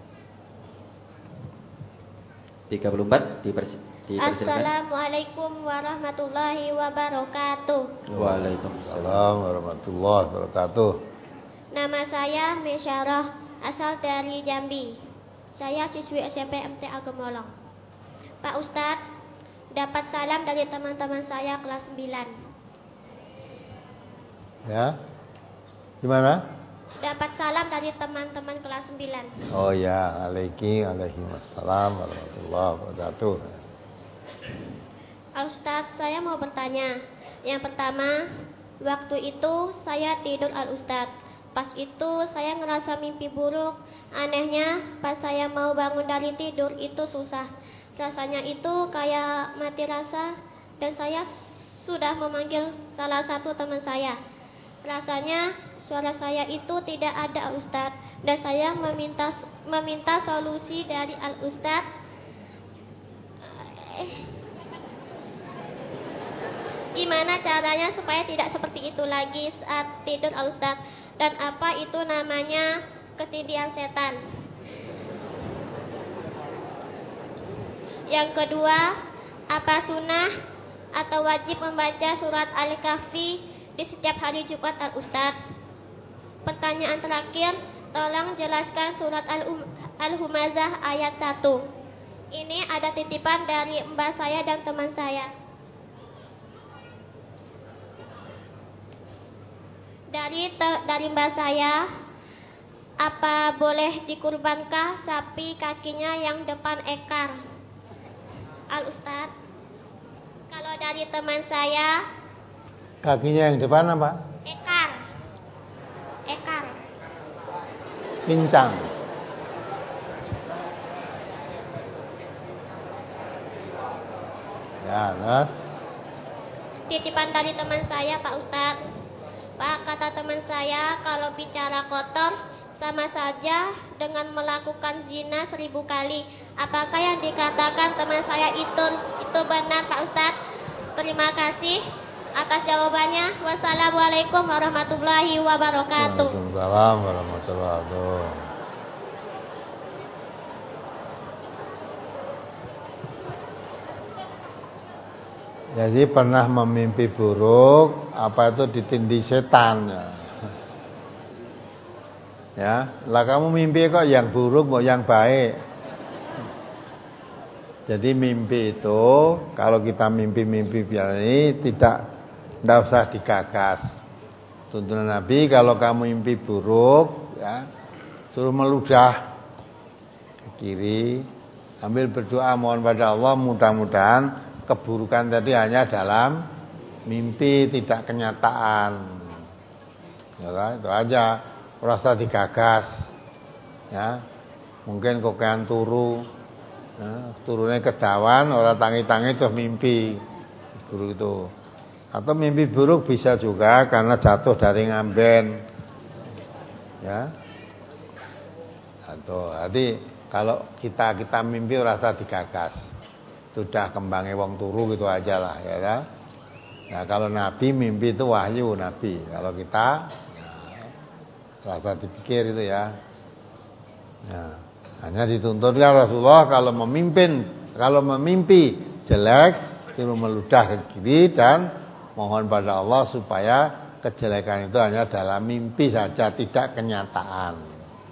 tiga puluh empat dipersi dipersilakan. Assalamualaikum warahmatullahi wabarakatuh. Waalaikumsalam warahmatullahi wabarakatuh. Nama saya Mesyarah, asal dari Jambi. Saya siswi S M P M T A Gemolong. Pak Ustadz, dapat salam dari teman-teman saya kelas sembilan. Ya. Gimana? Dapat salam dari teman-teman kelas sembilan. Oh ya, alaiki alaihimassalam warahmatullahi wabarakatuh. Al-Ustadz, saya mau bertanya. Yang pertama, waktu itu saya tidur Al-Ustadz. Pas itu saya ngerasa mimpi buruk. Anehnya, pas saya mau bangun dari tidur itu susah. Rasanya itu kayak mati rasa. Dan saya sudah memanggil salah satu teman saya. Rasanya suara saya itu tidak ada Al-Ustadz. Dan saya meminta meminta solusi dari Al-Ustadz. eh, Gimana caranya supaya tidak seperti itu lagi saat tidur Al-Ustadz. Dan apa itu namanya ketindihan setan. Yang kedua, apa sunnah atau wajib membaca surat Al-Kahfi di setiap hari Jumat Al-Ustadz? Pertanyaan terakhir, tolong jelaskan surat Al-Humazah ayat satu. Ini ada titipan dari mbak saya dan teman saya. Dari te- dari mbak saya, apa boleh dikurbankah sapi kakinya yang depan ekar? Al-Ustadz, kalau dari teman saya, kakinya yang depan apa? ekar. Ekar. pincang. Ya, nah. Titipan dari teman saya, Pak Ustadz. Pak, kata teman saya, kalau bicara kotor sama saja dengan melakukan zina seribu kali. Apakah yang dikatakan teman saya itu itu benar, Pak Ustadz? Terima kasih atas jawabannya. Wassalamualaikum warahmatullahi wabarakatuh. Waalaikumsalam warahmatullahi wabarakatuh. Jadi pernah memimpi buruk, apa itu ditindih setan. Ya, lah kamu mimpi kok yang buruk mau yang baik. Jadi mimpi itu kalau kita mimpi-mimpi ini tidak tidak usah digagas. Tuntunan Nabi kalau kamu mimpi buruk, ya, suruh meludah ke kiri, ambil berdoa mohon pada Allah mudah-mudahan keburukan tadi hanya dalam mimpi, tidak kenyataan. Ya, itu aja, rasa digagas. Ya, mungkin kokean turu, ya, turunnya kedawan, orang tangi-tangi terus mimpi buruk itu. Atau mimpi buruk bisa juga karena jatuh dari ngamben. Ya, atau jadi kalau kita kita mimpi rasa digagas. Sudah kembangnya wong turu gitu aja lah, ya kan? Nah kalau Nabi mimpi itu wahyu Nabi. Kalau kita ya, rasa dipikir itu ya. Nah, hanya dituntutkan Rasulullah kalau memimpin, kalau memimpi jelek, suruh meludah ke kiri dan mohon pada Allah supaya kejelekan itu hanya dalam mimpi saja, tidak kenyataan.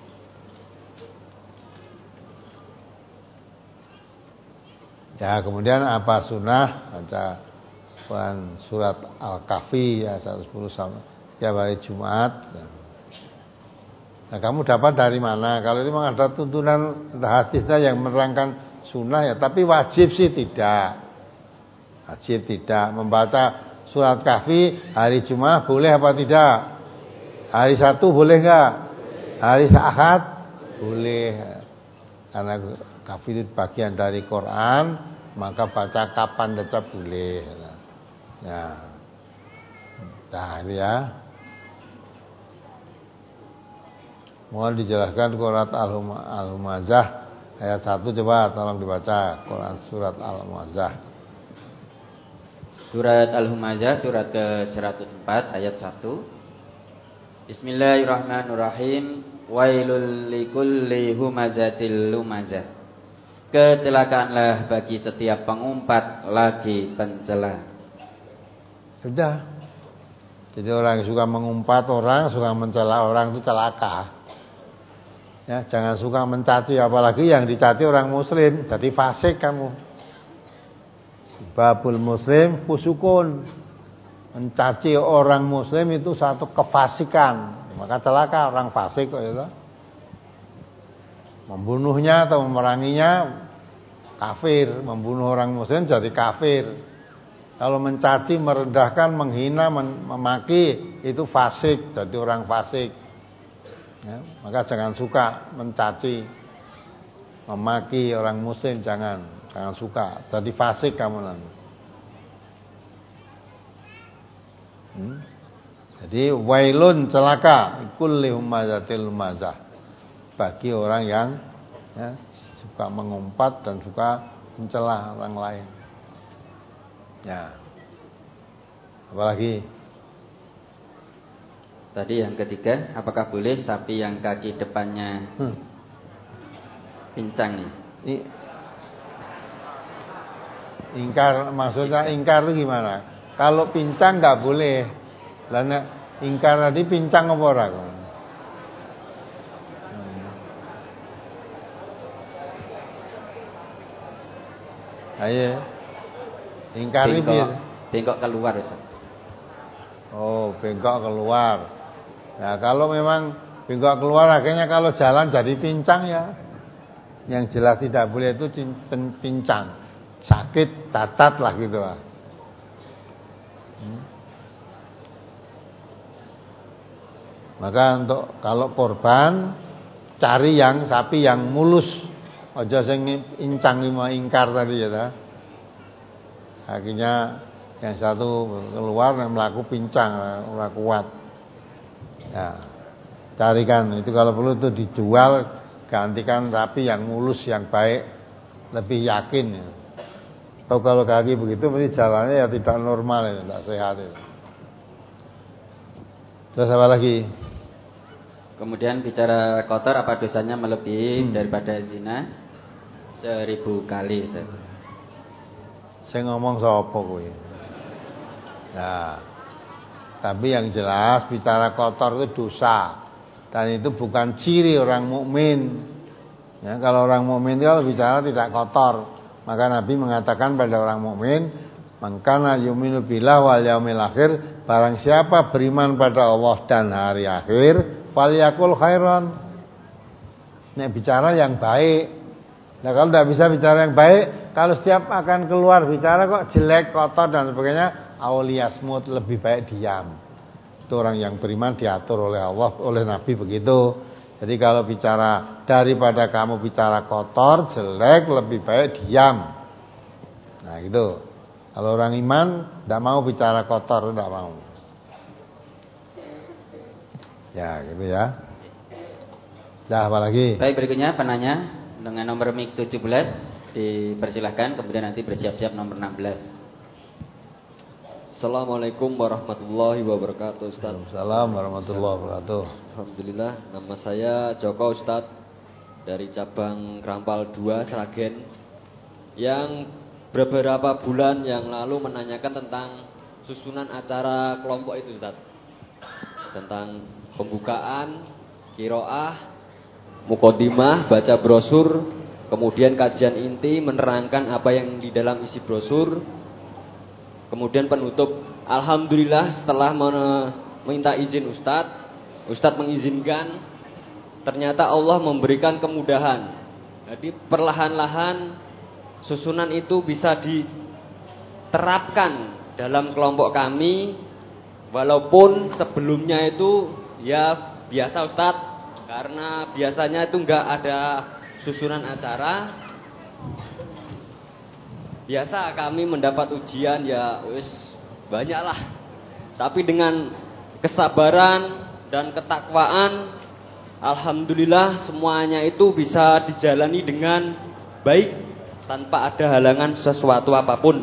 Ya, kemudian apa sunnah baca surat Al-Kahfi ya seratus sepuluh sama ya hari Jumat. Nah, kamu dapat dari mana? Kalau ini memang ada tuntunan hadisnya yang menerangkan sunnah ya, tapi wajib sih tidak. Wajib tidak membaca surat Kahfi hari Jumat boleh apa tidak? Hari Sabtu boleh enggak? Hari Ahad boleh. Karena Kahfi itu bagian dari Quran, maka baca kapan tetap boleh. Ya. Nah, ini ya. Mohon dijelaskan surat Al-Humazah ayat satu, coba tolong dibaca Quran surat Al-Humazah. Surat Al-Humazah surat ke seratus empat ayat satu. Bismillahirrahmanirrahim. Wailul likulli humazatil lumazah. Kecelakaanlah bagi setiap pengumpat lagi pencela. Sudah. Jadi orang yang suka mengumpat orang, suka mencela orang itu celaka. Ya, jangan suka mencaci, apalagi yang dicaci orang muslim, jadi fasik kamu. Babul muslim fusukun. Mencaci orang muslim itu satu kefasikan. Maka celaka orang fasik kok itu. Membunuhnya atau memeranginya kafir, membunuh orang muslim jadi kafir. Kalau mencaci, merendahkan, menghina, memaki itu fasik, jadi orang fasik. Ya, maka jangan suka mencaci, memaki orang muslim, jangan, jangan suka. Jadi fasik kamu nanti. Hmm? Jadi wailun celaka kulli humazatil lumazah bagi orang yang ya, suka mengumpat dan suka mencela orang lain. Ya. Apalagi? Tadi yang ketiga, apakah boleh sapi yang kaki depannya hmm. pincang nih? I, ingkar, maksudnya ingkar itu gimana? Kalau pincang nggak boleh. Lalu ingkar tadi pincang apa ora kok? Ayo. Ingkar itu bengkok keluar Ustaz. Oh, bengkok keluar. Nah, kalau memang bengkok keluar akhirnya kalau jalan jadi pincang ya. Yang jelas tidak boleh itu pincang. Sakit, cacat lah gitu lah. Hmm. Maka untuk kalau korban cari yang sapi yang mulus. Aja sing incang mau ingkar tadi ya ta. Akhirnya yang satu keluar yang melaku pincang, ora kuat. Ya. Carikan itu kalau perlu itu dijual, gantikan sapi yang mulus yang baik, lebih yakin ya. Atau kalau kaki begitu mesti jalannya ya tidak normal ya, tidak sehat ya. Terus apa lagi? Kemudian bicara kotor, apa dosanya melebihi hmm. daripada zina seribu kali? Saya ngomong sapa kowe? Nah, tapi yang jelas bicara kotor itu dosa dan itu bukan ciri orang mukmin. Ya, kalau orang mukmin kalau bicara tidak kotor, maka Nabi mengatakan pada orang mukmin, "Man kana yu'minu billahi wal yaumil akhir," barang siapa beriman pada Allah dan hari akhir, falyakul khairan. Nek bicara yang baik. Nah, kalau tidak bisa bicara yang baik, kalau setiap akan keluar bicara kok jelek, kotor dan sebagainya, awliyasmut, lebih baik diam. Itu orang yang beriman diatur oleh Allah, oleh Nabi begitu. Jadi kalau bicara daripada kamu bicara kotor, jelek, lebih baik diam. Nah gitu. Kalau orang iman tidak mau bicara kotor, tidak mau. Ya gitu ya. Dah apa lagi? Baik, berikutnya penanya dengan nomor mic tujuh belas dipersilahkan, kemudian nanti bersiap-siap nomor enam belas. Assalamualaikum warahmatullahi wabarakatuh, Ustaz. Assalamualaikum warahmatullahi wabarakatuh. Alhamdulillah, nama saya Joko, Ustaz, dari cabang Krampal dua Sragen, yang beberapa bulan yang lalu menanyakan tentang susunan acara kelompok itu, Ustaz. Tentang pembukaan, qiraah, muqaddimah, baca brosur, kemudian kajian inti, menerangkan apa yang di dalam isi brosur, kemudian penutup. Alhamdulillah setelah meminta izin Ustadz, Ustadz mengizinkan, ternyata Allah memberikan kemudahan. Jadi perlahan-lahan susunan itu bisa diterapkan dalam kelompok kami, walaupun sebelumnya itu ya biasa Ustadz, karena biasanya itu enggak ada susunan acara. Biasa kami mendapat ujian ya wis banyaklah. Tapi dengan kesabaran dan ketakwaan, alhamdulillah semuanya itu bisa dijalani dengan baik tanpa ada halangan sesuatu apapun.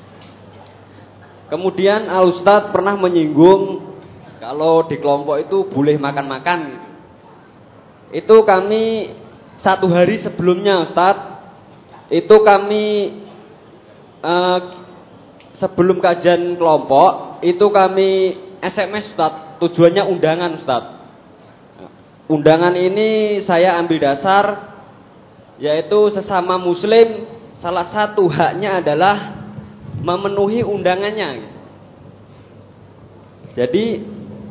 Kemudian Al Ustadz pernah menyinggung kalau di kelompok itu boleh makan-makan. Itu kami satu hari sebelumnya Ustadz, itu kami Uh, sebelum kajian kelompok itu kami S M S Ustaz, tujuannya undangan Ustaz. Undangan ini saya ambil dasar yaitu sesama muslim, salah satu haknya adalah memenuhi undangannya. Jadi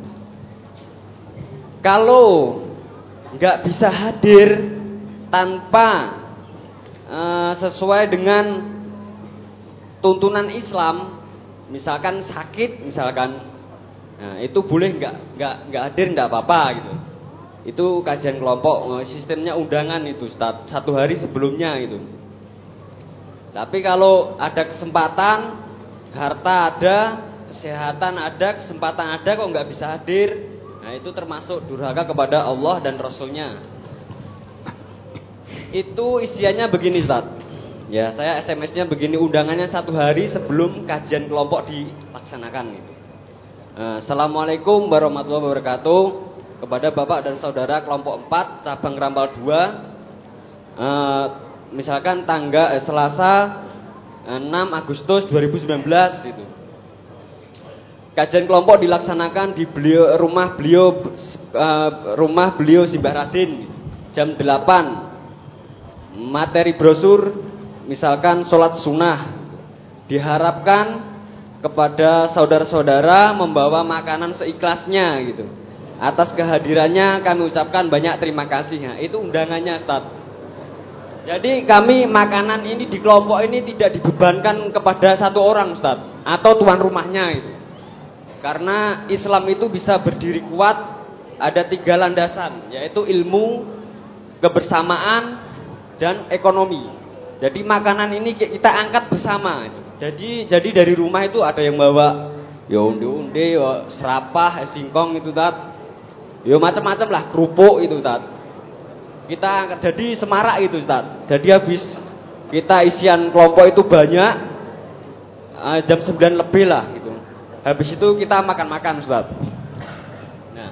kalau nggak bisa hadir tanpa uh, sesuai dengan tuntunan Islam, misalkan sakit, misalkan, nah itu boleh nggak nggak nggak hadir nggak apa-apa gitu. Itu kajian kelompok, sistemnya undangan itu Ustaz, satu hari sebelumnya itu. Tapi kalau ada kesempatan, harta ada, kesehatan ada, kesempatan ada, kok nggak bisa hadir, nah itu termasuk durhaka kepada Allah dan Rasulnya. Itu isiannya begini Ustaz. Ya, saya S M S-nya begini, undangannya satu hari sebelum kajian kelompok dilaksanakan gitu. Assalamualaikum warahmatullahi wabarakatuh. Kepada Bapak dan Saudara kelompok empat cabang Krampal dua, eh, misalkan tanggal eh, Selasa enam Agustus dua ribu sembilan belas itu. Kajian kelompok dilaksanakan di beliau, rumah beliau eh, rumah beliau Simbah Radin jam delapan. Materi brosur misalkan sholat sunnah, diharapkan kepada saudara-saudara membawa makanan seikhlasnya gitu. Atas kehadirannya kami ucapkan banyak terima kasih. Nah, itu undangannya Ustaz. Jadi kami makanan ini di kelompok ini tidak dibebankan kepada satu orang Ustaz, atau tuan rumahnya itu. Karena Islam itu bisa berdiri kuat ada tiga landasan, yaitu ilmu, kebersamaan dan ekonomi. Jadi makanan ini kita angkat bersama. Jadi jadi dari rumah itu ada yang bawa ya unde-unde, ya serapah, ya singkong itu tat. Ya macam-macam lah, kerupuk itu tat. Kita angkat jadi semarak itu tat. Jadi habis kita isian kelompok itu banyak, uh, jam sembilan lebih lah gitu. Habis itu kita makan-makan Ustaz. Nah,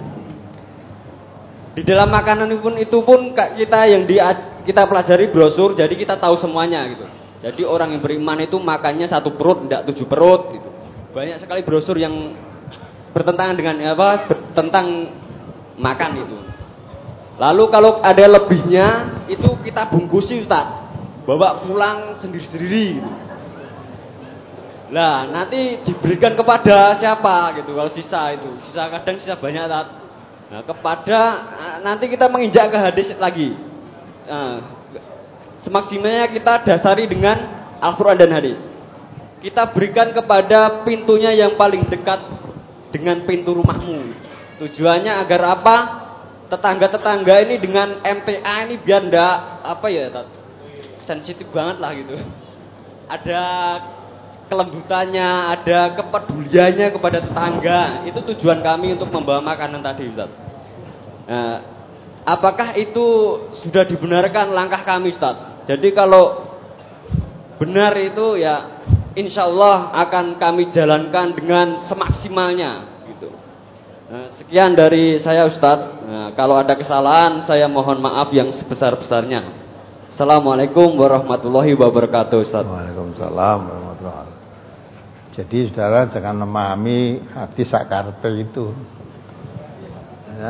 di dalam makanan itu pun itu pun kita yang di, kita pelajari brosur, jadi kita tahu semuanya gitu. Jadi orang yang beriman itu makannya satu perut, tidak tujuh perut gitu. Banyak sekali brosur yang bertentangan dengan apa? Tentang makan itu. Lalu kalau ada lebihnya itu kita bungkusi Ustaz, bawa pulang sendiri-sendiri gitu. Lah nanti diberikan kepada siapa gitu kalau sisa itu. Sisa kadang sisa banyak Ustaz. Nah, kepada nanti kita menginjak ke hadis lagi. Nah, semaksimalnya kita dasari dengan Al-Quran dan hadis. Kita berikan kepada pintunya yang paling dekat dengan pintu rumahmu. Tujuannya agar apa? Tetangga-tetangga ini dengan M T A ini biar ndak apa ya, tat, sensitif banget lah gitu. Ada kelembutannya, ada kepeduliannya kepada tetangga. Itu tujuan kami untuk membawa makanan tadi, Ustaz. Nah, apakah itu sudah dibenarkan langkah kami, Ustaz? Jadi kalau benar itu ya insya Allah akan kami jalankan dengan semaksimalnya gitu. Nah, sekian dari saya Ustaz. Nah, kalau ada kesalahan saya mohon maaf yang sebesar-besarnya. Assalamualaikum warahmatullahi wabarakatuh Ustaz. Waalaikumsalam warahmatullahi wabarakatuh. Jadi saudara jangan memahami hadis sakarpel itu ya.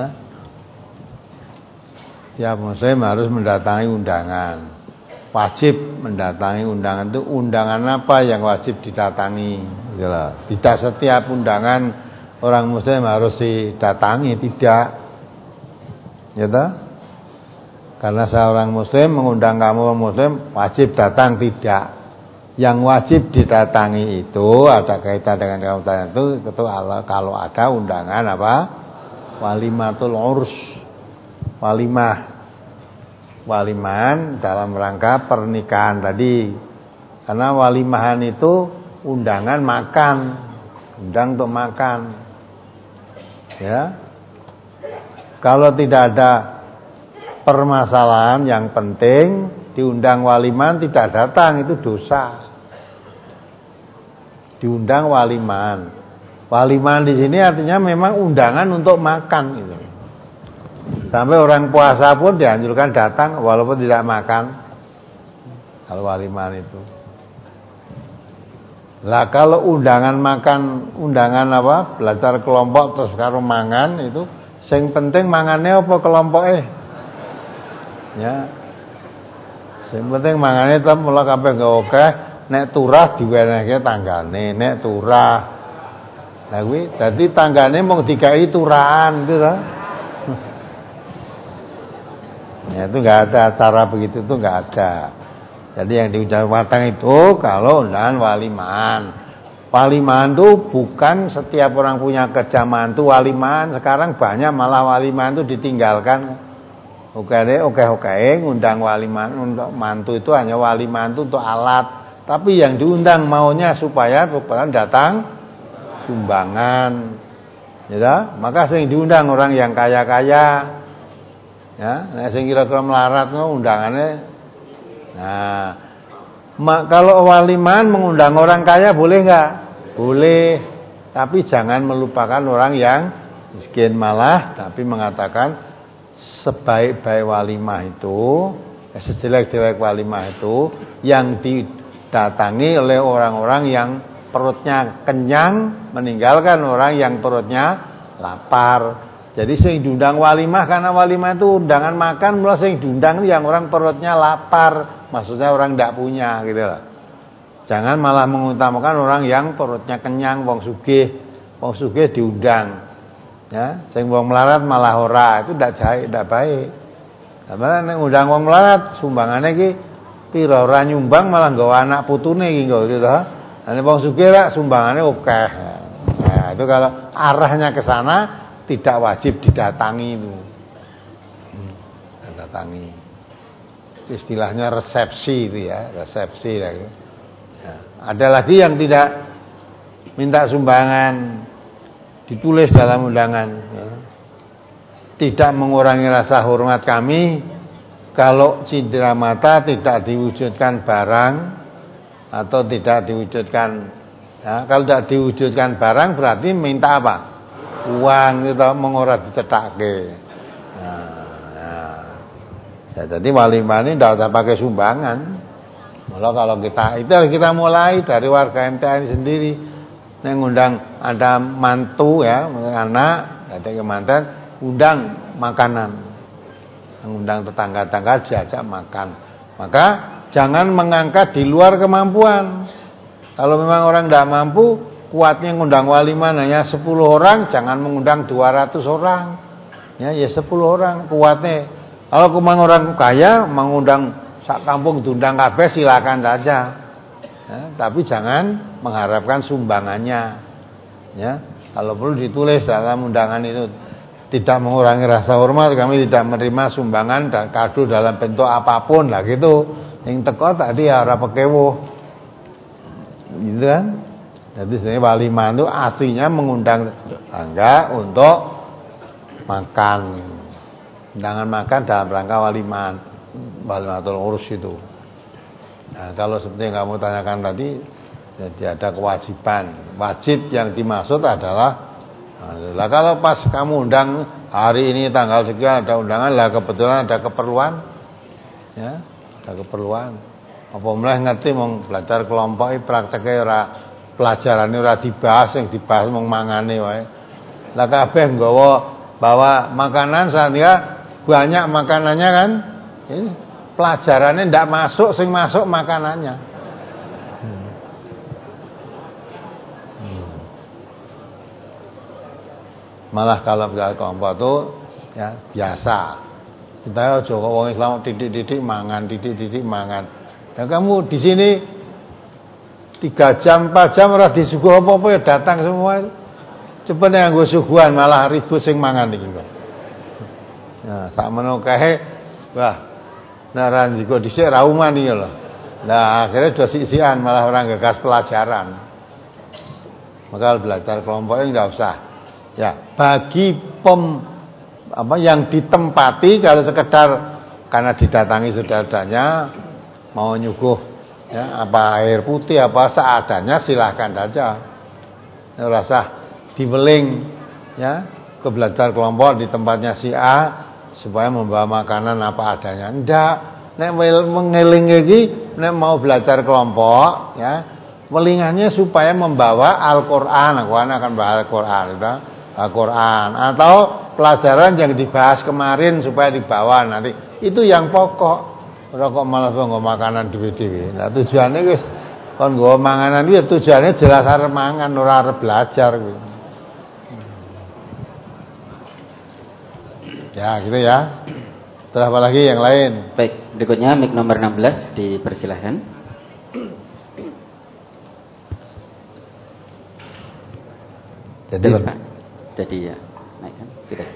Tiap muslim harus mendatangi undangan. Wajib mendatangi undangan itu undangan apa yang wajib didatangi gitu loh. Tidak setiap undangan orang muslim harus didatangi, tidak ya toh? Karena seorang muslim mengundang kamu muslim wajib datang, tidak. Yang wajib didatangi itu ada kaitan dengan kamu tanya itu, itu kalau ada undangan apa? Walimatul urs. Walimah walimahan dalam rangka pernikahan tadi. Karena walimahan itu undangan makan, undang untuk makan. Ya. Kalau tidak ada permasalahan yang penting, diundang walimahan tidak datang itu dosa. Diundang walimahan. Walimahan di sini artinya memang undangan untuk makan gitu. Sampai orang puasa pun dianjurkan datang walaupun tidak makan. Kalau walimahan itu. Lah kalau undangan makan, undangan apa? Belajar kelompok terus karo mangan itu, sing penting mangannya apa kelompoknya? Ya. Sing penting mangannya tetep mula kabeh gak oke, nek turah diwenehke tanggane, nek turah. Lah kuwi dadi tanggane mung dikai turahan gitu to. Ya itu nggak ada cara begitu, itu nggak ada. Jadi yang diucapkan matang itu kalau undangan walimahan. Walimahan itu bukan setiap orang punya kejamaan itu walimahan. Sekarang banyak malah walimahan itu ditinggalkan. Oke deh, oke oke ngundang walimahan untuk mantu itu hanya walimahan itu untuk alat. Tapi yang diundang maunya supaya supaya datang sumbangan. Ya, maka sing diundang orang yang kaya-kaya. Ya, nek sing kira-kira melarat ngono undangannya. Nah, mak, kalau walimahan mengundang orang kaya boleh enggak? Boleh. Tapi jangan melupakan orang yang miskin, malah tapi mengatakan sebaik-baik walimah itu, eh, sejelek-jelek walimah itu yang didatangi oleh orang-orang yang perutnya kenyang, meninggalkan orang yang perutnya lapar. Jadi sing diundang walimah karena walimah itu undangan makan, mulai sing diundang yang orang perutnya lapar, maksudnya orang tidak punya gitu loh. Jangan malah mengutamakan orang yang perutnya kenyang, wong sugih, wong sugih diundang. Ya, sing wong melarat malah ora, itu ndak baik, ndak baik. Karena nek ngundang wong melarat sumbangane iki pira ora nyumbang malah nggawa anak putune iki nggo gitu to. Nek wong sugih ra sumbangane akeh. Nah, itu kalau arahnya ke sana tidak wajib didatangi itu. Hmm. datangi. Istilahnya resepsi itu ya, resepsi ya. Ya, ada lagi yang tidak minta sumbangan, ditulis dalam undangan ya. Tidak mengurangi rasa hormat kami kalau cindera mata tidak diwujudkan barang atau tidak diwujudkan ya, kalau tidak diwujudkan barang berarti minta apa? Uang itu mengorat dicetake. Nah, nah. Ya, jadi walimah ini tidak usah pakai sumbangan. Malah kalau kita itu kita mulai dari warga M T A ini sendiri, yang undang ada mantu ya, anak, ada kemantan, undang makanan, undang tetangga-tetangga diajak makan. Maka jangan mengangkat di luar kemampuan. Kalau memang orang tidak mampu, kuatnya ngundang walimah hanya sepuluh orang, jangan mengundang dua ratus orang. Ya, ya sepuluh orang kuatnya. Kalau memang orang kaya mengundang sak kampung diundang kabeh silakan saja. Ya, tapi jangan mengharapkan sumbangannya. Ya, kalau perlu ditulis dalam undangan itu tidak mengurangi rasa hormat, kami tidak menerima sumbangan dan kado dalam bentuk apapun lah gitu. Yang teko tadi ya ora pekewo. Gitu kan? Jadi sebenarnya walimah itu artinya mengundang tetangga untuk makan. Undangan makan dalam rangka walimah. Walimatul urus itu. Nah, kalau seperti yang kamu tanyakan tadi, jadi ada kewajiban. Wajib yang dimaksud adalah, nah, kalau pas kamu undang hari ini tanggal sekian ada undangan, lah kebetulan ada keperluan, ya, ada keperluan. Apa mulai ngerti mau belajar kelompok ini prakteknya ora pelajaran ini ora dibahas, yang dibahas mau mangane wae. Lah kabeh nggawa bawa makanan sehingga banyak makanannya kan. Ini pelajarannya tidak masuk, sing masuk makanannya. Hmm. Hmm. Malah kalau belajar kelompok itu ya biasa. Kita Joko wong Islam titik-titik mangan, titik-titik mangan. Dan kamu di sini tiga jam, empat jam ora disuguh apa-apa ya datang semua. Coba yang gue suguhan malah ribut sing mangan iki kok. Nah, sak menono kae wah nah ranjiko dhisik rauman iki lho. Nah, akhirnya do sisian malah orang gagas pelajaran. Maka belajar kelompok ini enggak usah. Ya, bagi pem apa yang ditempati kalau sekedar karena didatangi saudaranya mau nyuguh ya apa air putih apa seadanya silahkan saja. Ora usah diweling ya ke belajar kelompok di tempatnya si A supaya membawa makanan apa adanya. Enggak, nek mengeling iki nek mau belajar kelompok ya, welingannya supaya membawa Al-Qur'an. Aku akan bawa Al-Qur'an, Al-Qur'an atau pelajaran yang dibahas kemarin supaya dibawa nanti. Itu yang pokok. Ora kok malah nggo makanan dhewe-dhewe. Nah, tujuannya wis kon nggo manganan iki tujuannya jelas arep mangan ora arep belajar kuwi. Ya gitu ya. Terus apa lagi yang lain? Baik, berikutnya mic nomor enam belas dipersilahkan. Jadi Bapak. Jadi ya, naikkan sudah.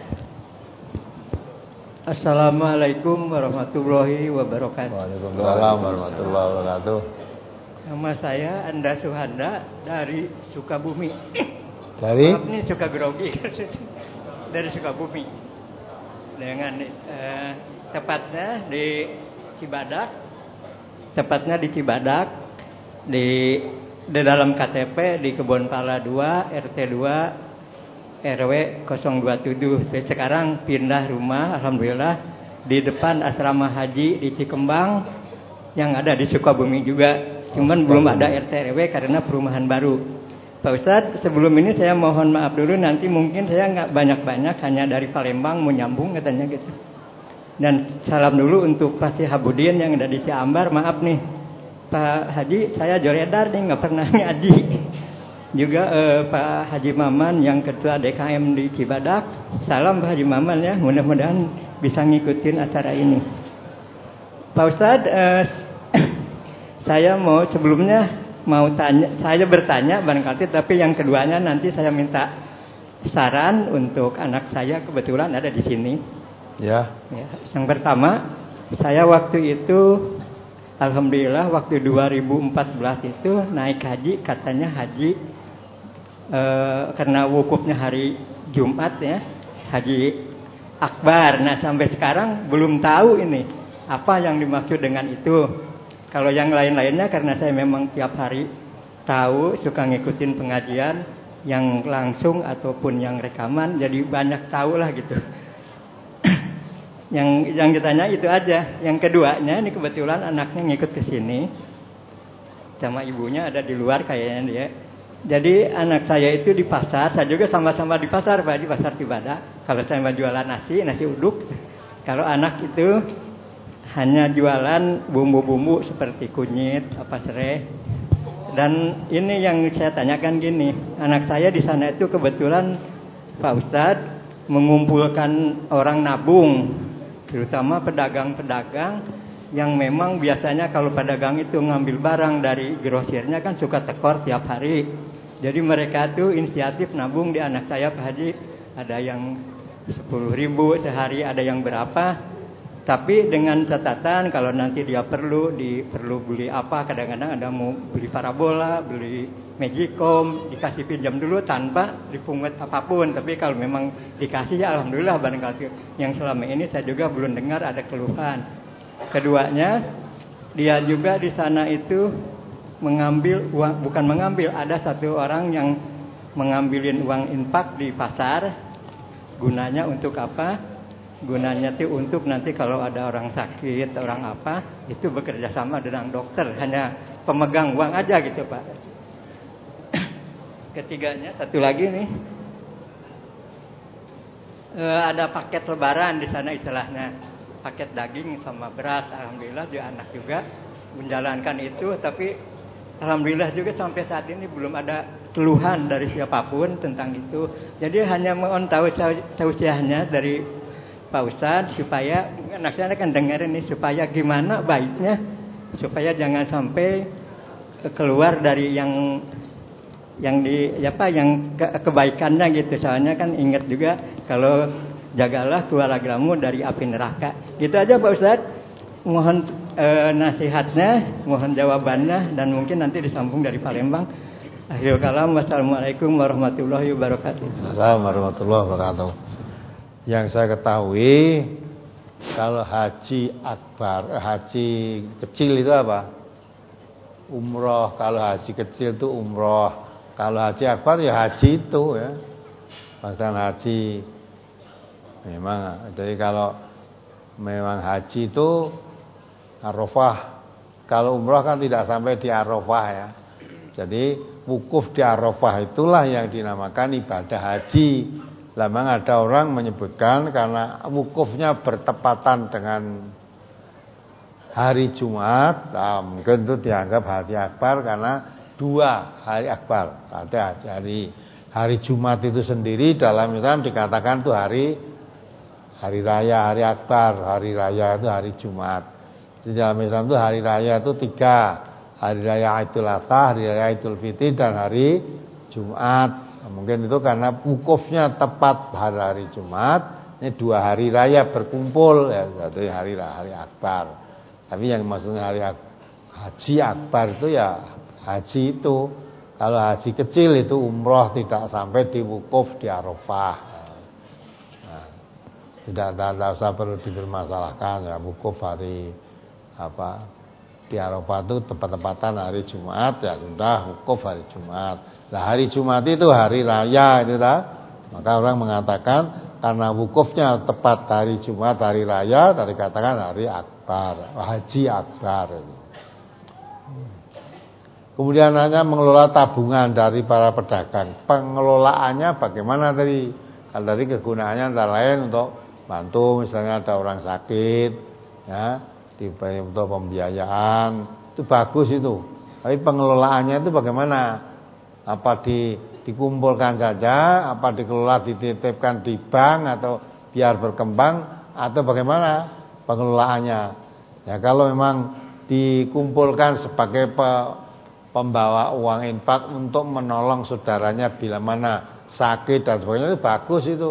Assalamualaikum warahmatullahi wabarakatuh. Waalaikumsalam warahmatullahi wabarakatuh. Nama saya Anda Suhanda dari Sukabumi. Dari? Maaf, ini suka grogi. Dari Sukabumi. Dengan eh, tepatnya di Cibadak, tepatnya di Cibadak, di di dalam K T P di Kebonpala dua, R T dua, R W nol dua tujuh. Sekarang pindah rumah, alhamdulillah di depan asrama haji di Cikembang yang ada di Sukabumi juga. Cuman belum ada R T R W karena perumahan baru. Pak Ustadz, sebelum ini saya mohon maaf dulu, nanti mungkin saya nggak banyak-banyak, hanya dari Palembang mau nyambung katanya gitu. Dan salam dulu untuk Pak Sihabudin yang ada di Ciambar, maaf nih Pak Haji, saya joredar nih nggak pernah ngaji. Juga eh, Pak Haji Maman yang ketua D K M di Cibadak, salam Pak Haji Maman ya, mudah-mudahan bisa ngikutin acara ini. Pak Ustadz, eh, saya mau sebelumnya mau tanya, saya bertanya barangkali, tapi yang keduanya nanti saya minta saran untuk anak saya, kebetulan ada di sini. Ya. Ya, yang pertama, saya waktu itu alhamdulillah waktu dua ribu empat belas itu naik haji, katanya haji eh, karena wukufnya hari Jumat ya, haji akbar. Nah, sampai sekarang belum tahu ini apa yang dimaksud dengan itu. Kalau yang lain-lainnya karena saya memang tiap hari tahu, suka ngikutin pengajian yang langsung ataupun yang rekaman, jadi banyak tahu lah gitu. Yang yang ditanya itu aja. Yang keduanya ini kebetulan anaknya ngikut ke sini sama ibunya ada di luar kayaknya dia. Jadi anak saya itu di pasar, saya juga sama-sama di pasar, Pak, di pasar Cibadak. Kalau saya mau jualan nasi, nasi uduk. Kalau anak itu hanya jualan bumbu-bumbu seperti kunyit, apa serai. Dan ini yang saya tanyakan gini, anak saya di sana itu kebetulan Pak Ustadz mengumpulkan orang nabung, terutama pedagang-pedagang yang memang biasanya kalau pedagang itu ngambil barang dari grosirnya kan suka tekor tiap hari. Jadi mereka tuh inisiatif nabung di anak saya Pak Haji. Ada yang sepuluh ribu sehari, ada yang berapa. Tapi dengan catatan kalau nanti dia perlu di perlu beli apa, kadang-kadang ada mau beli parabola, beli Magicom, dikasih pinjam dulu tanpa dipungut apapun. Tapi kalau memang dikasih ya alhamdulillah barangkali. Yang selama ini saya juga belum dengar ada keluhan. Keduanya, dia juga di sana itu mengambil uang, bukan mengambil, ada satu orang yang mengambilin uang infak di pasar. Gunanya untuk apa? Gunanya itu untuk nanti kalau ada orang sakit, orang apa, itu bekerja sama dengan dokter, hanya pemegang uang aja gitu Pak. Ketiganya, satu lagi nih, e, ada paket lebaran di sana istilahnya, paket daging sama beras. Alhamdulillah dia anak juga menjalankan itu, tapi alhamdulillah juga sampai saat ini belum ada keluhan dari siapapun tentang itu. Jadi hanya mohon tahu tausiahnya dari Pak Ustadz supaya anak saya kan dengerin nih, supaya gimana baiknya supaya jangan sampai keluar dari yang yang di apa yang ke, kebaikannya gitu. Soalnya kan ingat juga kalau jagalah keluargamu dari api neraka. Gitu aja Pak Ustadz. Mohon e, nasihatnya, mohon jawabannya, dan mungkin nanti disambung dari Palembang. Akhirul kalam, wassalamualaikum warahmatullahi wabarakatuh. Assalamualaikum warahmatullahi wabarakatuh. Yang saya ketahui, kalau haji akbar, eh, haji kecil itu apa? Umroh. Kalau haji kecil itu umroh. Kalau haji akbar ya haji itu ya. Bahkan haji memang. Jadi kalau memang haji itu Arafah. Kalau umroh kan tidak sampai di Arafah ya. Jadi wukuf di Arafah itulah yang dinamakan ibadah haji. Memang ada orang menyebutkan karena wukufnya bertepatan dengan hari Jumat, nah mungkin itu dianggap haji akbar karena dua hari akbar. Ada hari hari Jumat itu sendiri dalam Islam dikatakan itu hari hari raya, hari akbar. Hari raya itu hari Jumat. Di dalam Islam itu hari raya itu tiga, hari raya Idul Adha, hari raya Idul Fitri, dan hari Jumat. Mungkin itu karena wukufnya tepat hari, hari Jumat. Ini dua hari raya berkumpul ya, satu hari hari akbar. Tapi yang maksudnya hari haji akbar itu ya haji itu. Kalau haji kecil itu umroh, tidak sampai di wukuf di Arafah. Nah, tidak ada usah perlu dipermasalahkan ya, wukuf hari apa di Arafah itu tepat-tepatan hari Jumat ya sudah wukuf hari Jumat. Nah hari Jumat itu hari raya itu dah. Maka orang mengatakan karena wukufnya tepat hari Jumat hari raya, tadi katakan hari akbar, haji akbar. Kemudian hanya mengelola tabungan dari para pedagang. Pengelolaannya bagaimana tadi? Kalau dari kegunaannya antara lain untuk bantu, misalnya ada orang sakit, ya, di untuk pembiayaan, itu bagus itu. Tapi pengelolaannya itu bagaimana? Apa di, dikumpulkan saja, apa dikelola, dititipkan di bank atau biar berkembang, atau bagaimana pengelolaannya? Ya kalau memang dikumpulkan sebagai pe, pembawa uang infak untuk menolong saudaranya bila mana sakit dan sebagainya, itu bagus itu.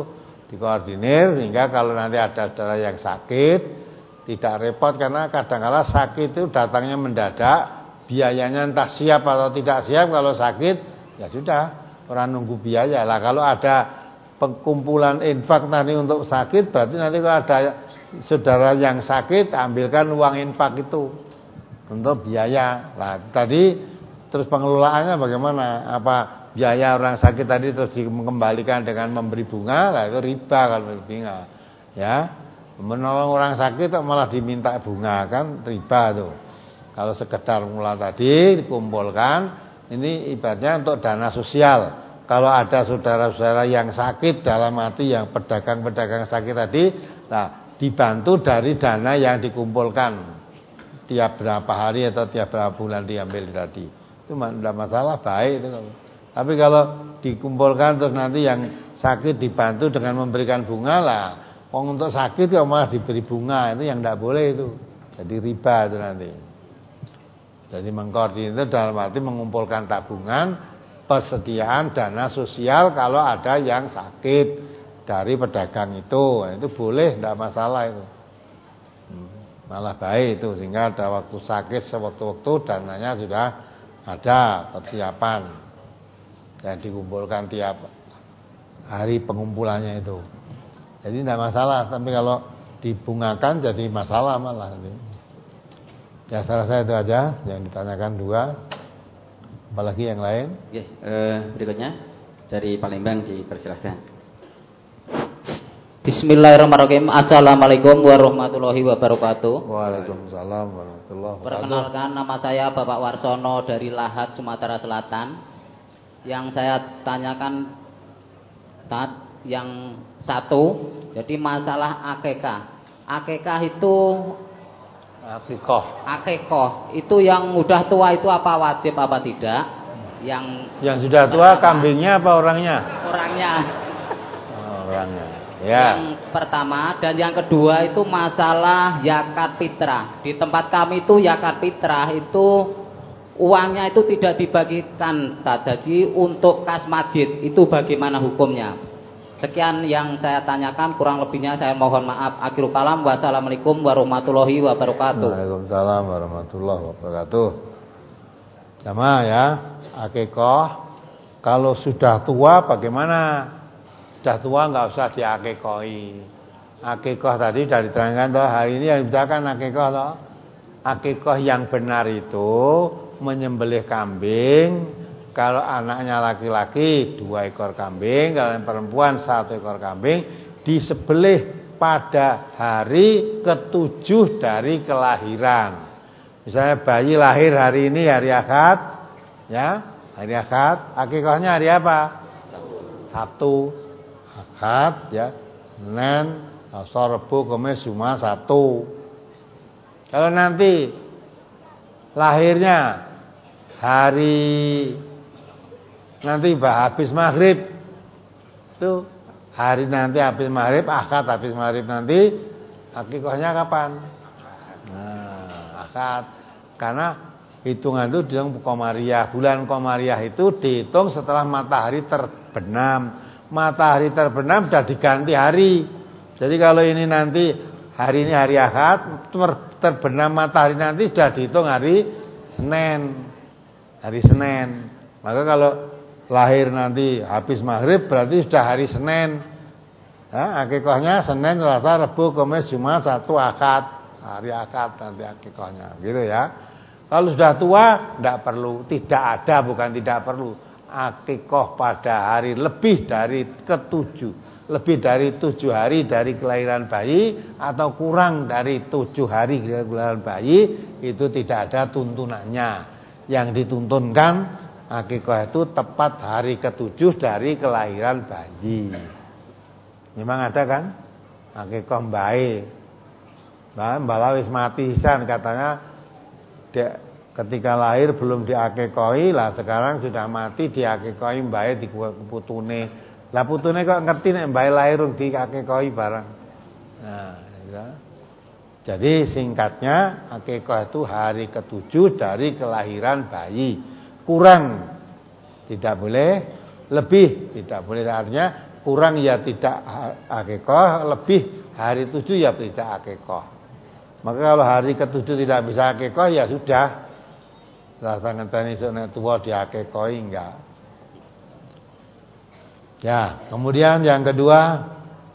dikoordinir sehingga kalau nanti ada saudara yang sakit tidak repot, karena kadang-kala sakit itu datangnya mendadak, biayanya entah siap atau tidak siap. Kalau sakit ya sudah, orang nunggu biaya lah. Kalau ada pengkumpulan infak tadi untuk sakit, berarti nanti kalau ada saudara yang sakit, ambilkan uang infak itu untuk biaya. Nah tadi terus pengelolaannya bagaimana? Apa biaya orang sakit tadi terus dikembalikan dengan memberi bunga? Lah itu riba kalau memberi bunga. Ya, menolong orang sakit malah diminta bunga, kan riba tuh. Kalau sekedar mula tadi dikumpulkan, ini ibaratnya untuk dana sosial. Kalau ada saudara-saudara yang sakit dalam arti yang pedagang-pedagang sakit tadi, nah dibantu dari dana yang dikumpulkan tiap berapa hari atau tiap berapa bulan diambil tadi. Itu tidak masalah, baik itu. Tapi kalau dikumpulkan terus nanti yang sakit dibantu dengan memberikan bunga lah, wong untuk sakit kok malah diberi bunga, itu yang tidak boleh itu. Jadi riba itu nanti. Jadi mengkoordinir itu dalam arti mengumpulkan tabungan persediaan dana sosial kalau ada yang sakit dari pedagang itu, itu boleh, tidak masalah itu. Malah baik itu, sehingga ada waktu sakit sewaktu-waktu dananya sudah ada persiapan dan dikumpulkan tiap hari pengumpulannya itu. Jadi tidak masalah, tapi kalau dibungakan jadi masalah malah. Ya saya rasa itu aja yang ditanyakan dua. Apalagi yang lain? Oke, eh, berikutnya dari Palembang dipersilahkan. Bismillahirrahmanirrahim. Assalamualaikum warahmatullahi wabarakatuh. Waalaikumsalam warahmatullahi wabarakatuh. Perkenalkan, nama saya Bapak Warsono dari Lahat, Sumatera Selatan. Yang saya tanyakan tat, yang satu, jadi masalah akekah. Akekah itu akekah. Akekah itu yang udah tua itu apa wajib apa tidak? Yang yang sudah tua pertama, kambingnya apa orangnya? Orangnya. Oh, orangnya. Ya. Yang pertama dan yang kedua itu masalah zakat fitrah. Di tempat kami itu zakat fitrah itu uangnya itu tidak dibagikan, jadi untuk kas masjid. Itu bagaimana hukumnya? Sekian yang saya tanyakan, kurang lebihnya saya mohon maaf. Akhirul kalam, wassalamualaikum warahmatullahi wabarakatuh. Waalaikumsalam warahmatullahi wabarakatuh. Jamaah ya, akekah kalau sudah tua bagaimana? Sudah tua nggak usah diakekoi. Akekah tadi sudah diterangkan toh, hari ini yang dibicarakan akekah toh. Akekah yang benar itu menyembelih kambing. Kalau anaknya laki-laki dua ekor kambing, kalau yang perempuan satu ekor kambing, disembelih pada hari ketujuh dari kelahiran. Misalnya bayi lahir hari ini hari Ahad, ya hari Ahad, akikahnya hari apa? Sabtu, Ahad, ya, Senin, Selasa, Rabu, Kamis, Jumat, Sabtu. Kalau nanti lahirnya hari nanti habis maghrib, itu hari nanti habis maghrib, akad habis maghrib nanti, akikahnya kapan? Nah, akad, karena hitungan itu dihitung komariah. Bulan komariah itu dihitung setelah matahari terbenam. Matahari terbenam sudah diganti hari. Jadi kalau ini nanti hari ini hari akad, terbenam matahari nanti sudah dihitung hari Senin, hari Senin. Maka kalau lahir nanti habis maghrib berarti sudah hari Senin. Ya, akikahnya Senin, Selasa, Rabu, Kamis, Jumat, Sabtu, Ahad. Hari Ahad nanti akikahnya, gitu ya. Kalau sudah tua tidak perlu, tidak ada, bukan tidak perlu. Akikah pada hari lebih dari ketujuh, lebih dari tujuh hari dari kelahiran bayi atau kurang dari tujuh hari dari kelahiran bayi itu tidak ada tuntunannya. Yang dituntunkan akikah itu tepat hari ketujuh dari kelahiran bayi. Memang ada kan? Akikah bayi. Nah, mbala wis mati san katanya dia, ketika lahir belum diakikahi, lah sekarang sudah mati diakikahi mbae di putune. Lah putune kok ngerti nek mbae lahir diakikahi barang. Nah, ya. Jadi singkatnya akikah itu hari ketujuh dari kelahiran bayi. Kurang tidak boleh, lebih tidak boleh, artinya kurang ya tidak akikah, lebih hari tujuh ya tidak akikah. Maka kalau hari ketujuh tidak bisa akikah ya sudah, rasa ngenteni nek tuwa diakikahi enggak. Ya, kemudian yang kedua,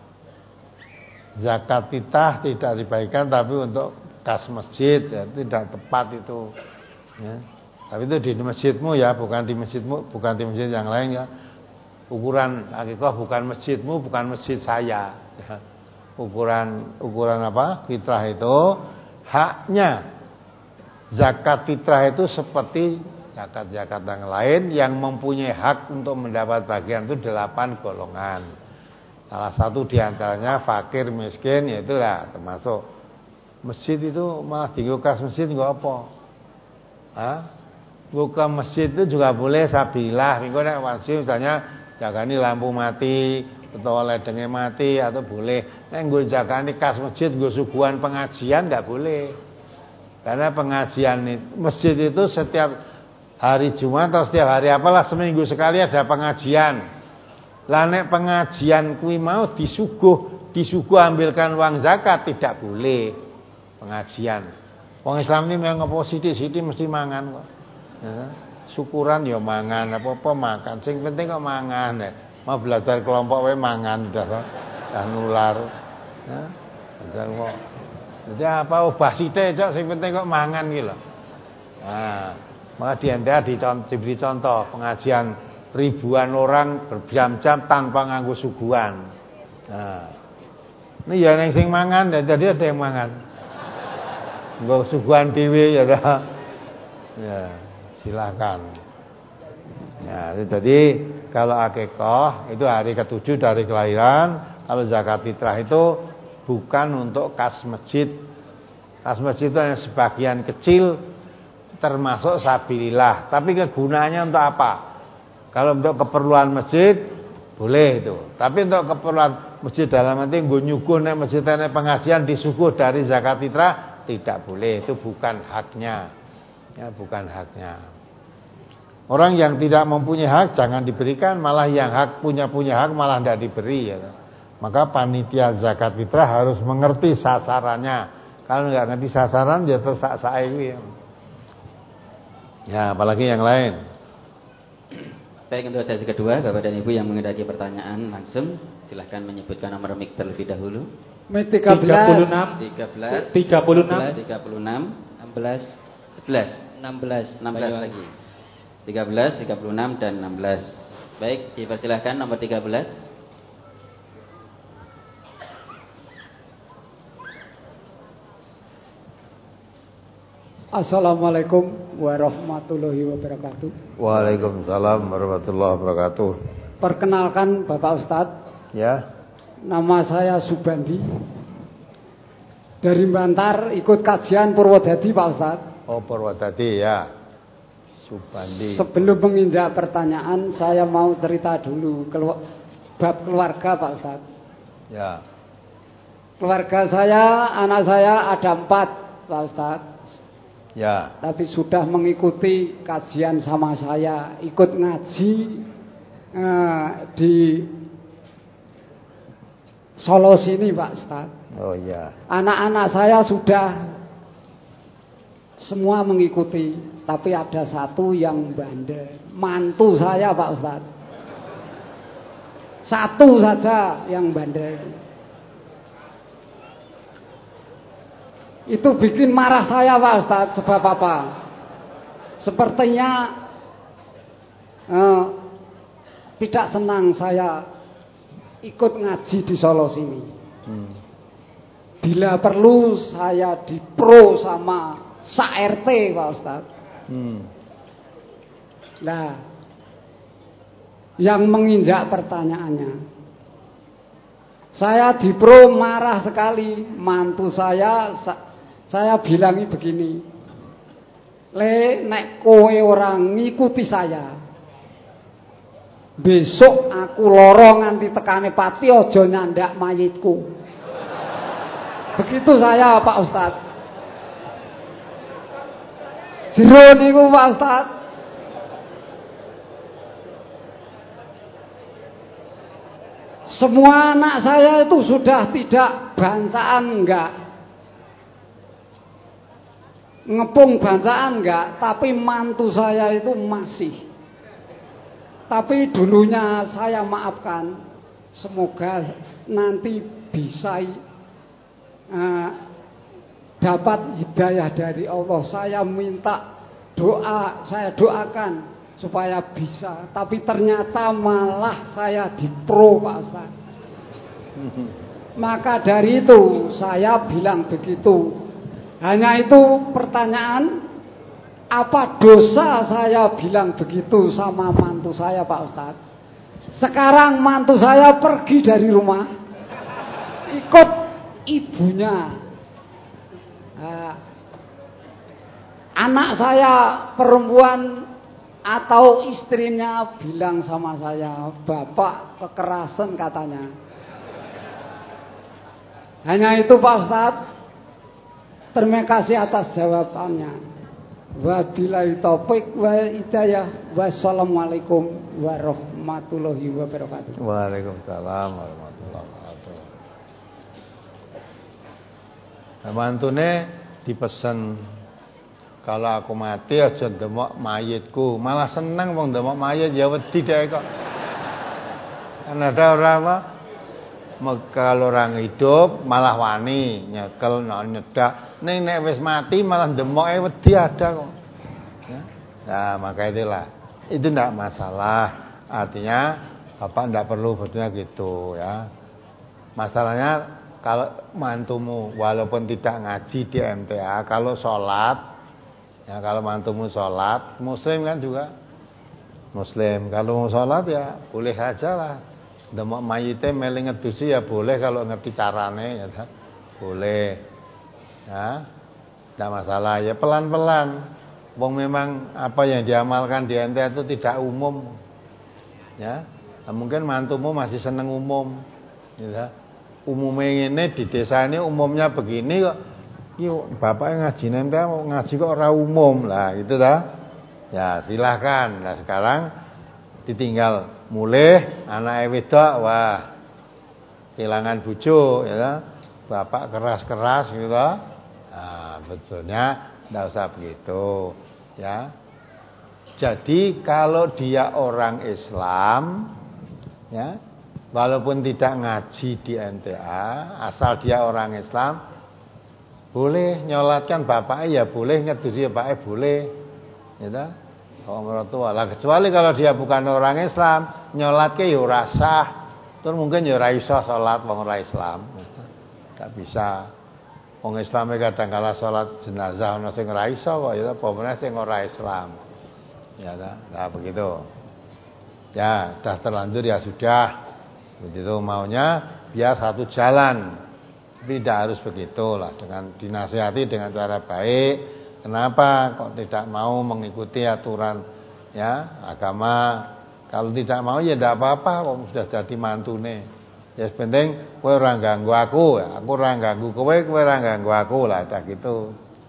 zakat fitrah tidak dibagikan tapi untuk kas masjid, ya, tidak tepat itu. Ya. Tapi itu di masjidmu ya, bukan di masjidmu, bukan di masjid yang lain ya. Ukuran akikah bukan masjidmu, bukan masjid saya. Ya. Ukuran ukuran apa? Fitrah itu haknya zakat fitrah itu seperti zakat-zakat yang lain yang mempunyai hak untuk mendapat bagian itu delapan golongan. Salah satu diantaranya fakir miskin, yaitu lah termasuk masjid itu malah diukas masjid enggak apa? Hah? Buka masjid itu juga boleh sabilah. Minggu nek wajib misalnya jagani lampu mati atau ledenge mati atau boleh. Nek nggo jagani kas masjid nggo suguhan pengajian enggak boleh. Karena pengajian masjid itu setiap hari Jumat atau setiap hari apalah seminggu sekali ada pengajian. Lah nek pengajian kuwi mau disuguh, disuguh ambilkan uang zakat tidak boleh pengajian. Wong Islam ini memang apa sithik-sithik mesti mangan kok. Ya, syukuran ya mangan, apa-apa makan. Sing penting kok mangan ya. Mau belajar kelompok wae mangan dah kok. Dah nular. Ya, belajar kok. Jadi apa ubah sithik cok sing penting kok mangan iki lho. Nah, maka diantara diberi contoh pengajian ribuan orang berjam-jam tanpa nganggo suguhan. Nah, ini ya yang sing mangan dan jadi ada yang mangan. Nggo suguhan dhewe ya ta. Ya, silakan. Ya, jadi kalau akikah itu hari ketujuh dari kelahiran, kalau zakat fitrah itu bukan untuk kas masjid. Kas masjid itu hanya sebagian kecil termasuk sabilillah, tapi kegunaannya untuk apa? Kalau untuk keperluan masjid boleh itu. Tapi untuk keperluan masjid dalam arti nggo nyuguh nek masjid nek pengajian disuguh dari zakat fitrah tidak boleh. Itu bukan haknya. Ya, bukan haknya. Orang yang tidak mempunyai hak jangan diberikan, malah yang hak punya-punya hak malah tidak diberi ya. Maka panitia zakat fitrah harus mengerti sasarannya. Kalau enggak ngerti sasaran ya tersak-sak iki. Ya, apalagi yang lain. Baik, untuk sesi kedua, Bapak dan Ibu yang menghendaki pertanyaan langsung silahkan menyebutkan nomor mic terlebih dahulu. Mic tiga puluh enam tiga belas tiga puluh enam tiga puluh enam enam belas sebelas enam belas enam belas lagi. tiga belas, tiga puluh enam dan enam belas. Baik, dipersilahkan nomor tiga belas. Assalamualaikum warahmatullahi wabarakatuh. Waalaikumsalam warahmatullahi wabarakatuh. Perkenalkan Bapak Ustadz. Ya. Nama saya Subandi. Dari Bantar ikut kajian Purwodadi Pak Ustadz. Oh, Purwodadi ya. Subandi. Sebelum menginjak pertanyaan, saya mau cerita dulu kelu- bab keluarga Pak Ustadz. Ya. Keluarga saya, anak saya ada empat Pak Ustadz. Ya. Tapi sudah mengikuti kajian sama saya, ikut ngaji eh, di Solo sini Pak Ustaz. Oh ya. Anak-anak saya sudah semua mengikuti, tapi ada satu yang bandel, mantu saya Pak Ustaz. Satu saja yang bandel. Itu bikin marah saya Pak Ustaz. Sebab apa? Sepertinya eh, tidak senang saya ikut ngaji di Solo sini. hmm. Bila perlu saya dipro sama sa R T Pak Ustaz. hmm. Nah, yang menginjak pertanyaannya, saya dipro marah sekali. Mantu saya Saya bilangi begini, le nek kowe orang ngikuti saya, besok aku loro nganti tekane pati aja nyandak mayitku. Begitu saya Pak Ustadz. Jero niku Pak Ustadz. Semua anak saya itu sudah tidak bancaan enggak, ngepung bancaan enggak, tapi mantu saya itu masih. Tapi dulunya saya maafkan, semoga nanti bisa uh, dapat hidayah dari Allah. Saya minta doa, saya doakan supaya bisa, tapi ternyata malah saya dipro, Pak Ustaz. Maka dari itu saya bilang begitu. Hanya itu pertanyaan, apa dosa saya bilang begitu sama mantu saya, Pak Ustaz? Sekarang mantu saya pergi dari rumah, ikut ibunya. Nah, anak saya perempuan atau istrinya bilang sama saya, bapak kekerasan katanya. Hanya itu, Pak Ustaz. Terima kasih atas jawabannya. Wabillahi taufik wa hidayah. Wassalamualaikum warahmatullahi wabarakatuh. Waalaikumsalam warahmatullahi wabarakatuh. Nah, mantune dipesan, kalau aku mati aja ndemok mayitku. Malah seneng wong ndemok mayit, ya wedi dhek kok. Kan ada orang apa? Kalau orang hidup malah wani nyekel nyedak, ning nek wis mati malah ndemoke wedi ada kok. Ya. Nah, maka itulah. Itu enggak masalah. Artinya Bapak enggak perlu betulnya gitu ya. Masalahnya kalau mantumu walaupun tidak ngaji di M T A, kalau sholat, ya kalau mantumu sholat, muslim kan juga muslim. Kalau mau sholat ya boleh saja lah. Demok mayite meli ngedusi ya boleh kalau ngerti carane ya tak? Boleh. Ya. Enggak masalah ya, pelan-pelan. Wong memang apa yang diamalkan di M T A itu tidak umum. Ya. Nah, mungkin mantumu masih seneng umum. Ya. Umumnya ini di desa ini umumnya begini kok. Yuk, bapaknya ngaji M T A mau ngaji kok ora umum lah, itu dah. Ya, silahkan. Nah, sekarang ditinggal mulih anak wedok, wah kehilangan bojo ya, bapak keras-keras gitu. Nah, betulnya enggak usah begitu ya. Jadi kalau dia orang Islam ya, walaupun tidak ngaji di M T A, asal dia orang Islam, boleh nyolatkan bapaknya ya boleh, ngedusi bapaknya boleh gitu. Oh, mertua lah, kecuali kalau dia bukan orang Islam, nyolatke ya ora sah. Terus mungkin ya ora iso salat wong ora Islam. Enggak bisa. Wong Islam kadang kala salat jenazah ana sing ora iso kok ya apa meneh sing ora Islam. Ya ta, nah begitu. Ya, sudah terlanjur ya sudah. Begitu maunya biar satu jalan. Tidak harus begitulah, dengan dinasihati dengan cara baik. Kenapa kok tidak mau mengikuti aturan ya agama? Kalau tidak mau ya tidak apa-apa, wong sudah jadi mantune. Ya penting kowe ora ganggu aku, ya. Aku ora ganggu kowe, kowe ora ganggu aku lah, tak gitu.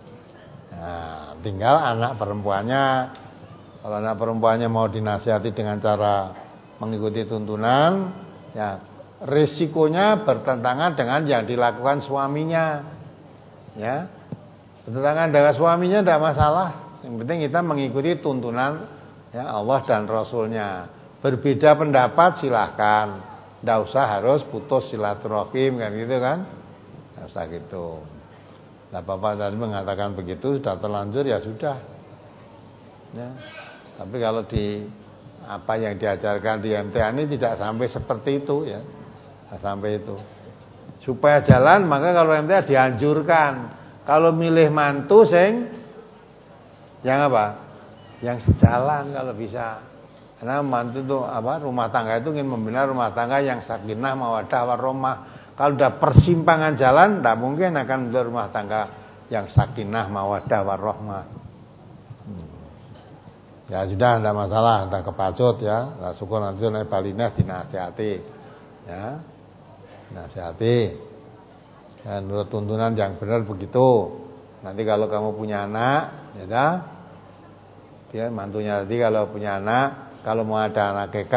Nah, tinggal anak perempuannya. Kalau anak perempuannya mau dinasihati dengan cara mengikuti tuntunan, ya risikonya bertentangan dengan yang dilakukan suaminya. Ya. Bertentangan dengan suaminya tidak masalah. Yang penting kita mengikuti tuntunan ya Allah dan Rasulnya. Berbeda pendapat silahkan, tidak usah harus putus silaturahim kan gitu kan? Tidak usah gitu. Nah, Bapak tadi mengatakan begitu sudah terlanjur ya sudah. Ya. Tapi kalau di apa yang diajarkan di M T A ini tidak sampai seperti itu ya, tidak sampai itu. Supaya jalan maka kalau M T A dianjurkan. Kalau milih mantu sing yang apa? Yang sejalan kalau bisa. Karena mantu itu apa? Rumah tangga itu ingin membina rumah tangga yang sakinah mawaddah warahmah. Kalau sudah persimpangan jalan, tidak mungkin akan membina rumah tangga yang sakinah mawaddah warahmah. Hmm. Ya sudah, tidak masalah, tidak kepacut ya. Nah, syukur nanti oleh Balinah dinasihati, ya, dinasihati. Ya, menurut tuntunan yang benar begitu. Nanti kalau kamu punya anak, ya dah, dia mantunya nanti kalau punya anak, kalau mau ada anak kekah,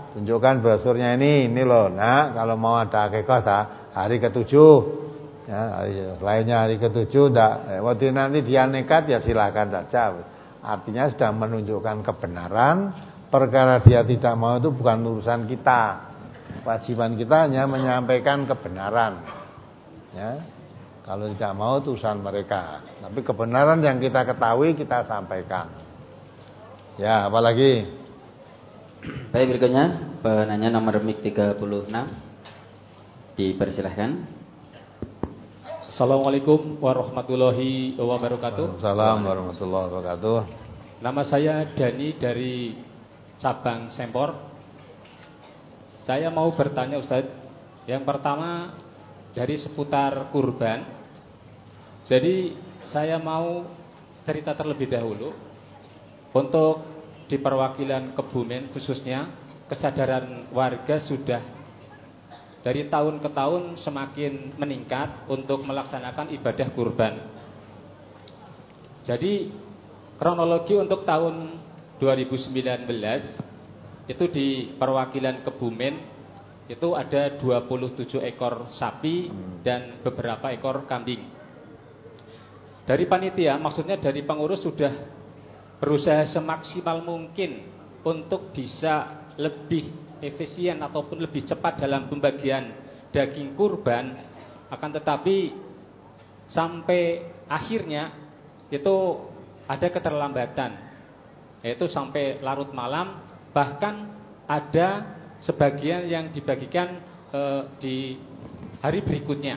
tunjukkan brosurnya ini, ini loh. Nah, kalau mau ada akikah hari ketujuh, ya, hari, lainnya hari ketujuh, enggak. Eh, waktu nanti dia nekat ya silakan saja. Artinya sudah menunjukkan kebenaran. Perkara dia tidak mau itu bukan urusan kita. Kewajiban kita hanya menyampaikan kebenaran. Ya, kalau tidak mau itu urusan mereka. Tapi kebenaran yang kita ketahui kita sampaikan. Ya, apalagi? Baik, berikutnya penanya nomor mic tiga puluh enam. Dipersilahkan. Assalamualaikum warahmatullahi wabarakatuh. Assalamualaikum warahmatullahi wabarakatuh. Nama saya Dani dari cabang Sempor. Saya mau bertanya Ustadz. Yang pertama dari seputar kurban. Jadi saya mau cerita terlebih dahulu. Untuk di perwakilan Kebumen khususnya, kesadaran warga sudah dari tahun ke tahun semakin meningkat untuk melaksanakan ibadah kurban. Jadi kronologi untuk tahun dua ribu sembilan belas itu di perwakilan Kebumen itu ada dua puluh tujuh ekor sapi dan beberapa ekor kambing. Dari panitia, maksudnya dari pengurus sudah berusaha semaksimal mungkin untuk bisa lebih efisien ataupun lebih cepat dalam pembagian daging kurban. Akan tetapi sampai akhirnya itu ada keterlambatan, yaitu sampai larut malam. Bahkan ada sebagian yang dibagikan e, di hari berikutnya.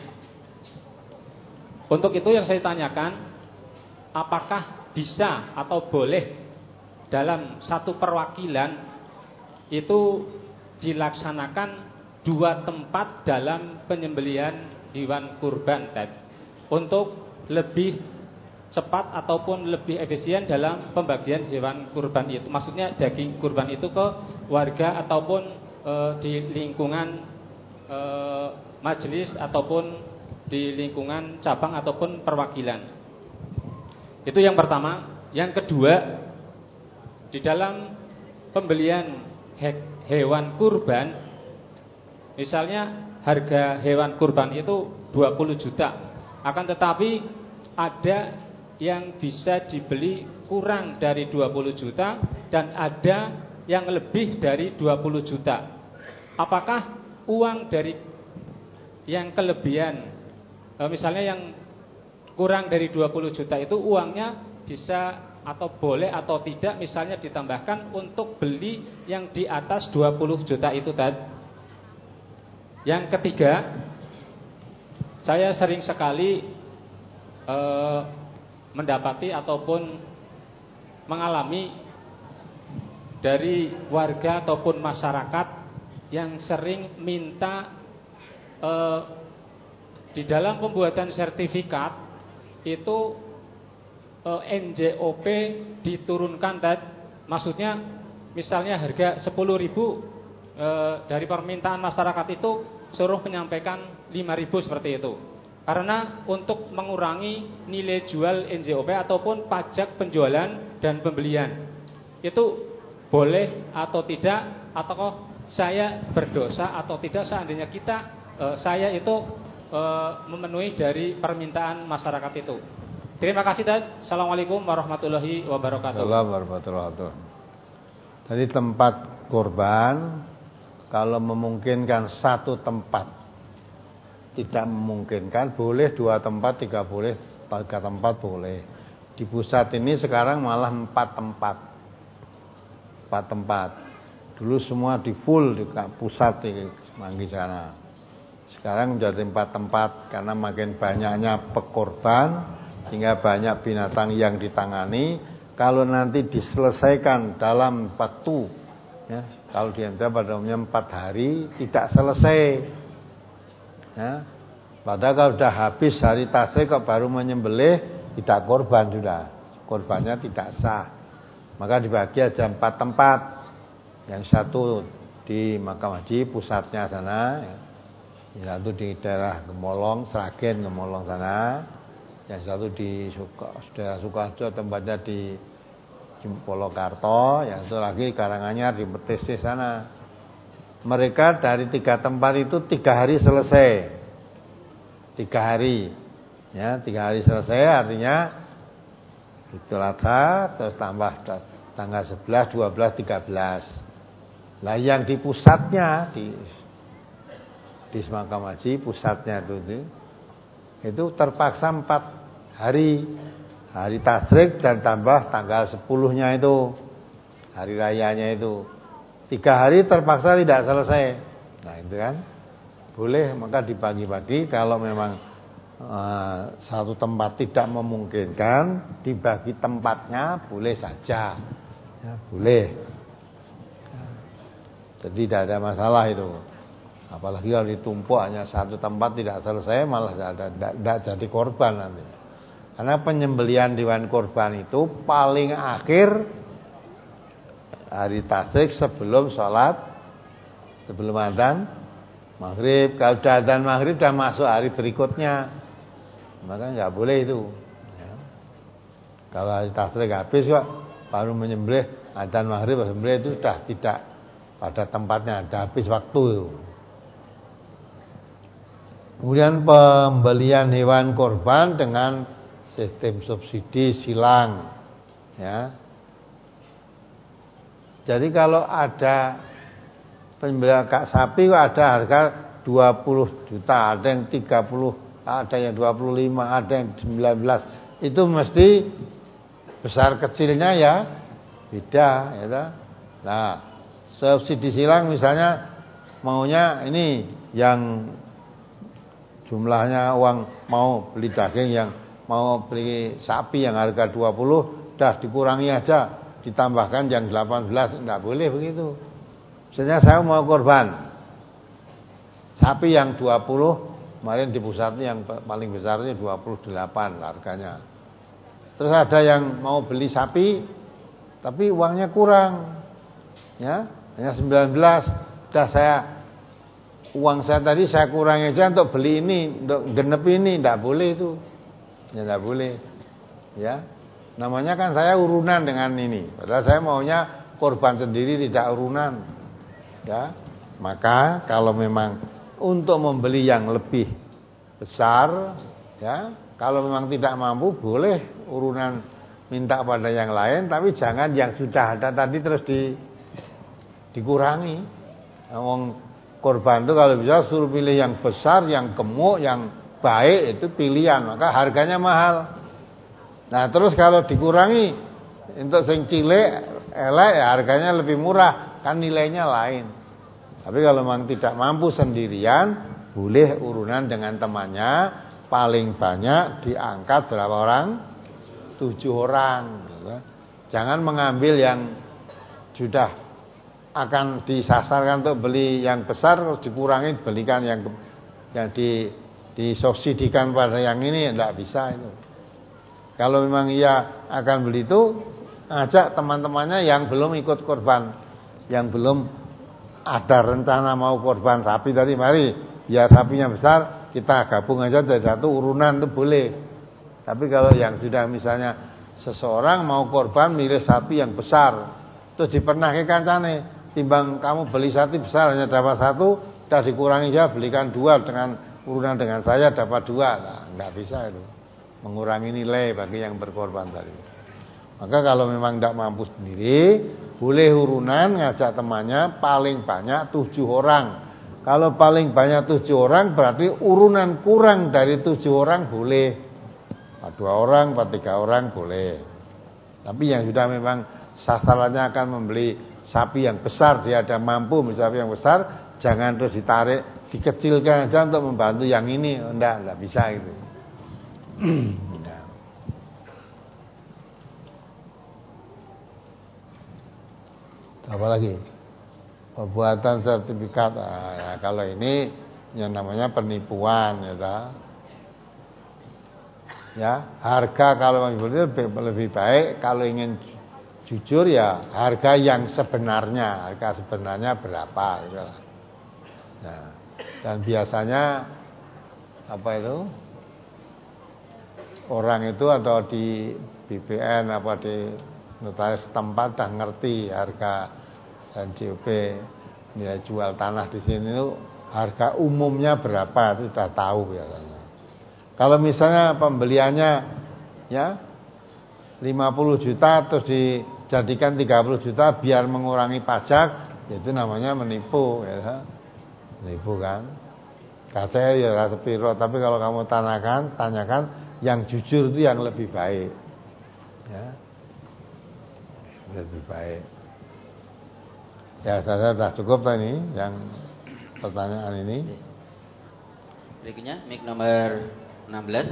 Untuk itu yang saya tanyakan, apakah bisa atau boleh dalam satu perwakilan itu dilaksanakan dua tempat dalam penyembelihan hewan kurban tadi, untuk lebih cepat ataupun lebih efisien dalam pembagian hewan kurban itu. Maksudnya daging kurban itu ke warga ataupun e, di lingkungan e, majelis ataupun di lingkungan cabang ataupun perwakilan. Itu yang pertama. Yang kedua, di dalam pembelian he- hewan kurban, misalnya harga hewan kurban itu dua puluh juta. Akan tetapi ada yang bisa dibeli kurang dari dua puluh juta dan ada yang lebih dari dua puluh juta. Apakah uang dari yang kelebihan, misalnya yang kurang dari dua puluh juta itu uangnya bisa atau boleh atau tidak misalnya ditambahkan untuk beli yang di atas dua puluh juta itu tadi? Yang ketiga, saya sering sekali eh, mendapati ataupun mengalami dari warga ataupun masyarakat yang sering minta eh, di dalam pembuatan sertifikat itu eh, N J O P diturunkan tadi. Maksudnya misalnya harga sepuluh ribu eh, dari permintaan masyarakat itu suruh menyampaikan lima ribu seperti itu. Karena untuk mengurangi nilai jual N J O P ataupun pajak penjualan dan pembelian. Itu boleh atau tidak, atau saya berdosa atau tidak seandainya kita eh, saya itu memenuhi dari permintaan masyarakat itu. Terima kasih Dad. Assalamualaikum warahmatullahi wabarakatuh. Assalamualaikum warahmatullahi wabarakatuh. Tadi tempat kurban, kalau memungkinkan satu tempat, tidak memungkinkan boleh dua tempat, tiga boleh, tiga tempat boleh. Di pusat ini sekarang malah empat tempat, empat tempat. Dulu semua di full di pusat di Manggi sana. Sekarang menjadi empat tempat karena makin banyaknya pekorban sehingga banyak binatang yang ditangani. Kalau nanti diselesaikan dalam waktu, ya, kalau di M T pada umumnya empat hari tidak selesai. Ya, padahal kalau sudah habis hari tasik kok baru menyembelih, tidak korban sudah, korbannya tidak sah. Maka dibagi aja empat tempat. Yang satu di Makam Haji pusatnya sana. Ya. Yang satu di daerah Gemolong, Sragen, Gemolong sana. Yang satu di Suka, daerah Sukoharjo, tempatnya di Polokarto. Yang satu lagi Karanganyar di Metese sana. mereka dari tiga tempat itu tiga hari selesai. Tiga hari, ya tiga hari selesai artinya Idul Adha terus tambah tanggal sebelas, dua belas, tiga belas. Lah yang di pusatnya di di Semakam Haji pusatnya itu, itu itu terpaksa empat hari, hari tasyrik dan tambah tanggal sepuluhnya itu hari rayanya itu tiga hari terpaksa tidak selesai. Nah itu kan boleh, maka dibagi-bagi kalau memang uh, satu tempat tidak memungkinkan dibagi tempatnya boleh saja, ya, boleh. Nah, jadi tidak ada masalah itu. Apalagi kalau ditumpuk hanya satu tempat tidak selesai malah tidak jadi korban nanti. Karena penyembelihan hewan korban itu paling akhir hari tasyrik sebelum sholat, sebelum adzan maghrib. Kalau sudah adzan maghrib sudah masuk hari berikutnya, maka nggak boleh itu. Ya. Kalau hari tasyrik habis kok baru menyembelih adzan maghrib, menyembelih itu sudah tidak pada tempatnya, sudah habis waktu itu. Kemudian pembelian hewan korban dengan sistem subsidi silang, ya. Jadi kalau ada pembelian kak sapi ada harga dua puluh juta, ada yang tiga puluh, ada yang dua puluh lima, ada yang sembilan belas. Itu mesti besar kecilnya ya beda, ya. Nah, subsidi silang misalnya maunya ini yang jumlahnya uang mau beli daging yang mau beli sapi yang harga dua puluh dah dikurangi aja, ditambahkan yang delapan belas, enggak boleh begitu. Misalnya saya mau korban sapi yang dua puluh, kemarin di pusatnya yang paling besarnya dua puluh delapan harganya. Terus ada yang mau beli sapi tapi uangnya kurang, ya hanya sembilan belas, dah saya uang saya tadi saya kurangi aja untuk beli ini, untuk genep ini, tidak boleh itu, ya tidak boleh, ya. Namanya kan saya urunan dengan ini, padahal saya maunya korban sendiri tidak urunan, ya. Maka kalau memang untuk membeli yang lebih besar, ya, kalau memang tidak mampu boleh urunan minta pada yang lain, tapi jangan yang sudah ada tadi terus di dikurangi. Ngomong korban itu kalau bisa suruh pilih yang besar, yang gemuk, yang baik, itu pilihan, maka harganya mahal. Nah terus kalau dikurangi untuk sing cilik elek ya harganya lebih murah, kan nilainya lain. Tapi kalau memang tidak mampu sendirian, boleh urunan dengan temannya, paling banyak diangkat berapa orang? Tujuh orang. Jangan mengambil yang sudah akan disasarkan untuk beli yang besar terus dikurangi belikan yang yang di disubsidikan pada yang ini, tidak bisa itu. Kalau memang ia akan beli itu, ajak teman-temannya yang belum ikut korban, yang belum ada rencana mau korban sapi tadi, mari biar sapinya besar kita gabung aja dari satu urunan itu boleh. Tapi kalau yang sudah misalnya seseorang mau korban milih sapi yang besar terus dipernahke kancane, timbang kamu beli sapi besar hanya dapat satu, dah dikurangi saja belikan dua dengan urunan dengan saya dapat dua. Nah, enggak bisa itu. Mengurangi nilai bagi yang berkorban tadi. Maka kalau memang tidak mampu sendiri, boleh urunan ngajak temannya paling banyak tujuh orang. Kalau paling banyak tujuh orang berarti urunan kurang dari tujuh orang boleh. Dua orang, atau tiga orang boleh. Tapi yang sudah memang sasarannya akan membeli sapi yang besar, dia ada mampu beli sapi yang besar, jangan terus ditarik, dikecilkan aja untuk membantu yang ini, enggak, enggak bisa itu. Nah. Apa lagi? Pembuatan sertifikat, nah, ya, kalau ini yang namanya penipuan, ya, tak? Ya, harga kalau lebih, lebih baik kalau ingin jujur ya harga yang sebenarnya, harga sebenarnya berapa gitu. Nah, dan biasanya apa itu orang itu atau di B P N apa di notaris setempat dah ngerti harga dan J O B. nilai jual tanah di sini itu harga umumnya berapa itu sudah tahu biasanya. Kalau misalnya pembeliannya ya lima puluh juta terus dijadikan tiga puluh juta biar mengurangi pajak, itu namanya menipu ya. Menipu kan. Katanya ya rasa piro, tapi kalau kamu tanyakan, tanyakan yang jujur itu yang lebih baik. Ya. Lebih baik. Ya, saya sudah cukup tadi yang pertanyaan ini. Berikutnya mic nomor enam belas.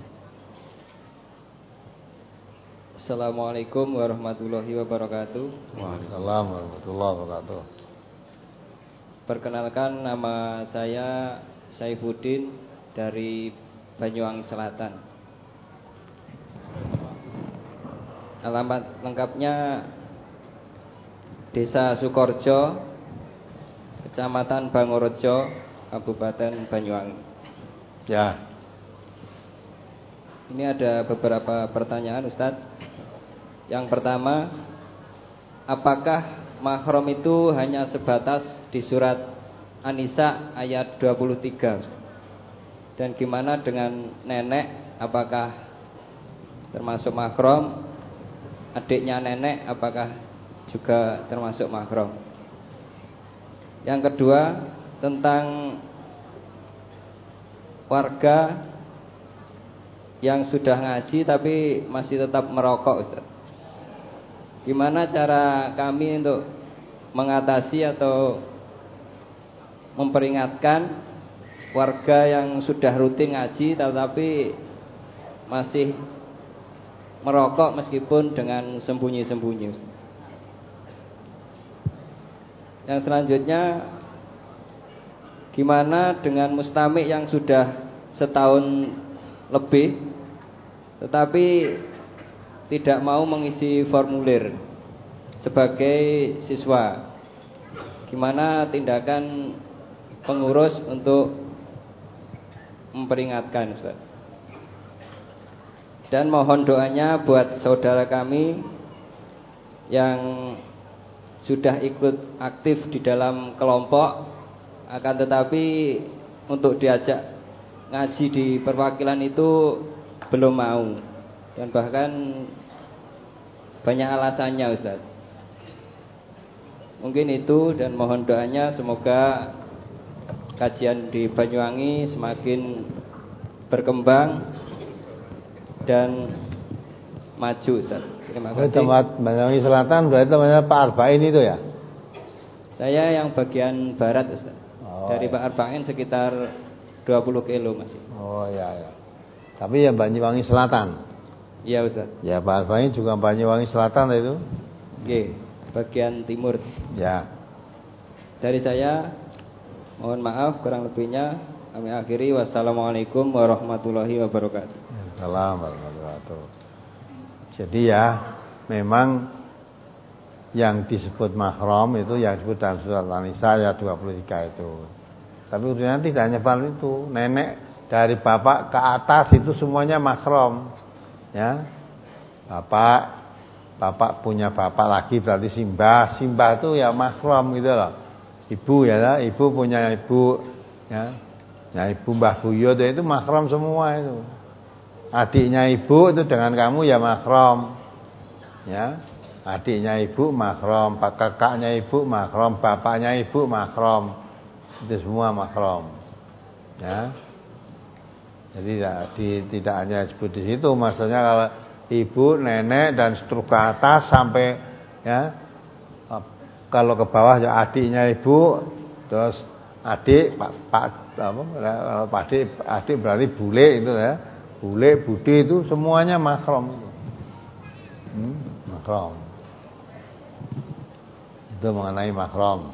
Assalamualaikum warahmatullahi wabarakatuh. Waalaikumsalam warahmatullahi wabarakatuh. Perkenalkan, nama saya Saifuddin dari Banyuwangi Selatan. Alamat lengkapnya Desa Sukorjo, Kecamatan Bangorejo, Kabupaten Banyuwangi. Ya. Ini ada beberapa pertanyaan, Ustadz. Yang pertama, apakah mahram itu hanya sebatas di surat An-Nisa ayat dua puluh tiga, Ustadz? Dan gimana dengan nenek, apakah termasuk mahram? Adiknya nenek apakah juga termasuk mahram? Yang kedua, tentang warga yang sudah ngaji tapi masih tetap merokok, Ustaz. Gimana cara kami untuk mengatasi atau memperingatkan warga yang sudah rutin ngaji tetapi masih merokok meskipun dengan sembunyi-sembunyi, Ustaz. Yang selanjutnya, gimana dengan mustamik yang sudah setahun lebih tetapi tidak mau mengisi formulir sebagai siswa? Gimana tindakan pengurus untuk memperingatkan, Ustaz? Dan mohon doanya buat saudara kami yang sudah ikut aktif di dalam kelompok, akan tetapi untuk diajak ngaji di perwakilan itu belum mau, dan bahkan banyak alasannya, Ustaz. Mungkin itu, dan mohon doanya semoga kajian di Banyuwangi semakin berkembang dan maju, Ustaz. Terima kasih. Tempat Banyuwangi Selatan berarti temannya Pak Arba'in itu ya? Saya yang bagian barat, Ustaz. Oh, dari ya. Pak Arba'in sekitar dua puluh kilo masih. Oh ya ya. Tapi ya Banyuwangi Selatan. Iya, Ustaz. Ya Pak Arba'in juga Banyuwangi Selatan itu. Oke, bagian timur. Ya. Dari saya mohon maaf kurang lebihnya. Kami akhiri. Wassalamualaikum warahmatullahi wabarakatuh. Assalamualaikum warahmatullahi wabarakatuh. Jadi ya, memang yang disebut mahram itu yang disebut dalam surat An-Nisa ayat dua puluh tiga itu. Tapi urusannya tidak hanya itu, nenek dari bapak ke atas itu semuanya mahram. Ya. Bapak bapak punya bapak lagi berarti simbah, simbah itu ya mahram gitu loh. Ibu ya, ibu punya ibu ya. Ya ibu Mbah Buyut itu mahram semua itu. Adiknya ibu itu dengan kamu ya mahram. Ya. Adiknya ibu mahram, kakaknya ibu mahram, bapaknya ibu mahram. Itu semua mahram. Ya. Jadi ya, di, tidak hanya disebut di situ, maksudnya kalau ibu, nenek dan seterusnya ke atas sampai ya. Kalau ke bawah ya adiknya ibu, terus adik, pak, pak apa, kalau adik, adik berarti bule itu ya. Bule, budi itu semuanya mahram. Hmm, mahram. Itu mengenai mahram.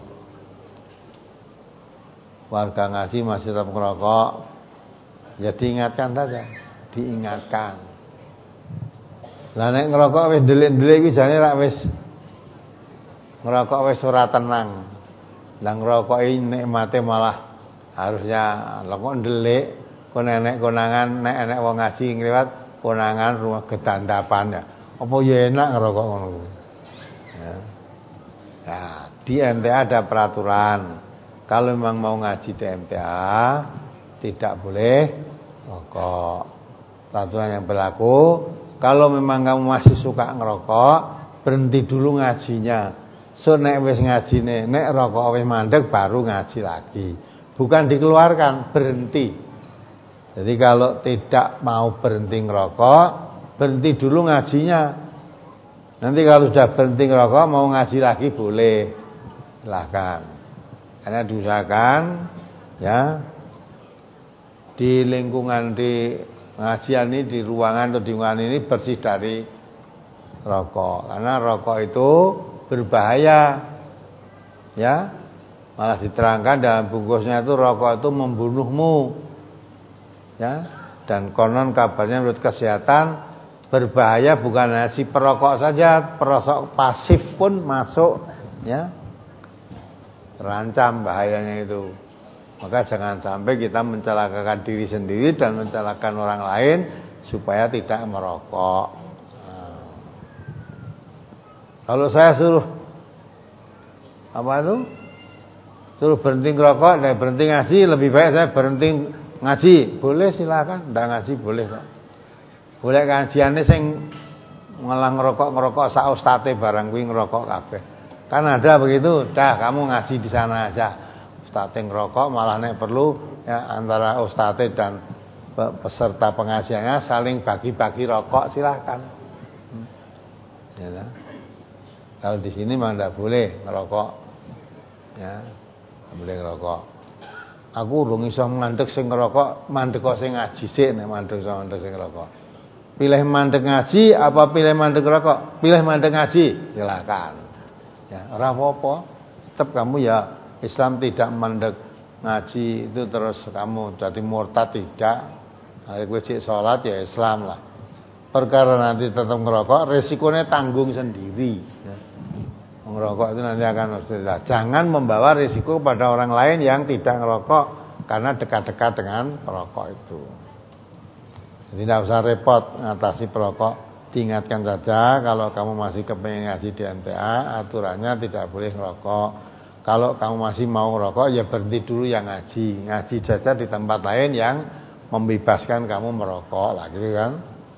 Warga ngaji masih tetap merokok, ya diingatkan saja, diingatkan. Lah nek ngerokok wis ndelik-ndelik iki jane rak wis ngerokok wis ora tenang. Lah ngerokoki nikmate malah harusnya lha kok ndelik, kok nenek konangan, nek enek wong ngaji ngliwat konangan rumah gedandapan ya. Apa ya enak ngerokok ngono kuwi. Ya. Ya, di M T A ada peraturan. Kalau memang mau ngaji di M T A tidak boleh rokok. Peraturan yang berlaku, kalau memang kamu masih suka ngerokok, berhenti dulu ngajinya. So nek wis ngajine, nek rokok wis mandek baru ngaji lagi. Bukan dikeluarkan, berhenti. Jadi kalau tidak mau berhenti ngerokok, berhenti dulu ngajinya. Nanti kalau sudah berhenti ngerokok mau ngaji lagi boleh. Silakan. Karena diusahakan ya di lingkungan di pengajian ini, di ruangan atau di ruangan ini bersih dari rokok. Karena rokok itu berbahaya. Ya. Malah diterangkan dalam bungkusnya itu rokok itu membunuhmu. Ya. Dan konon kabarnya menurut kesehatan berbahaya bukan hanya si perokok saja, perokok pasif pun masuk, ya. Terancam bahayanya itu. Maka jangan sampai kita mencelakakan diri sendiri dan mencelakakan orang lain supaya tidak merokok. Nah. Kalau saya suruh apa itu? Suruh berhenti ngerokok dan berhenti ngaji, lebih baik saya berhenti ngaji. Boleh silakan, ndak ngaji boleh kok. Boleh kajiane sing ngelang ngerokok-ngerokok sak ustate barang kuwi ngerokok kabeh. Kan ada begitu, dah kamu ngaji di sana aja. Ustate ngerokok malah nek perlu ya antara ustate dan peserta pengajiannya saling bagi-bagi rokok silakan. Hmm. Ya nah. Kalau di sini memang tidak boleh ngerokok. Ya. Tidak boleh ngerokok. Aku urung iso mandek sing ngerokok, mandek kok sing ngaji sik nek mandek iso mandek sing ngerokok. Pilih mandek ngaji apa pilih mandek rokok? Pilih mandek ngaji, silakan. Ya, ora apa-apa. Tetap kamu ya Islam tidak mandek ngaji itu terus kamu jadi murtad tidak. Hari kowe cek salat ya Islam lah. Perkara nanti tetap ngerokok, resikonya tanggung sendiri. Ya. Ngerokok itu nanti akan bersedia. Jangan membawa risiko pada orang lain yang tidak ngerokok karena dekat-dekat dengan perokok itu. Jadi tidak usah repot mengatasi perokok. Diingatkan saja kalau kamu masih kepengen ngaji di M T A, aturannya tidak boleh ngerokok. Kalau kamu masih mau ngerokok, ya berhenti dulu yang ngaji. Ngaji saja di tempat lain yang membebaskan kamu merokok lah, gitu kan?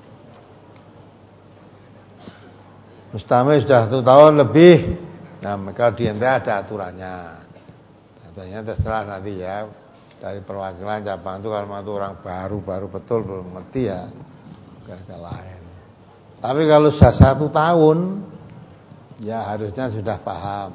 Mustami sudah satu tahun lebih. Nah, maka di M T A ada aturannya. Aturannya terserah nanti ya. Dari perwakilan cabang itu kalau itu orang baru-baru betul belum ngerti ya. Ke lain. Tapi kalau sudah satu tahun, ya harusnya sudah paham.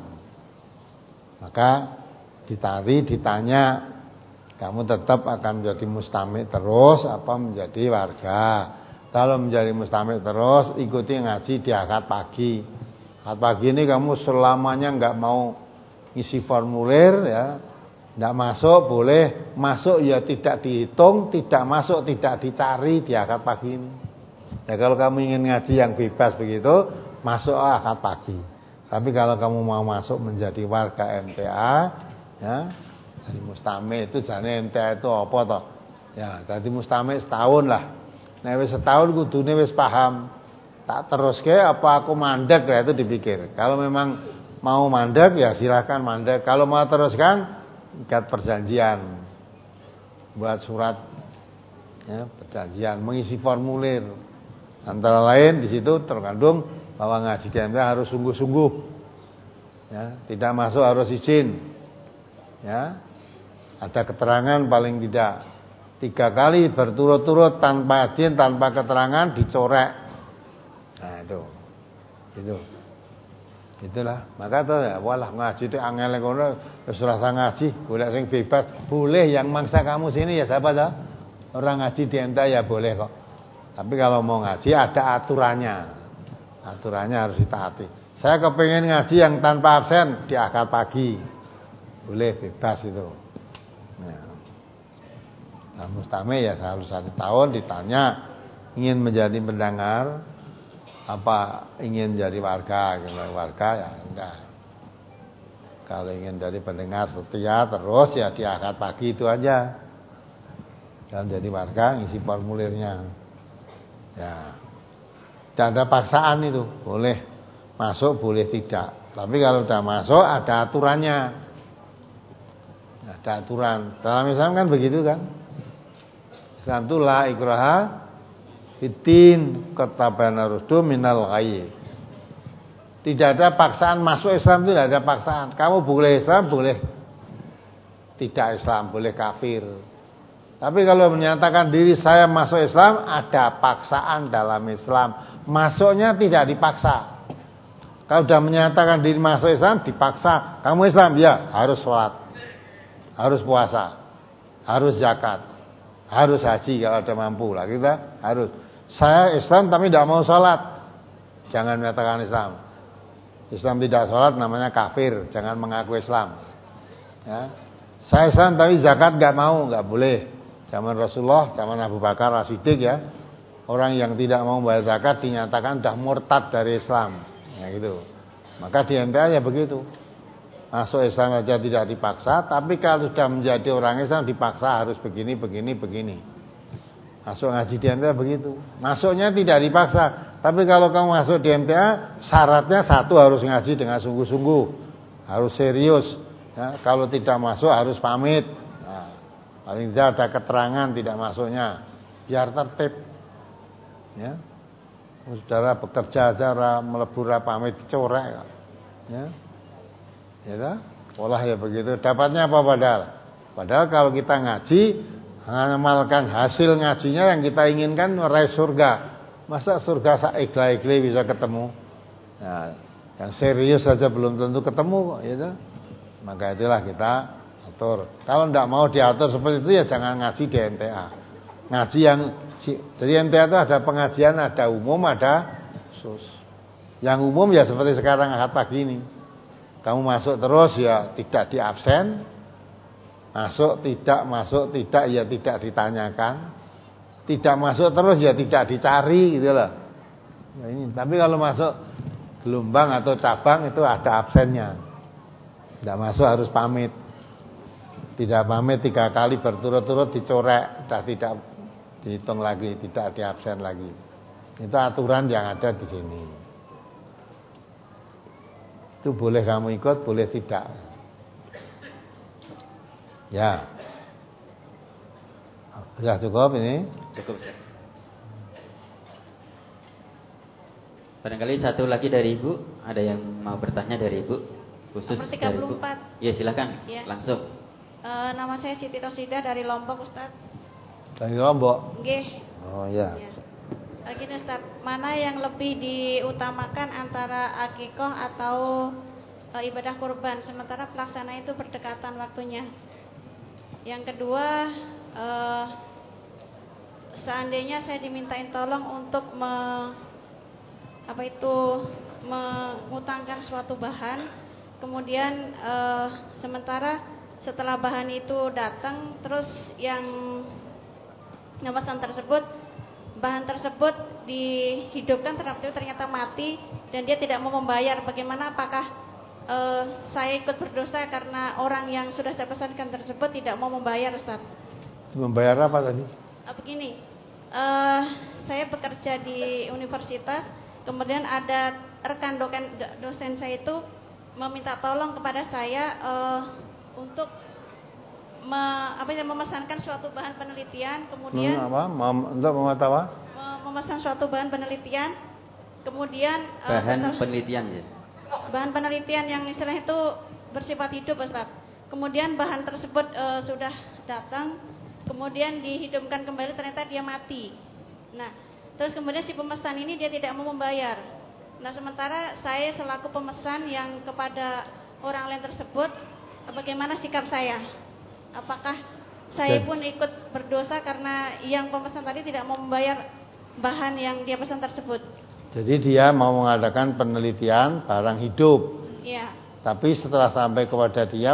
Maka ditari, ditanya, kamu tetap akan menjadi mustami terus apa menjadi warga. Kalau menjadi mustami terus, ikuti ngaji di akad pagi. Akad pagi ini kamu selamanya enggak mau ngisi formulir ya, enggak masuk boleh, masuk ya tidak dihitung, tidak masuk tidak dicari di akad pagi ini. Ya kalau kamu ingin ngaji yang bebas begitu, masuk akad pagi. Tapi kalau kamu mau masuk menjadi warga M T A, ya, jadi mustami itu jane M T A itu apa toh? Ya, jadi mustami setahun lah. Nek wis setahun kudune wis paham. Tak teruske apa aku mandek ya itu dipikir. Kalau memang mau mandek ya silakan mandek. Kalau mau teruskan ikat perjanjian. Buat surat ya, perjanjian, mengisi formulir. Antara lain di situ terkandung bahwa ngaji di M T A harus sungguh-sungguh. Ya, tidak masuk harus izin. Ya. Ada keterangan paling tidak tiga kali berturut-turut tanpa izin, tanpa keterangan dicorek. Nah, itu. Itu. Itulah. Maka tuh ya, walah ngaji itu angel ngono wis rasa ngaji, golek sing bebas. Boleh yang mangsa kamu sini ya siapa dah? Orang ngaji di M T A ya boleh kok. Tapi kalau mau ngaji ada aturannya. Aturannya harus ditaati. Saya kepengen ngaji yang tanpa absen di akad pagi. Boleh bebas itu. Nah, nah mustami ya harus satu tahun ditanya ingin menjadi pendengar apa ingin jadi warga, ingin warga ya enggak. Kalau ingin jadi pendengar setia terus ya di akad pagi itu aja. Dan jadi warga ngisi formulirnya. Ya. Tidak ada paksaan itu, boleh masuk boleh tidak. Tapi kalau sudah masuk ada aturannya. Ada aturan. Dalam Islam kan begitu kan? Islam itu la ikraha fiddin, qad tabayyana rusdu minal ghayy. Tidak ada paksaan masuk Islam, tidak ada paksaan. Kamu boleh Islam, boleh tidak Islam, boleh kafir. Tapi kalau menyatakan diri saya masuk Islam, ada paksaan dalam Islam. Masuknya tidak dipaksa. Kalau sudah menyatakan diri masuk Islam, dipaksa. Kamu Islam, ya harus sholat, harus puasa, harus zakat, harus haji kalau ada mampu lah kita harus. Saya Islam tapi tidak mau sholat, jangan menyatakan Islam. Islam tidak sholat namanya kafir, jangan mengaku Islam. Ya. Saya Islam tapi zakat nggak mau, nggak boleh. Zaman Rasulullah, zaman Abu Bakar As-Siddiq ya, orang yang tidak mau bayar zakat dinyatakan dah murtad dari Islam, ya gitu. Maka di M T A ya begitu. Masuk Islam saja tidak dipaksa, tapi kalau sudah menjadi orang Islam dipaksa harus begini, begini, begini. Masuk ngaji di M T A begitu. Masuknya tidak dipaksa, tapi kalau kamu masuk di M T A syaratnya satu harus ngaji dengan sungguh-sungguh, harus serius. Ya, kalau tidak masuk harus pamit. Nah, paling tidak ada keterangan tidak masuknya, biar tertib. Ya, saudara bekerja aja melebur pamit dicorek. Ya, ya, pola ya begitu. Dapatnya apa padahal? Padahal kalau kita ngaji, mengamalkan hasil ngajinya yang kita inginkan meraih surga. Masa surga saikhlas-ikhlas bisa ketemu? Nah, yang serius saja belum tentu ketemu, ya. Maka itulah kita atur. Kalau tidak mau diatur seperti itu ya jangan ngaji di M T A. Ngaji yang jadi M T A itu ada pengajian, ada umum, ada khusus. Yang umum ya seperti sekarang akad pagi ini. Kamu masuk terus ya tidak di absen. Masuk tidak, masuk tidak ya tidak ditanyakan. Tidak masuk terus ya tidak dicari gitu loh. Ya ini. Tapi kalau masuk gelombang atau cabang itu ada absennya. Tidak masuk harus pamit. Tidak pamit tiga kali berturut-turut dicorek, sudah tidak dihitung lagi, tidak di absen lagi. Itu aturan yang ada di sini. Itu boleh kamu ikut, boleh tidak. Ya. Sudah cukup ini? Cukup, Ustaz. Barangkali satu lagi dari Ibu, ada yang mau bertanya dari Ibu? Khusus nomor tiga puluh dari empat. Ibu. Ya, silakan. Ya. Langsung. E, nama saya Siti Rosida dari Lombok, Ustaz. Dari Lombok? Nggih. Oh ya. Ya. E, gini Ustaz, mana yang lebih diutamakan antara akikoh atau e, ibadah kurban, sementara pelaksana itu berdekatan waktunya? Yang kedua, e, seandainya saya dimintain tolong untuk me, apa itu mengutangkan suatu bahan, kemudian eh, sementara setelah bahan itu datang, terus yang pemesan tersebut, bahan tersebut dihidupkan ternyata mati dan dia tidak mau membayar. Bagaimana, apakah eh, saya ikut berdosa karena orang yang sudah saya pesankan tersebut tidak mau membayar, Ustaz? Membayar apa tadi? Eh, begini, eh, saya bekerja di universitas, kemudian ada rekan dosen, dosen saya itu meminta tolong kepada saya uh, untuk me, apa ya, memesankan suatu bahan penelitian, kemudian hmm, apa? Mem, untuk mengetahui? Memesan suatu bahan penelitian, kemudian uh, bahan setelah, penelitian ya. Bahan penelitian yang istilahnya itu bersifat hidup, Ustaz. Kemudian bahan tersebut uh, sudah datang, kemudian dihidupkan kembali, ternyata dia mati. Nah, terus kemudian si pemesan ini dia tidak mau membayar. Nah, sementara saya selaku pemesan yang kepada orang lain tersebut, bagaimana sikap saya? Apakah saya pun ikut berdosa karena yang pemesan tadi tidak mau membayar bahan yang dia pesan tersebut? Jadi dia mau mengadakan penelitian barang hidup. Iya. Tapi setelah sampai kepada dia,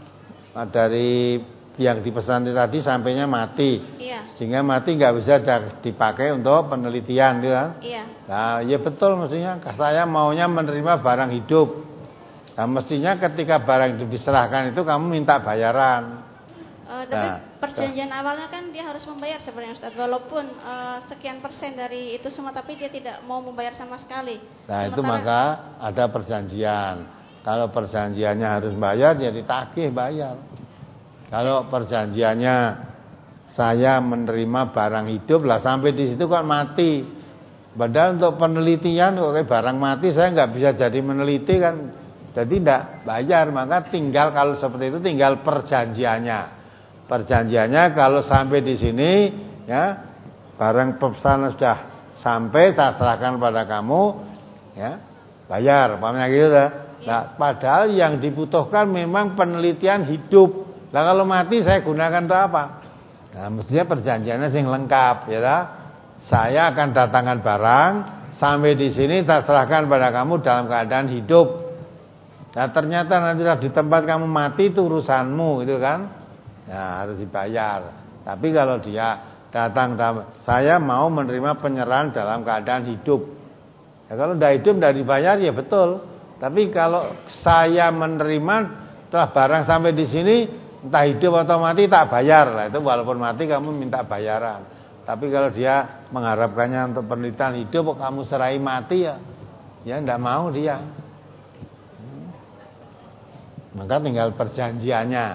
dari yang dipesan tadi sampainya mati. Iya. Sehingga mati nggak bisa dipakai untuk penelitian, gitu kan? Iya. Nah, ya betul, mestinya saya maunya menerima barang hidup. Nah, mestinya ketika barang itu diserahkan itu kamu minta bayaran. Uh, tapi nah, perjanjian nah. awalnya kan dia harus membayar sebenarnya, Ustaz. Walaupun uh, sekian persen dari itu semua, tapi dia tidak mau membayar sama sekali. Nah, sementara, itu maka ada perjanjian. Kalau perjanjiannya harus bayar, ya ditagih bayar. Kalau perjanjiannya saya menerima barang hidup lah, sampai di situ kan mati. Padahal untuk penelitian kok kayak barang mati saya nggak bisa jadi meneliti kan, jadi tidak bayar. Maka tinggal kalau seperti itu tinggal perjanjiannya. Perjanjiannya kalau sampai di sini ya, barang pesanan sudah sampai, saya serahkan pada kamu, ya bayar, pahamnya gitu dah. Nah, padahal yang dibutuhkan memang penelitian hidup. Nah kalau mati saya gunakan untuk apa? Nah mestinya perjanjiannya sing lengkap, ya dah. Saya akan datangkan barang, sampai di sini tak serahkan pada kamu dalam keadaan hidup. Nah ternyata nanti di tempat kamu mati itu urusanmu, gitu kan? Ya harus dibayar. Tapi kalau dia datang, saya mau menerima penyerahan dalam keadaan hidup. Ya kalau tidak hidup tidak dibayar ya betul. Tapi kalau saya menerima telah barang sampai di sini, entah hidup atau mati tak bayar lah. Itu walaupun mati kamu minta bayaran. Tapi kalau dia mengharapkannya untuk penelitian hidup, kamu serahi mati ya, ya tidak mau dia. Hmm. Maka tinggal perjanjiannya.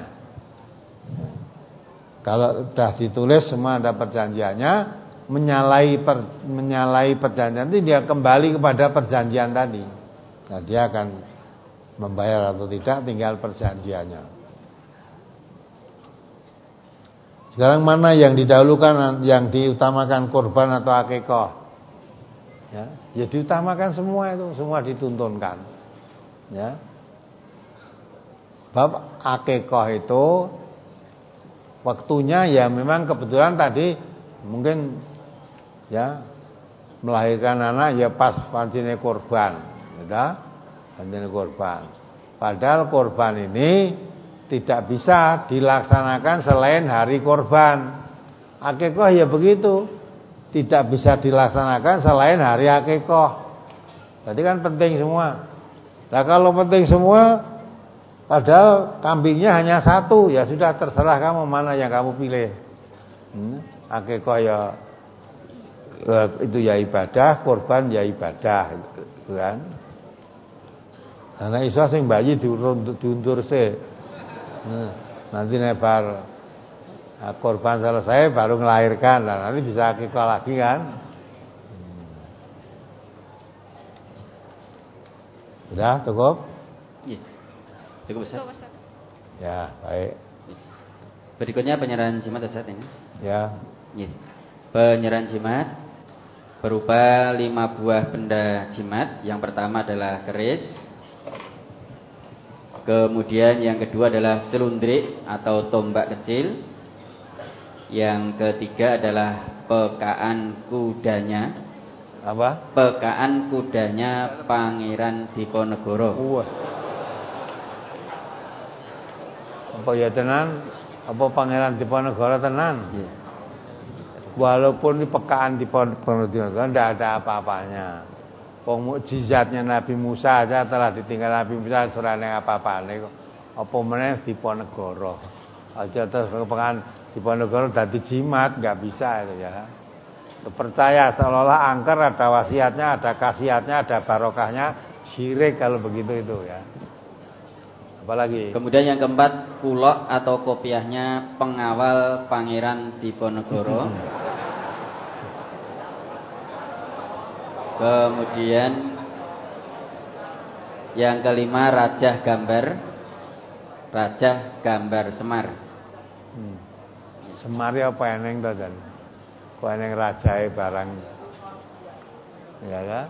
Kalau sudah ditulis semua ada perjanjiannya, menyalahi per, menyalahi perjanjian itu dia kembali kepada perjanjian tadi. Nah dia akan membayar atau tidak tinggal perjanjiannya. Sekarang mana yang didahulukan, yang diutamakan kurban atau akikah? Ya, ya diutamakan semua itu, semua dituntunkan. Ya. Bab akikah itu waktunya ya memang kebetulan tadi mungkin ya melahirkan anak ya pas pancine kurban, ya, pancine kurban. Padahal kurban ini tidak bisa dilaksanakan selain hari korban. Akikah ya begitu, tidak bisa dilaksanakan selain hari akikah. Jadi kan penting semua. Nah kalau penting semua, padahal kambingnya hanya satu, ya sudah terserah kamu mana yang kamu pilih. Hmm? Akikah ya itu ya ibadah, korban ya ibadah, gitu kan? Karena iso sing bayi diundur se. Nah, nanti nebar nah, korban selesai baru melahirkan, nah, nanti bisa akikah lagi kan? Sudah cukup? Iya, cukup Ustaz. Ya baik. Berikutnya penyerahan jimat Ustaz ini. Ya. Iya. Penyerahan jimat berupa lima buah benda jimat. Yang pertama adalah keris. Kemudian yang kedua adalah celundrik atau tombak kecil. Yang ketiga adalah pekaan kudanya. Apa? Pekaan kudanya Pangeran Diponegoro. Wah. Apa ya tenan? Apa Pangeran Diponegoro tenan? Ya. Walaupun di pekaan Diponegoro tidak ada apa-apanya. Mukjizatnya Nabi Musa aja telah ditinggal Nabi Musa surane apa-apane kok. Apa meneh Diponegoro. Aja terus pekan Diponegoro dadi jimat, enggak bisa itu ya. Percaya seolah-olah angker, ada wasiatnya, ada khasiatnya, ada barokahnya, syirik kalau begitu itu ya. Apalagi? Kemudian yang keempat, kulok atau kopiahnya pengawal Pangeran Diponegoro. Kemudian yang kelima rajah gambar, rajah gambar Semar. Hmm. Semar ya apa eneng to kan? Kok eneng rajae barang. Ya kan?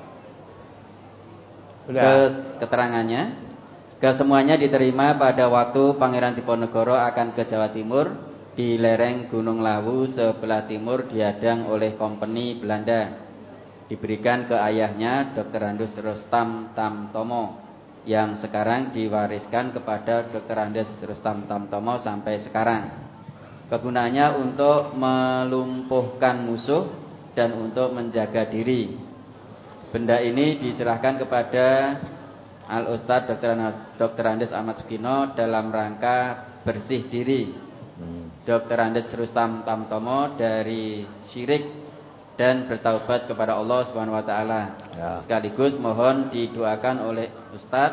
Ke keterangannya, kesemuanya diterima pada waktu Pangeran Diponegoro akan ke Jawa Timur di lereng Gunung Lawu sebelah timur dihadang oleh kompeni Belanda. Diberikan ke ayahnya dokter Andes Rustam Tamtomo yang sekarang diwariskan kepada dokter Andes Rustam Tamtomo sampai sekarang. Kegunaannya untuk melumpuhkan musuh dan untuk menjaga diri. Benda ini diserahkan kepada Al Ustadz dokter Andes Ahmad Sukino dalam rangka bersih diri. dokter Andes Rustam Tamtomo dari syirik dan bertaubat kepada Allah Subhanahu wa taala. Ya. Sekaligus mohon didoakan oleh Ustadz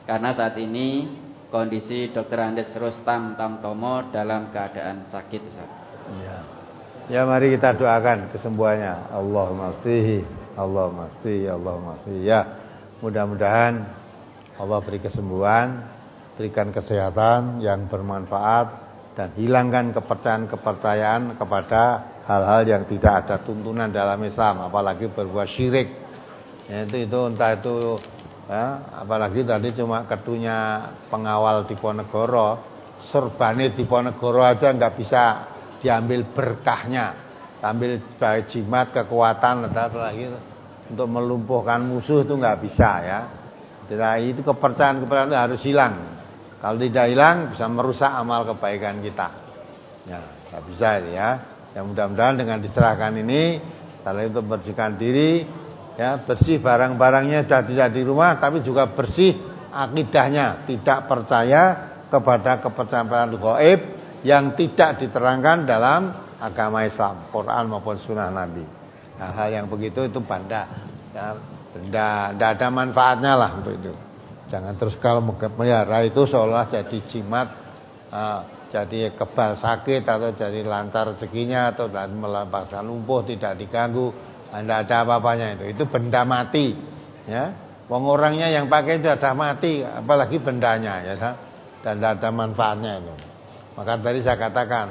karena saat ini kondisi Dokter Andes Rustam Tamtomo dalam keadaan sakit, Ustaz. Ya. Ya, mari kita doakan kesembuhannya. Allahumma shfihi, Allahumma shfihi, Allahumma shfihi. Ya, mudah-mudahan Allah beri kesembuhan, berikan kesehatan yang bermanfaat, dan hilangkan kepercayaan-kepercayaan kepada hal-hal yang tidak ada tuntunan dalam Islam, apalagi berbuat syirik. Ya, itu itu entah itu ya, apalagi tadi cuma ketunya pengawal Diponegoro, Surbane Diponegoro aja nggak bisa diambil berkahnya, ambil sebagai jimat kekuatan atau lagi untuk melumpuhkan musuh itu nggak bisa ya. Jadi itu kepercayaan-kepercayaan itu harus hilang. Kalau tidak hilang bisa merusak amal kebaikan kita. Ya, nggak bisa ini ya. Yang mudah-mudahan dengan diserahkan ini, kalau itu bersihkan diri, ya bersih barang-barangnya sudah tidak di rumah, tapi juga bersih akidahnya, tidak percaya kepada kepercayaan gaib yang tidak diterangkan dalam agama Islam, Quran maupun Sunnah Nabi. Nah, hal yang begitu itu benda, ya, benda, tidak ada manfaatnya lah untuk itu. Jangan terus kalau melihara itu seolah jadi jimat, uh, jadi kebal sakit atau jadi lancar rezekinya atau melepaskan lumpuh tidak diganggu, tidak ada apa-apanya itu. Itu benda mati, ya. Wong orangnya yang pakai itu sudah mati, apalagi bendanya, ya, dan tidak ada manfaatnya itu. Maka tadi saya katakan,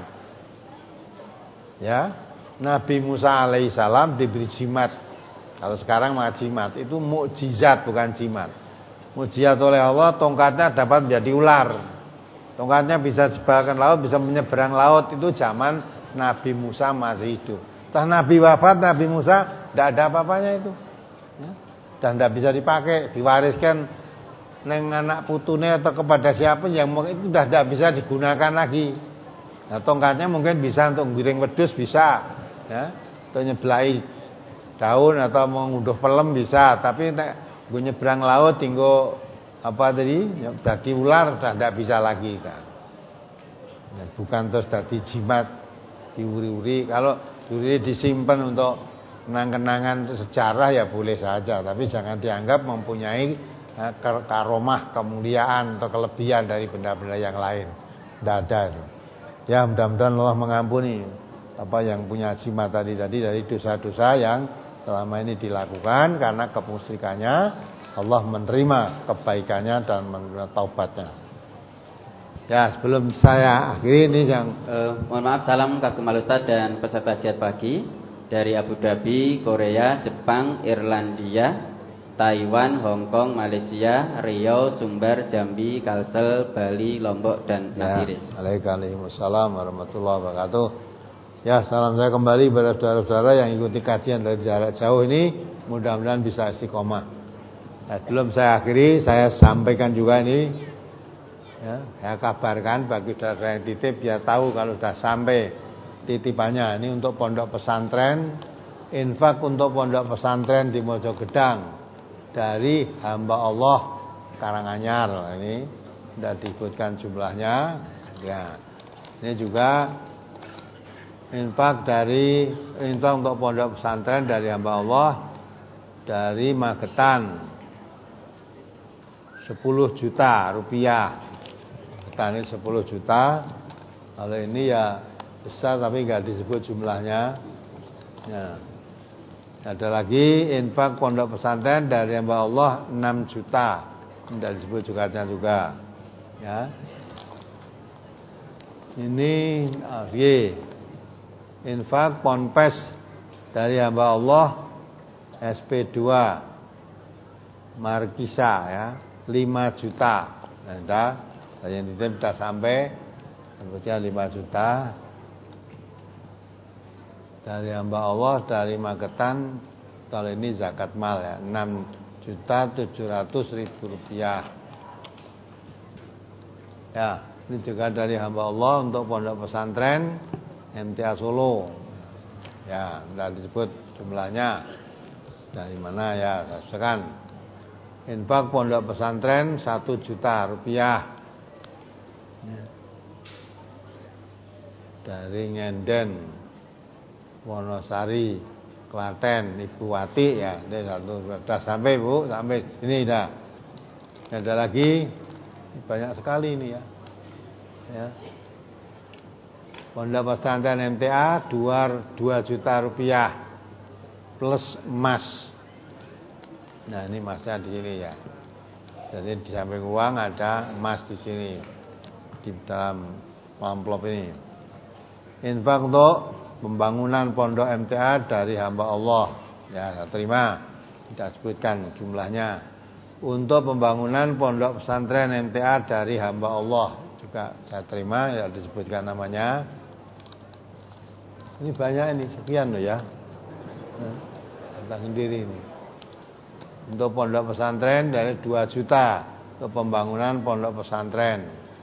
ya, Nabi Musa alaihissalam diberi jimat. Kalau sekarang mah jimat itu mukjizat bukan jimat. Mukjizat oleh Allah, tongkatnya dapat menjadi ular. Tongkatnya bisa sebarkan laut, bisa menyeberang laut. Itu zaman Nabi Musa masih hidup. Setelah Nabi wafat, Nabi Musa tidak ada apa-apanya itu, ya. Dan tidak bisa dipakai, diwariskan neng anak putune atau kepada siapa yang itu sudah tidak bisa digunakan lagi. Nah, tongkatnya mungkin bisa untuk giring wedhus bisa, ya, untuk nyebelai daun atau mengunduh pelem bisa, tapi nek gue nyebrang laut tinggal apa tadi jadi ular sudah tidak bisa lagi kan. Ya, bukan terus jadi jimat diuri-uri. Kalau diuri disimpan untuk kenang-kenangan sejarah ya boleh saja, tapi jangan dianggap mempunyai eh, karomah, kemuliaan atau kelebihan dari benda-benda yang lain. Tidak ada itu. Ya, mudah-mudahan Allah mengampuni apa yang punya jimat tadi tadi dari dosa-dosa yang selama ini dilakukan karena kemusyrikannya. Allah menerima kebaikannya dan menerima taubatnya. Ya, sebelum saya akhiri ini yang eh, mohon maaf, salam kagum Ustaz dan peserta jihad pagi dari Abu Dhabi, Korea, Jepang, Irlandia, Taiwan, Hong Kong, Malaysia, Riau, Sumbar, Jambi, Kalsel, Bali, Lombok dan Nabire. Ya, Waalaikumsalam warahmatullahi wabarakatuh. Ya, salam saya kembali kepada saudara-saudara yang ikuti kajian dari jarak jauh ini, mudah-mudahan bisa istiqomah. Nah, sebelum saya akhiri, saya sampaikan juga ini, ya, saya kabarkan bagi saudara yang titip biar tahu kalau sudah sampai titipannya. Ini untuk pondok pesantren, infak untuk pondok pesantren di Mojogedang dari hamba Allah Karanganyar. Ini sudah disebutkan jumlahnya. Ya, ini juga infak dari infak untuk pondok pesantren dari hamba Allah dari Magetan sepuluh juta rupiah. Magetan ini sepuluh juta. Kalau ini ya besar tapi nggak disebut jumlahnya. Ya. Ada lagi infak pondok pesantren dari hamba Allah enam juta. Tidak disebut jukanya juga. Ya. Ini oh, infak ponpes dari hamba Allah S P dua Markisa ya lima juta. Nah, yang titip sudah sampai sebutnya lima juta dari hamba Allah dari Magetan. Kalau ini zakat mal ya enam juta tujuh ratus ribu rupiah. Ya, ini juga dari hamba Allah untuk pondok pesantren M T A Solo. Ya, tidak disebut jumlahnya dari mana ya, sekarang infak pondok pesantren satu juta rupiah ya. Dari Ngenden Wonosari Klaten Ibu Wati ya, ini satu sudah sampai Bu, sampai ini dah. Ada lagi, banyak sekali ini ya. Ya. Pondok pesantren M T A dua juta rupiah plus emas. Nah, ini emasnya di sini ya. Jadi di samping uang ada emas di sini di dalam amplop ini. Infak untuk pembangunan pondok M T A dari hamba Allah. Ya, saya terima. Tidak sebutkan jumlahnya. Untuk pembangunan pondok pesantren M T A dari hamba Allah juga saya terima, tidak disebutkan namanya. Ini banyak ini, sekian loh ya. Entah sendiri ini. Untuk pondok pesantren dari dua juta untuk pembangunan pondok pesantren.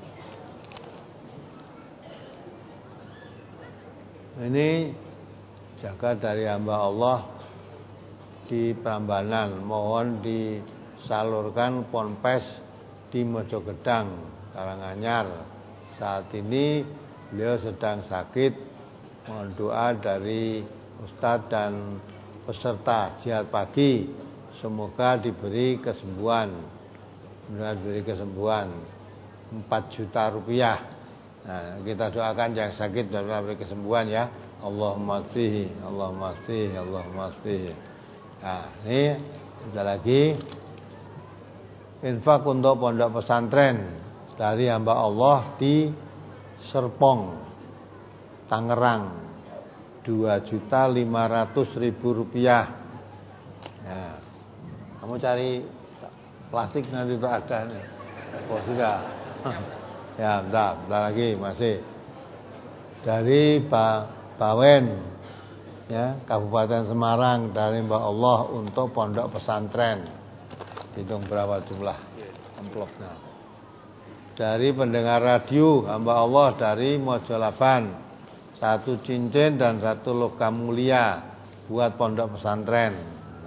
Ini jaga dari hamba Allah di Prambanan, mohon disalurkan ponpes di Mojogedang, Karanganyar. Saat ini beliau sedang sakit, mohon doa dari Ustadz dan peserta jihad pagi, semoga diberi kesembuhan, semoga diberi kesembuhan. Empat juta rupiah. Nah, kita doakan yang sakit dan diberi kesembuhan ya. Allahumma astihi, Allahumma astihi, Allahumma astihi. Nah, ini ada lagi. Infak untuk pondok pesantren dari hamba Allah di Serpong, Tangerang, dua juta lima ratus ribu rupiah. Nah, kamu cari plastik nanti itu ada nih. Oh sudah. Ya, bentar, bentar lagi masih dari Pak Bawen, ya, Kabupaten Semarang, dari Mbak Allah untuk pondok pesantren. Hitung berapa jumlah amplopnya. Dari pendengar radio hamba Allah dari Mojolaban, satu cincin dan satu logam mulia buat pondok pesantren.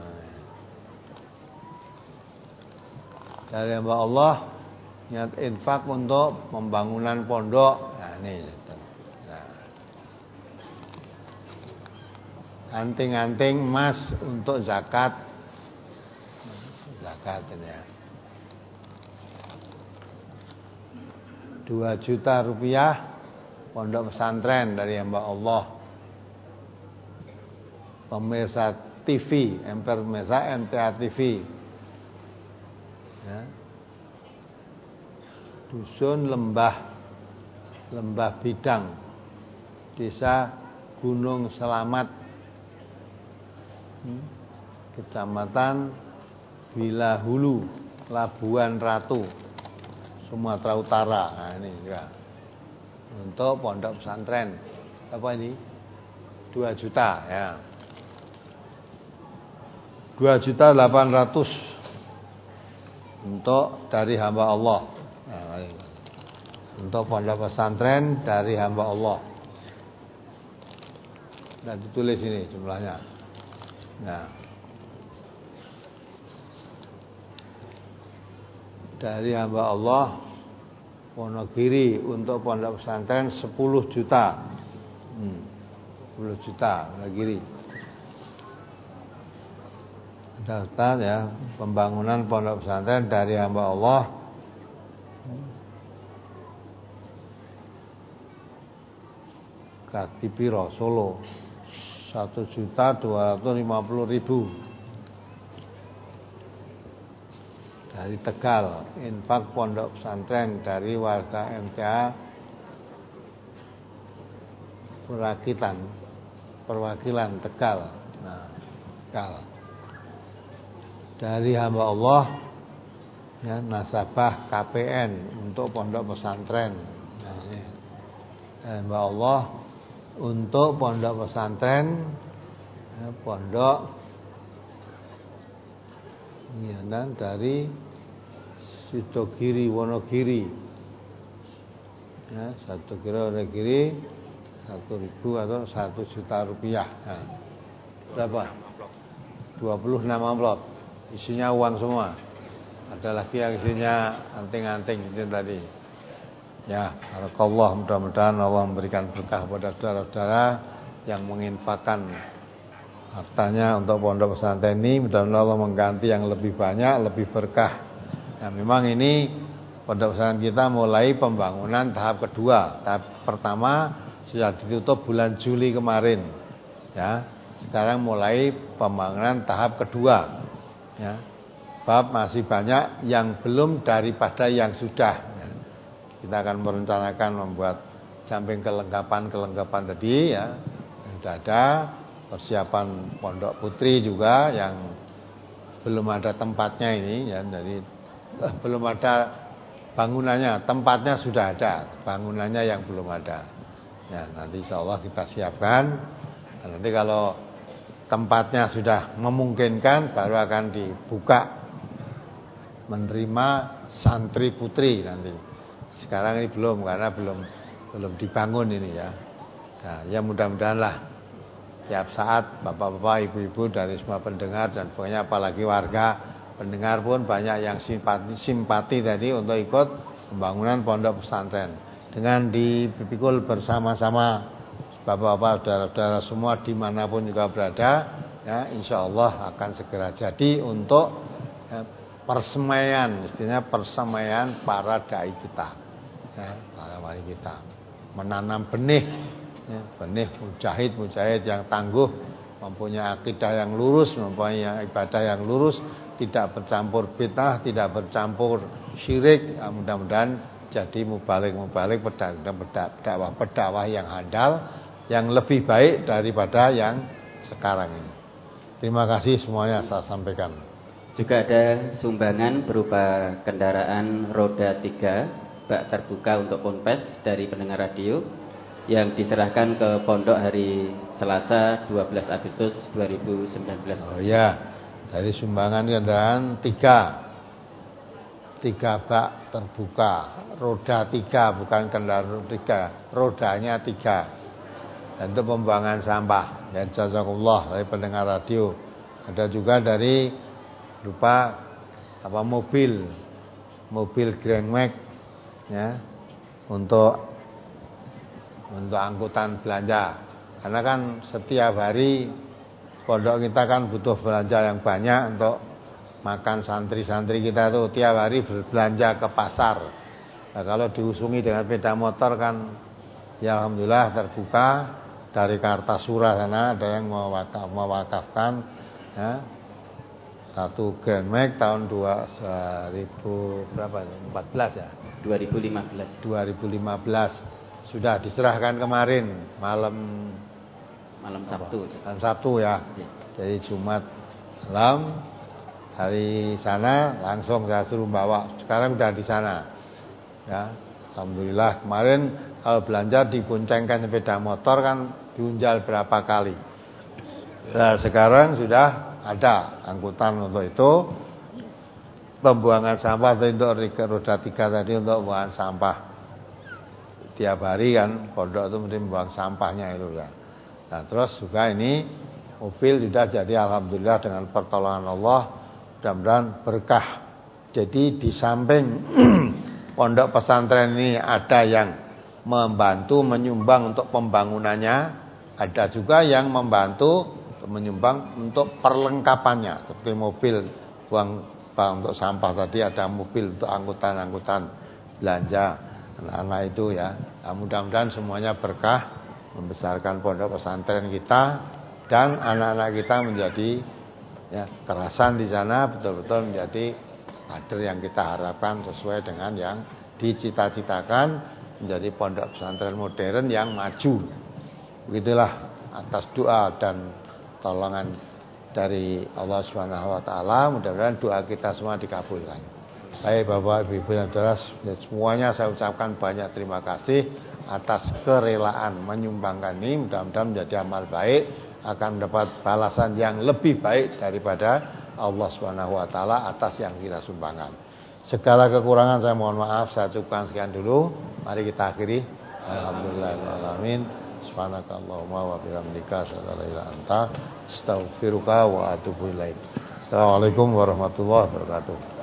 Dari hamba Allah niat infak untuk pembangunan pondok. Nah, ini. Nah. Anting-anting emas untuk zakat. Zakat ini ya. dua juta rupiah pondok pesantren dari hamba Allah. Pemirsa T V, pemirsa M T A T V. Ya. Dusun Lembah Lembah Bidang, Desa Gunung Selamat, hmm, Kecamatan Bilahulu, Labuan Ratu, Sumatera Utara. Nah, ini juga untuk pondok pesantren. Apa ini? dua juta ya. dua juta delapan ratus untuk dari hamba Allah. Nah, untuk pondok pesantren dari hamba Allah. Nah, ditulis ini jumlahnya. Nah, dari hamba Allah Wonogiri untuk pondok pesantren sepuluh juta. Hmm, sepuluh juta Wonogiri. Daftar ya, pembangunan pondok pesantren dari hamba Allah. Katipiro Solo satu juta dua ratus lima puluh ribu. Dari Tegal, infak pondok pesantren dari warga M T A perwakilan perwakilan Tegal. Nah, Tegal. Dari hamba Allah ya, nasabah K P N untuk pondok pesantren. Nah, ini. Dan hamba Allah untuk pondok pesantren ya, pondok ya, dan dari Sidogiri Wonogiri ya, satu kilo Wonogiri satu ribu atau satu juta rupiah. Nah, berapa? Dua puluh enam amplop. Isinya uang semua. Ada lagi yang isinya anting-anting itu tadi. Ya, barakallah, mudah-mudahan Allah memberikan berkah kepada saudara-saudara yang menginfakkan hartanya untuk pondok pesantren ini. Mudah-mudahan Allah mengganti yang lebih banyak, lebih berkah Nah, memang ini pondok pesantren kita mulai pembangunan tahap kedua. Tahap pertama sudah ditutup bulan Juli kemarin. Ya, sekarang mulai pembangunan tahap kedua. Ya, bab masih banyak yang belum daripada yang sudah. Ya, kita akan merencanakan membuat samping kelengkapan-kelengkapan tadi ya, yang sudah ada, persiapan pondok putri juga yang belum ada tempatnya ini ya, jadi eh, belum ada bangunannya, tempatnya sudah ada, bangunannya yang belum ada. Ya, nanti insya Allah kita siapkan. Nah, nanti kalau tempatnya sudah memungkinkan, baru akan dibuka menerima santri putri nanti. Sekarang ini belum, karena belum belum dibangun ini ya. Nah, ya mudah-mudahan lah tiap saat bapak-bapak, ibu-ibu dari semua pendengar dan pokoknya apalagi warga pendengar pun banyak yang simpati, simpati tadi untuk ikut pembangunan pondok pesantren. Dengan dipikul bersama-sama bapak-bapak, saudara-saudara semua dimanapun juga berada, ya insya Allah akan segera jadi untuk ya, persemaian, istilahnya persemaian para dai kita, ya, para wali kita, menanam benih, ya, benih mujahid-mujahid yang tangguh, mempunyai akidah yang lurus, mempunyai ibadah yang lurus, tidak bercampur bid'ah, tidak bercampur syirik. Ya, mudah-mudahan jadi mubalik-mubalik berdakwah-berdakwah yang handal, yang lebih baik daripada yang sekarang ini. Terima kasih semuanya saya sampaikan. Juga ada sumbangan berupa kendaraan roda tiga bak terbuka untuk ponpes dari pendengar radio yang diserahkan ke pondok hari Selasa dua belas Agustus dua ribu sembilan belas. Oh ya, dari sumbangan kendaraan tiga tiga bak terbuka, roda tiga, bukan kendaraan tiga, rodanya tiga, untuk pembuangan sampah. Ya jazakumullah dari pendengar radio. Ada juga dari berupa apa mobil mobil Grand Max ya, untuk untuk angkutan belanja, karena kan setiap hari pondok kita kan butuh belanja yang banyak untuk makan santri-santri kita tuh tiap hari berbelanja ke pasar. Nah, kalau diusungi dengan sepeda motor kan ya alhamdulillah terbuka dari Kartasura sana ada yang mewakaf, mewakafkan ya, satu Grand Max tahun dua ribu berapa? empat belas ya? dua ribu lima belas. dua ribu lima belas sudah diserahkan kemarin malam malam Sabtu. Malam Sabtu ya. Jadi Jumat malam dari sana langsung saya suruh bawa. Sekarang sudah di sana. Ya, alhamdulillah kemarin kalau belanja diboncengkan sepeda motor kan diunjal berapa kali. Nah, sekarang sudah ada angkutan untuk itu, pembuangan sampah untuk roda tiga tadi untuk pembuangan sampah tiap hari kan pondok itu mesti membuang sampahnya itu kan. Nah terus juga ini mobil sudah jadi alhamdulillah dengan pertolongan Allah, mudah-mudahan berkah. Jadi di samping pondok pesantren ini ada yang membantu menyumbang untuk pembangunannya, ada juga yang membantu menyumbang untuk perlengkapannya, seperti mobil buang bang untuk sampah tadi, ada mobil untuk angkutan-angkutan belanja anak-anak itu ya. Nah, mudah-mudahan semuanya berkah, membesarkan pondok pesantren kita dan anak-anak kita menjadi ya kerasan di sana betul-betul menjadi kader yang kita harapkan sesuai dengan yang dicita-citakan, menjadi pondok pesantren modern yang maju. Begitulah atas doa dan tolongan dari Allah Subhanahu wa taala, mudah-mudahan doa kita semua dikabulkan. Baik Bapak Ibu dan Saudara, semuanya saya ucapkan banyak terima kasih atas kerelaan menyumbangkan ini, mudah-mudahan menjadi amal baik, akan mendapat balasan yang lebih baik daripada Allah Subhanahu wa taala atas yang kita sumbangkan. Segala kekurangan saya mohon maaf, saya cukupkan sekian dulu. Mari kita akhiri. Alhamdulillahirabbil alamin. Subhanakallahumma wa bihamdika asyhadu an la ilaha illa anta astaghfiruka wa atubu ilaik. Assalamualaikum warahmatullahi wabarakatuh.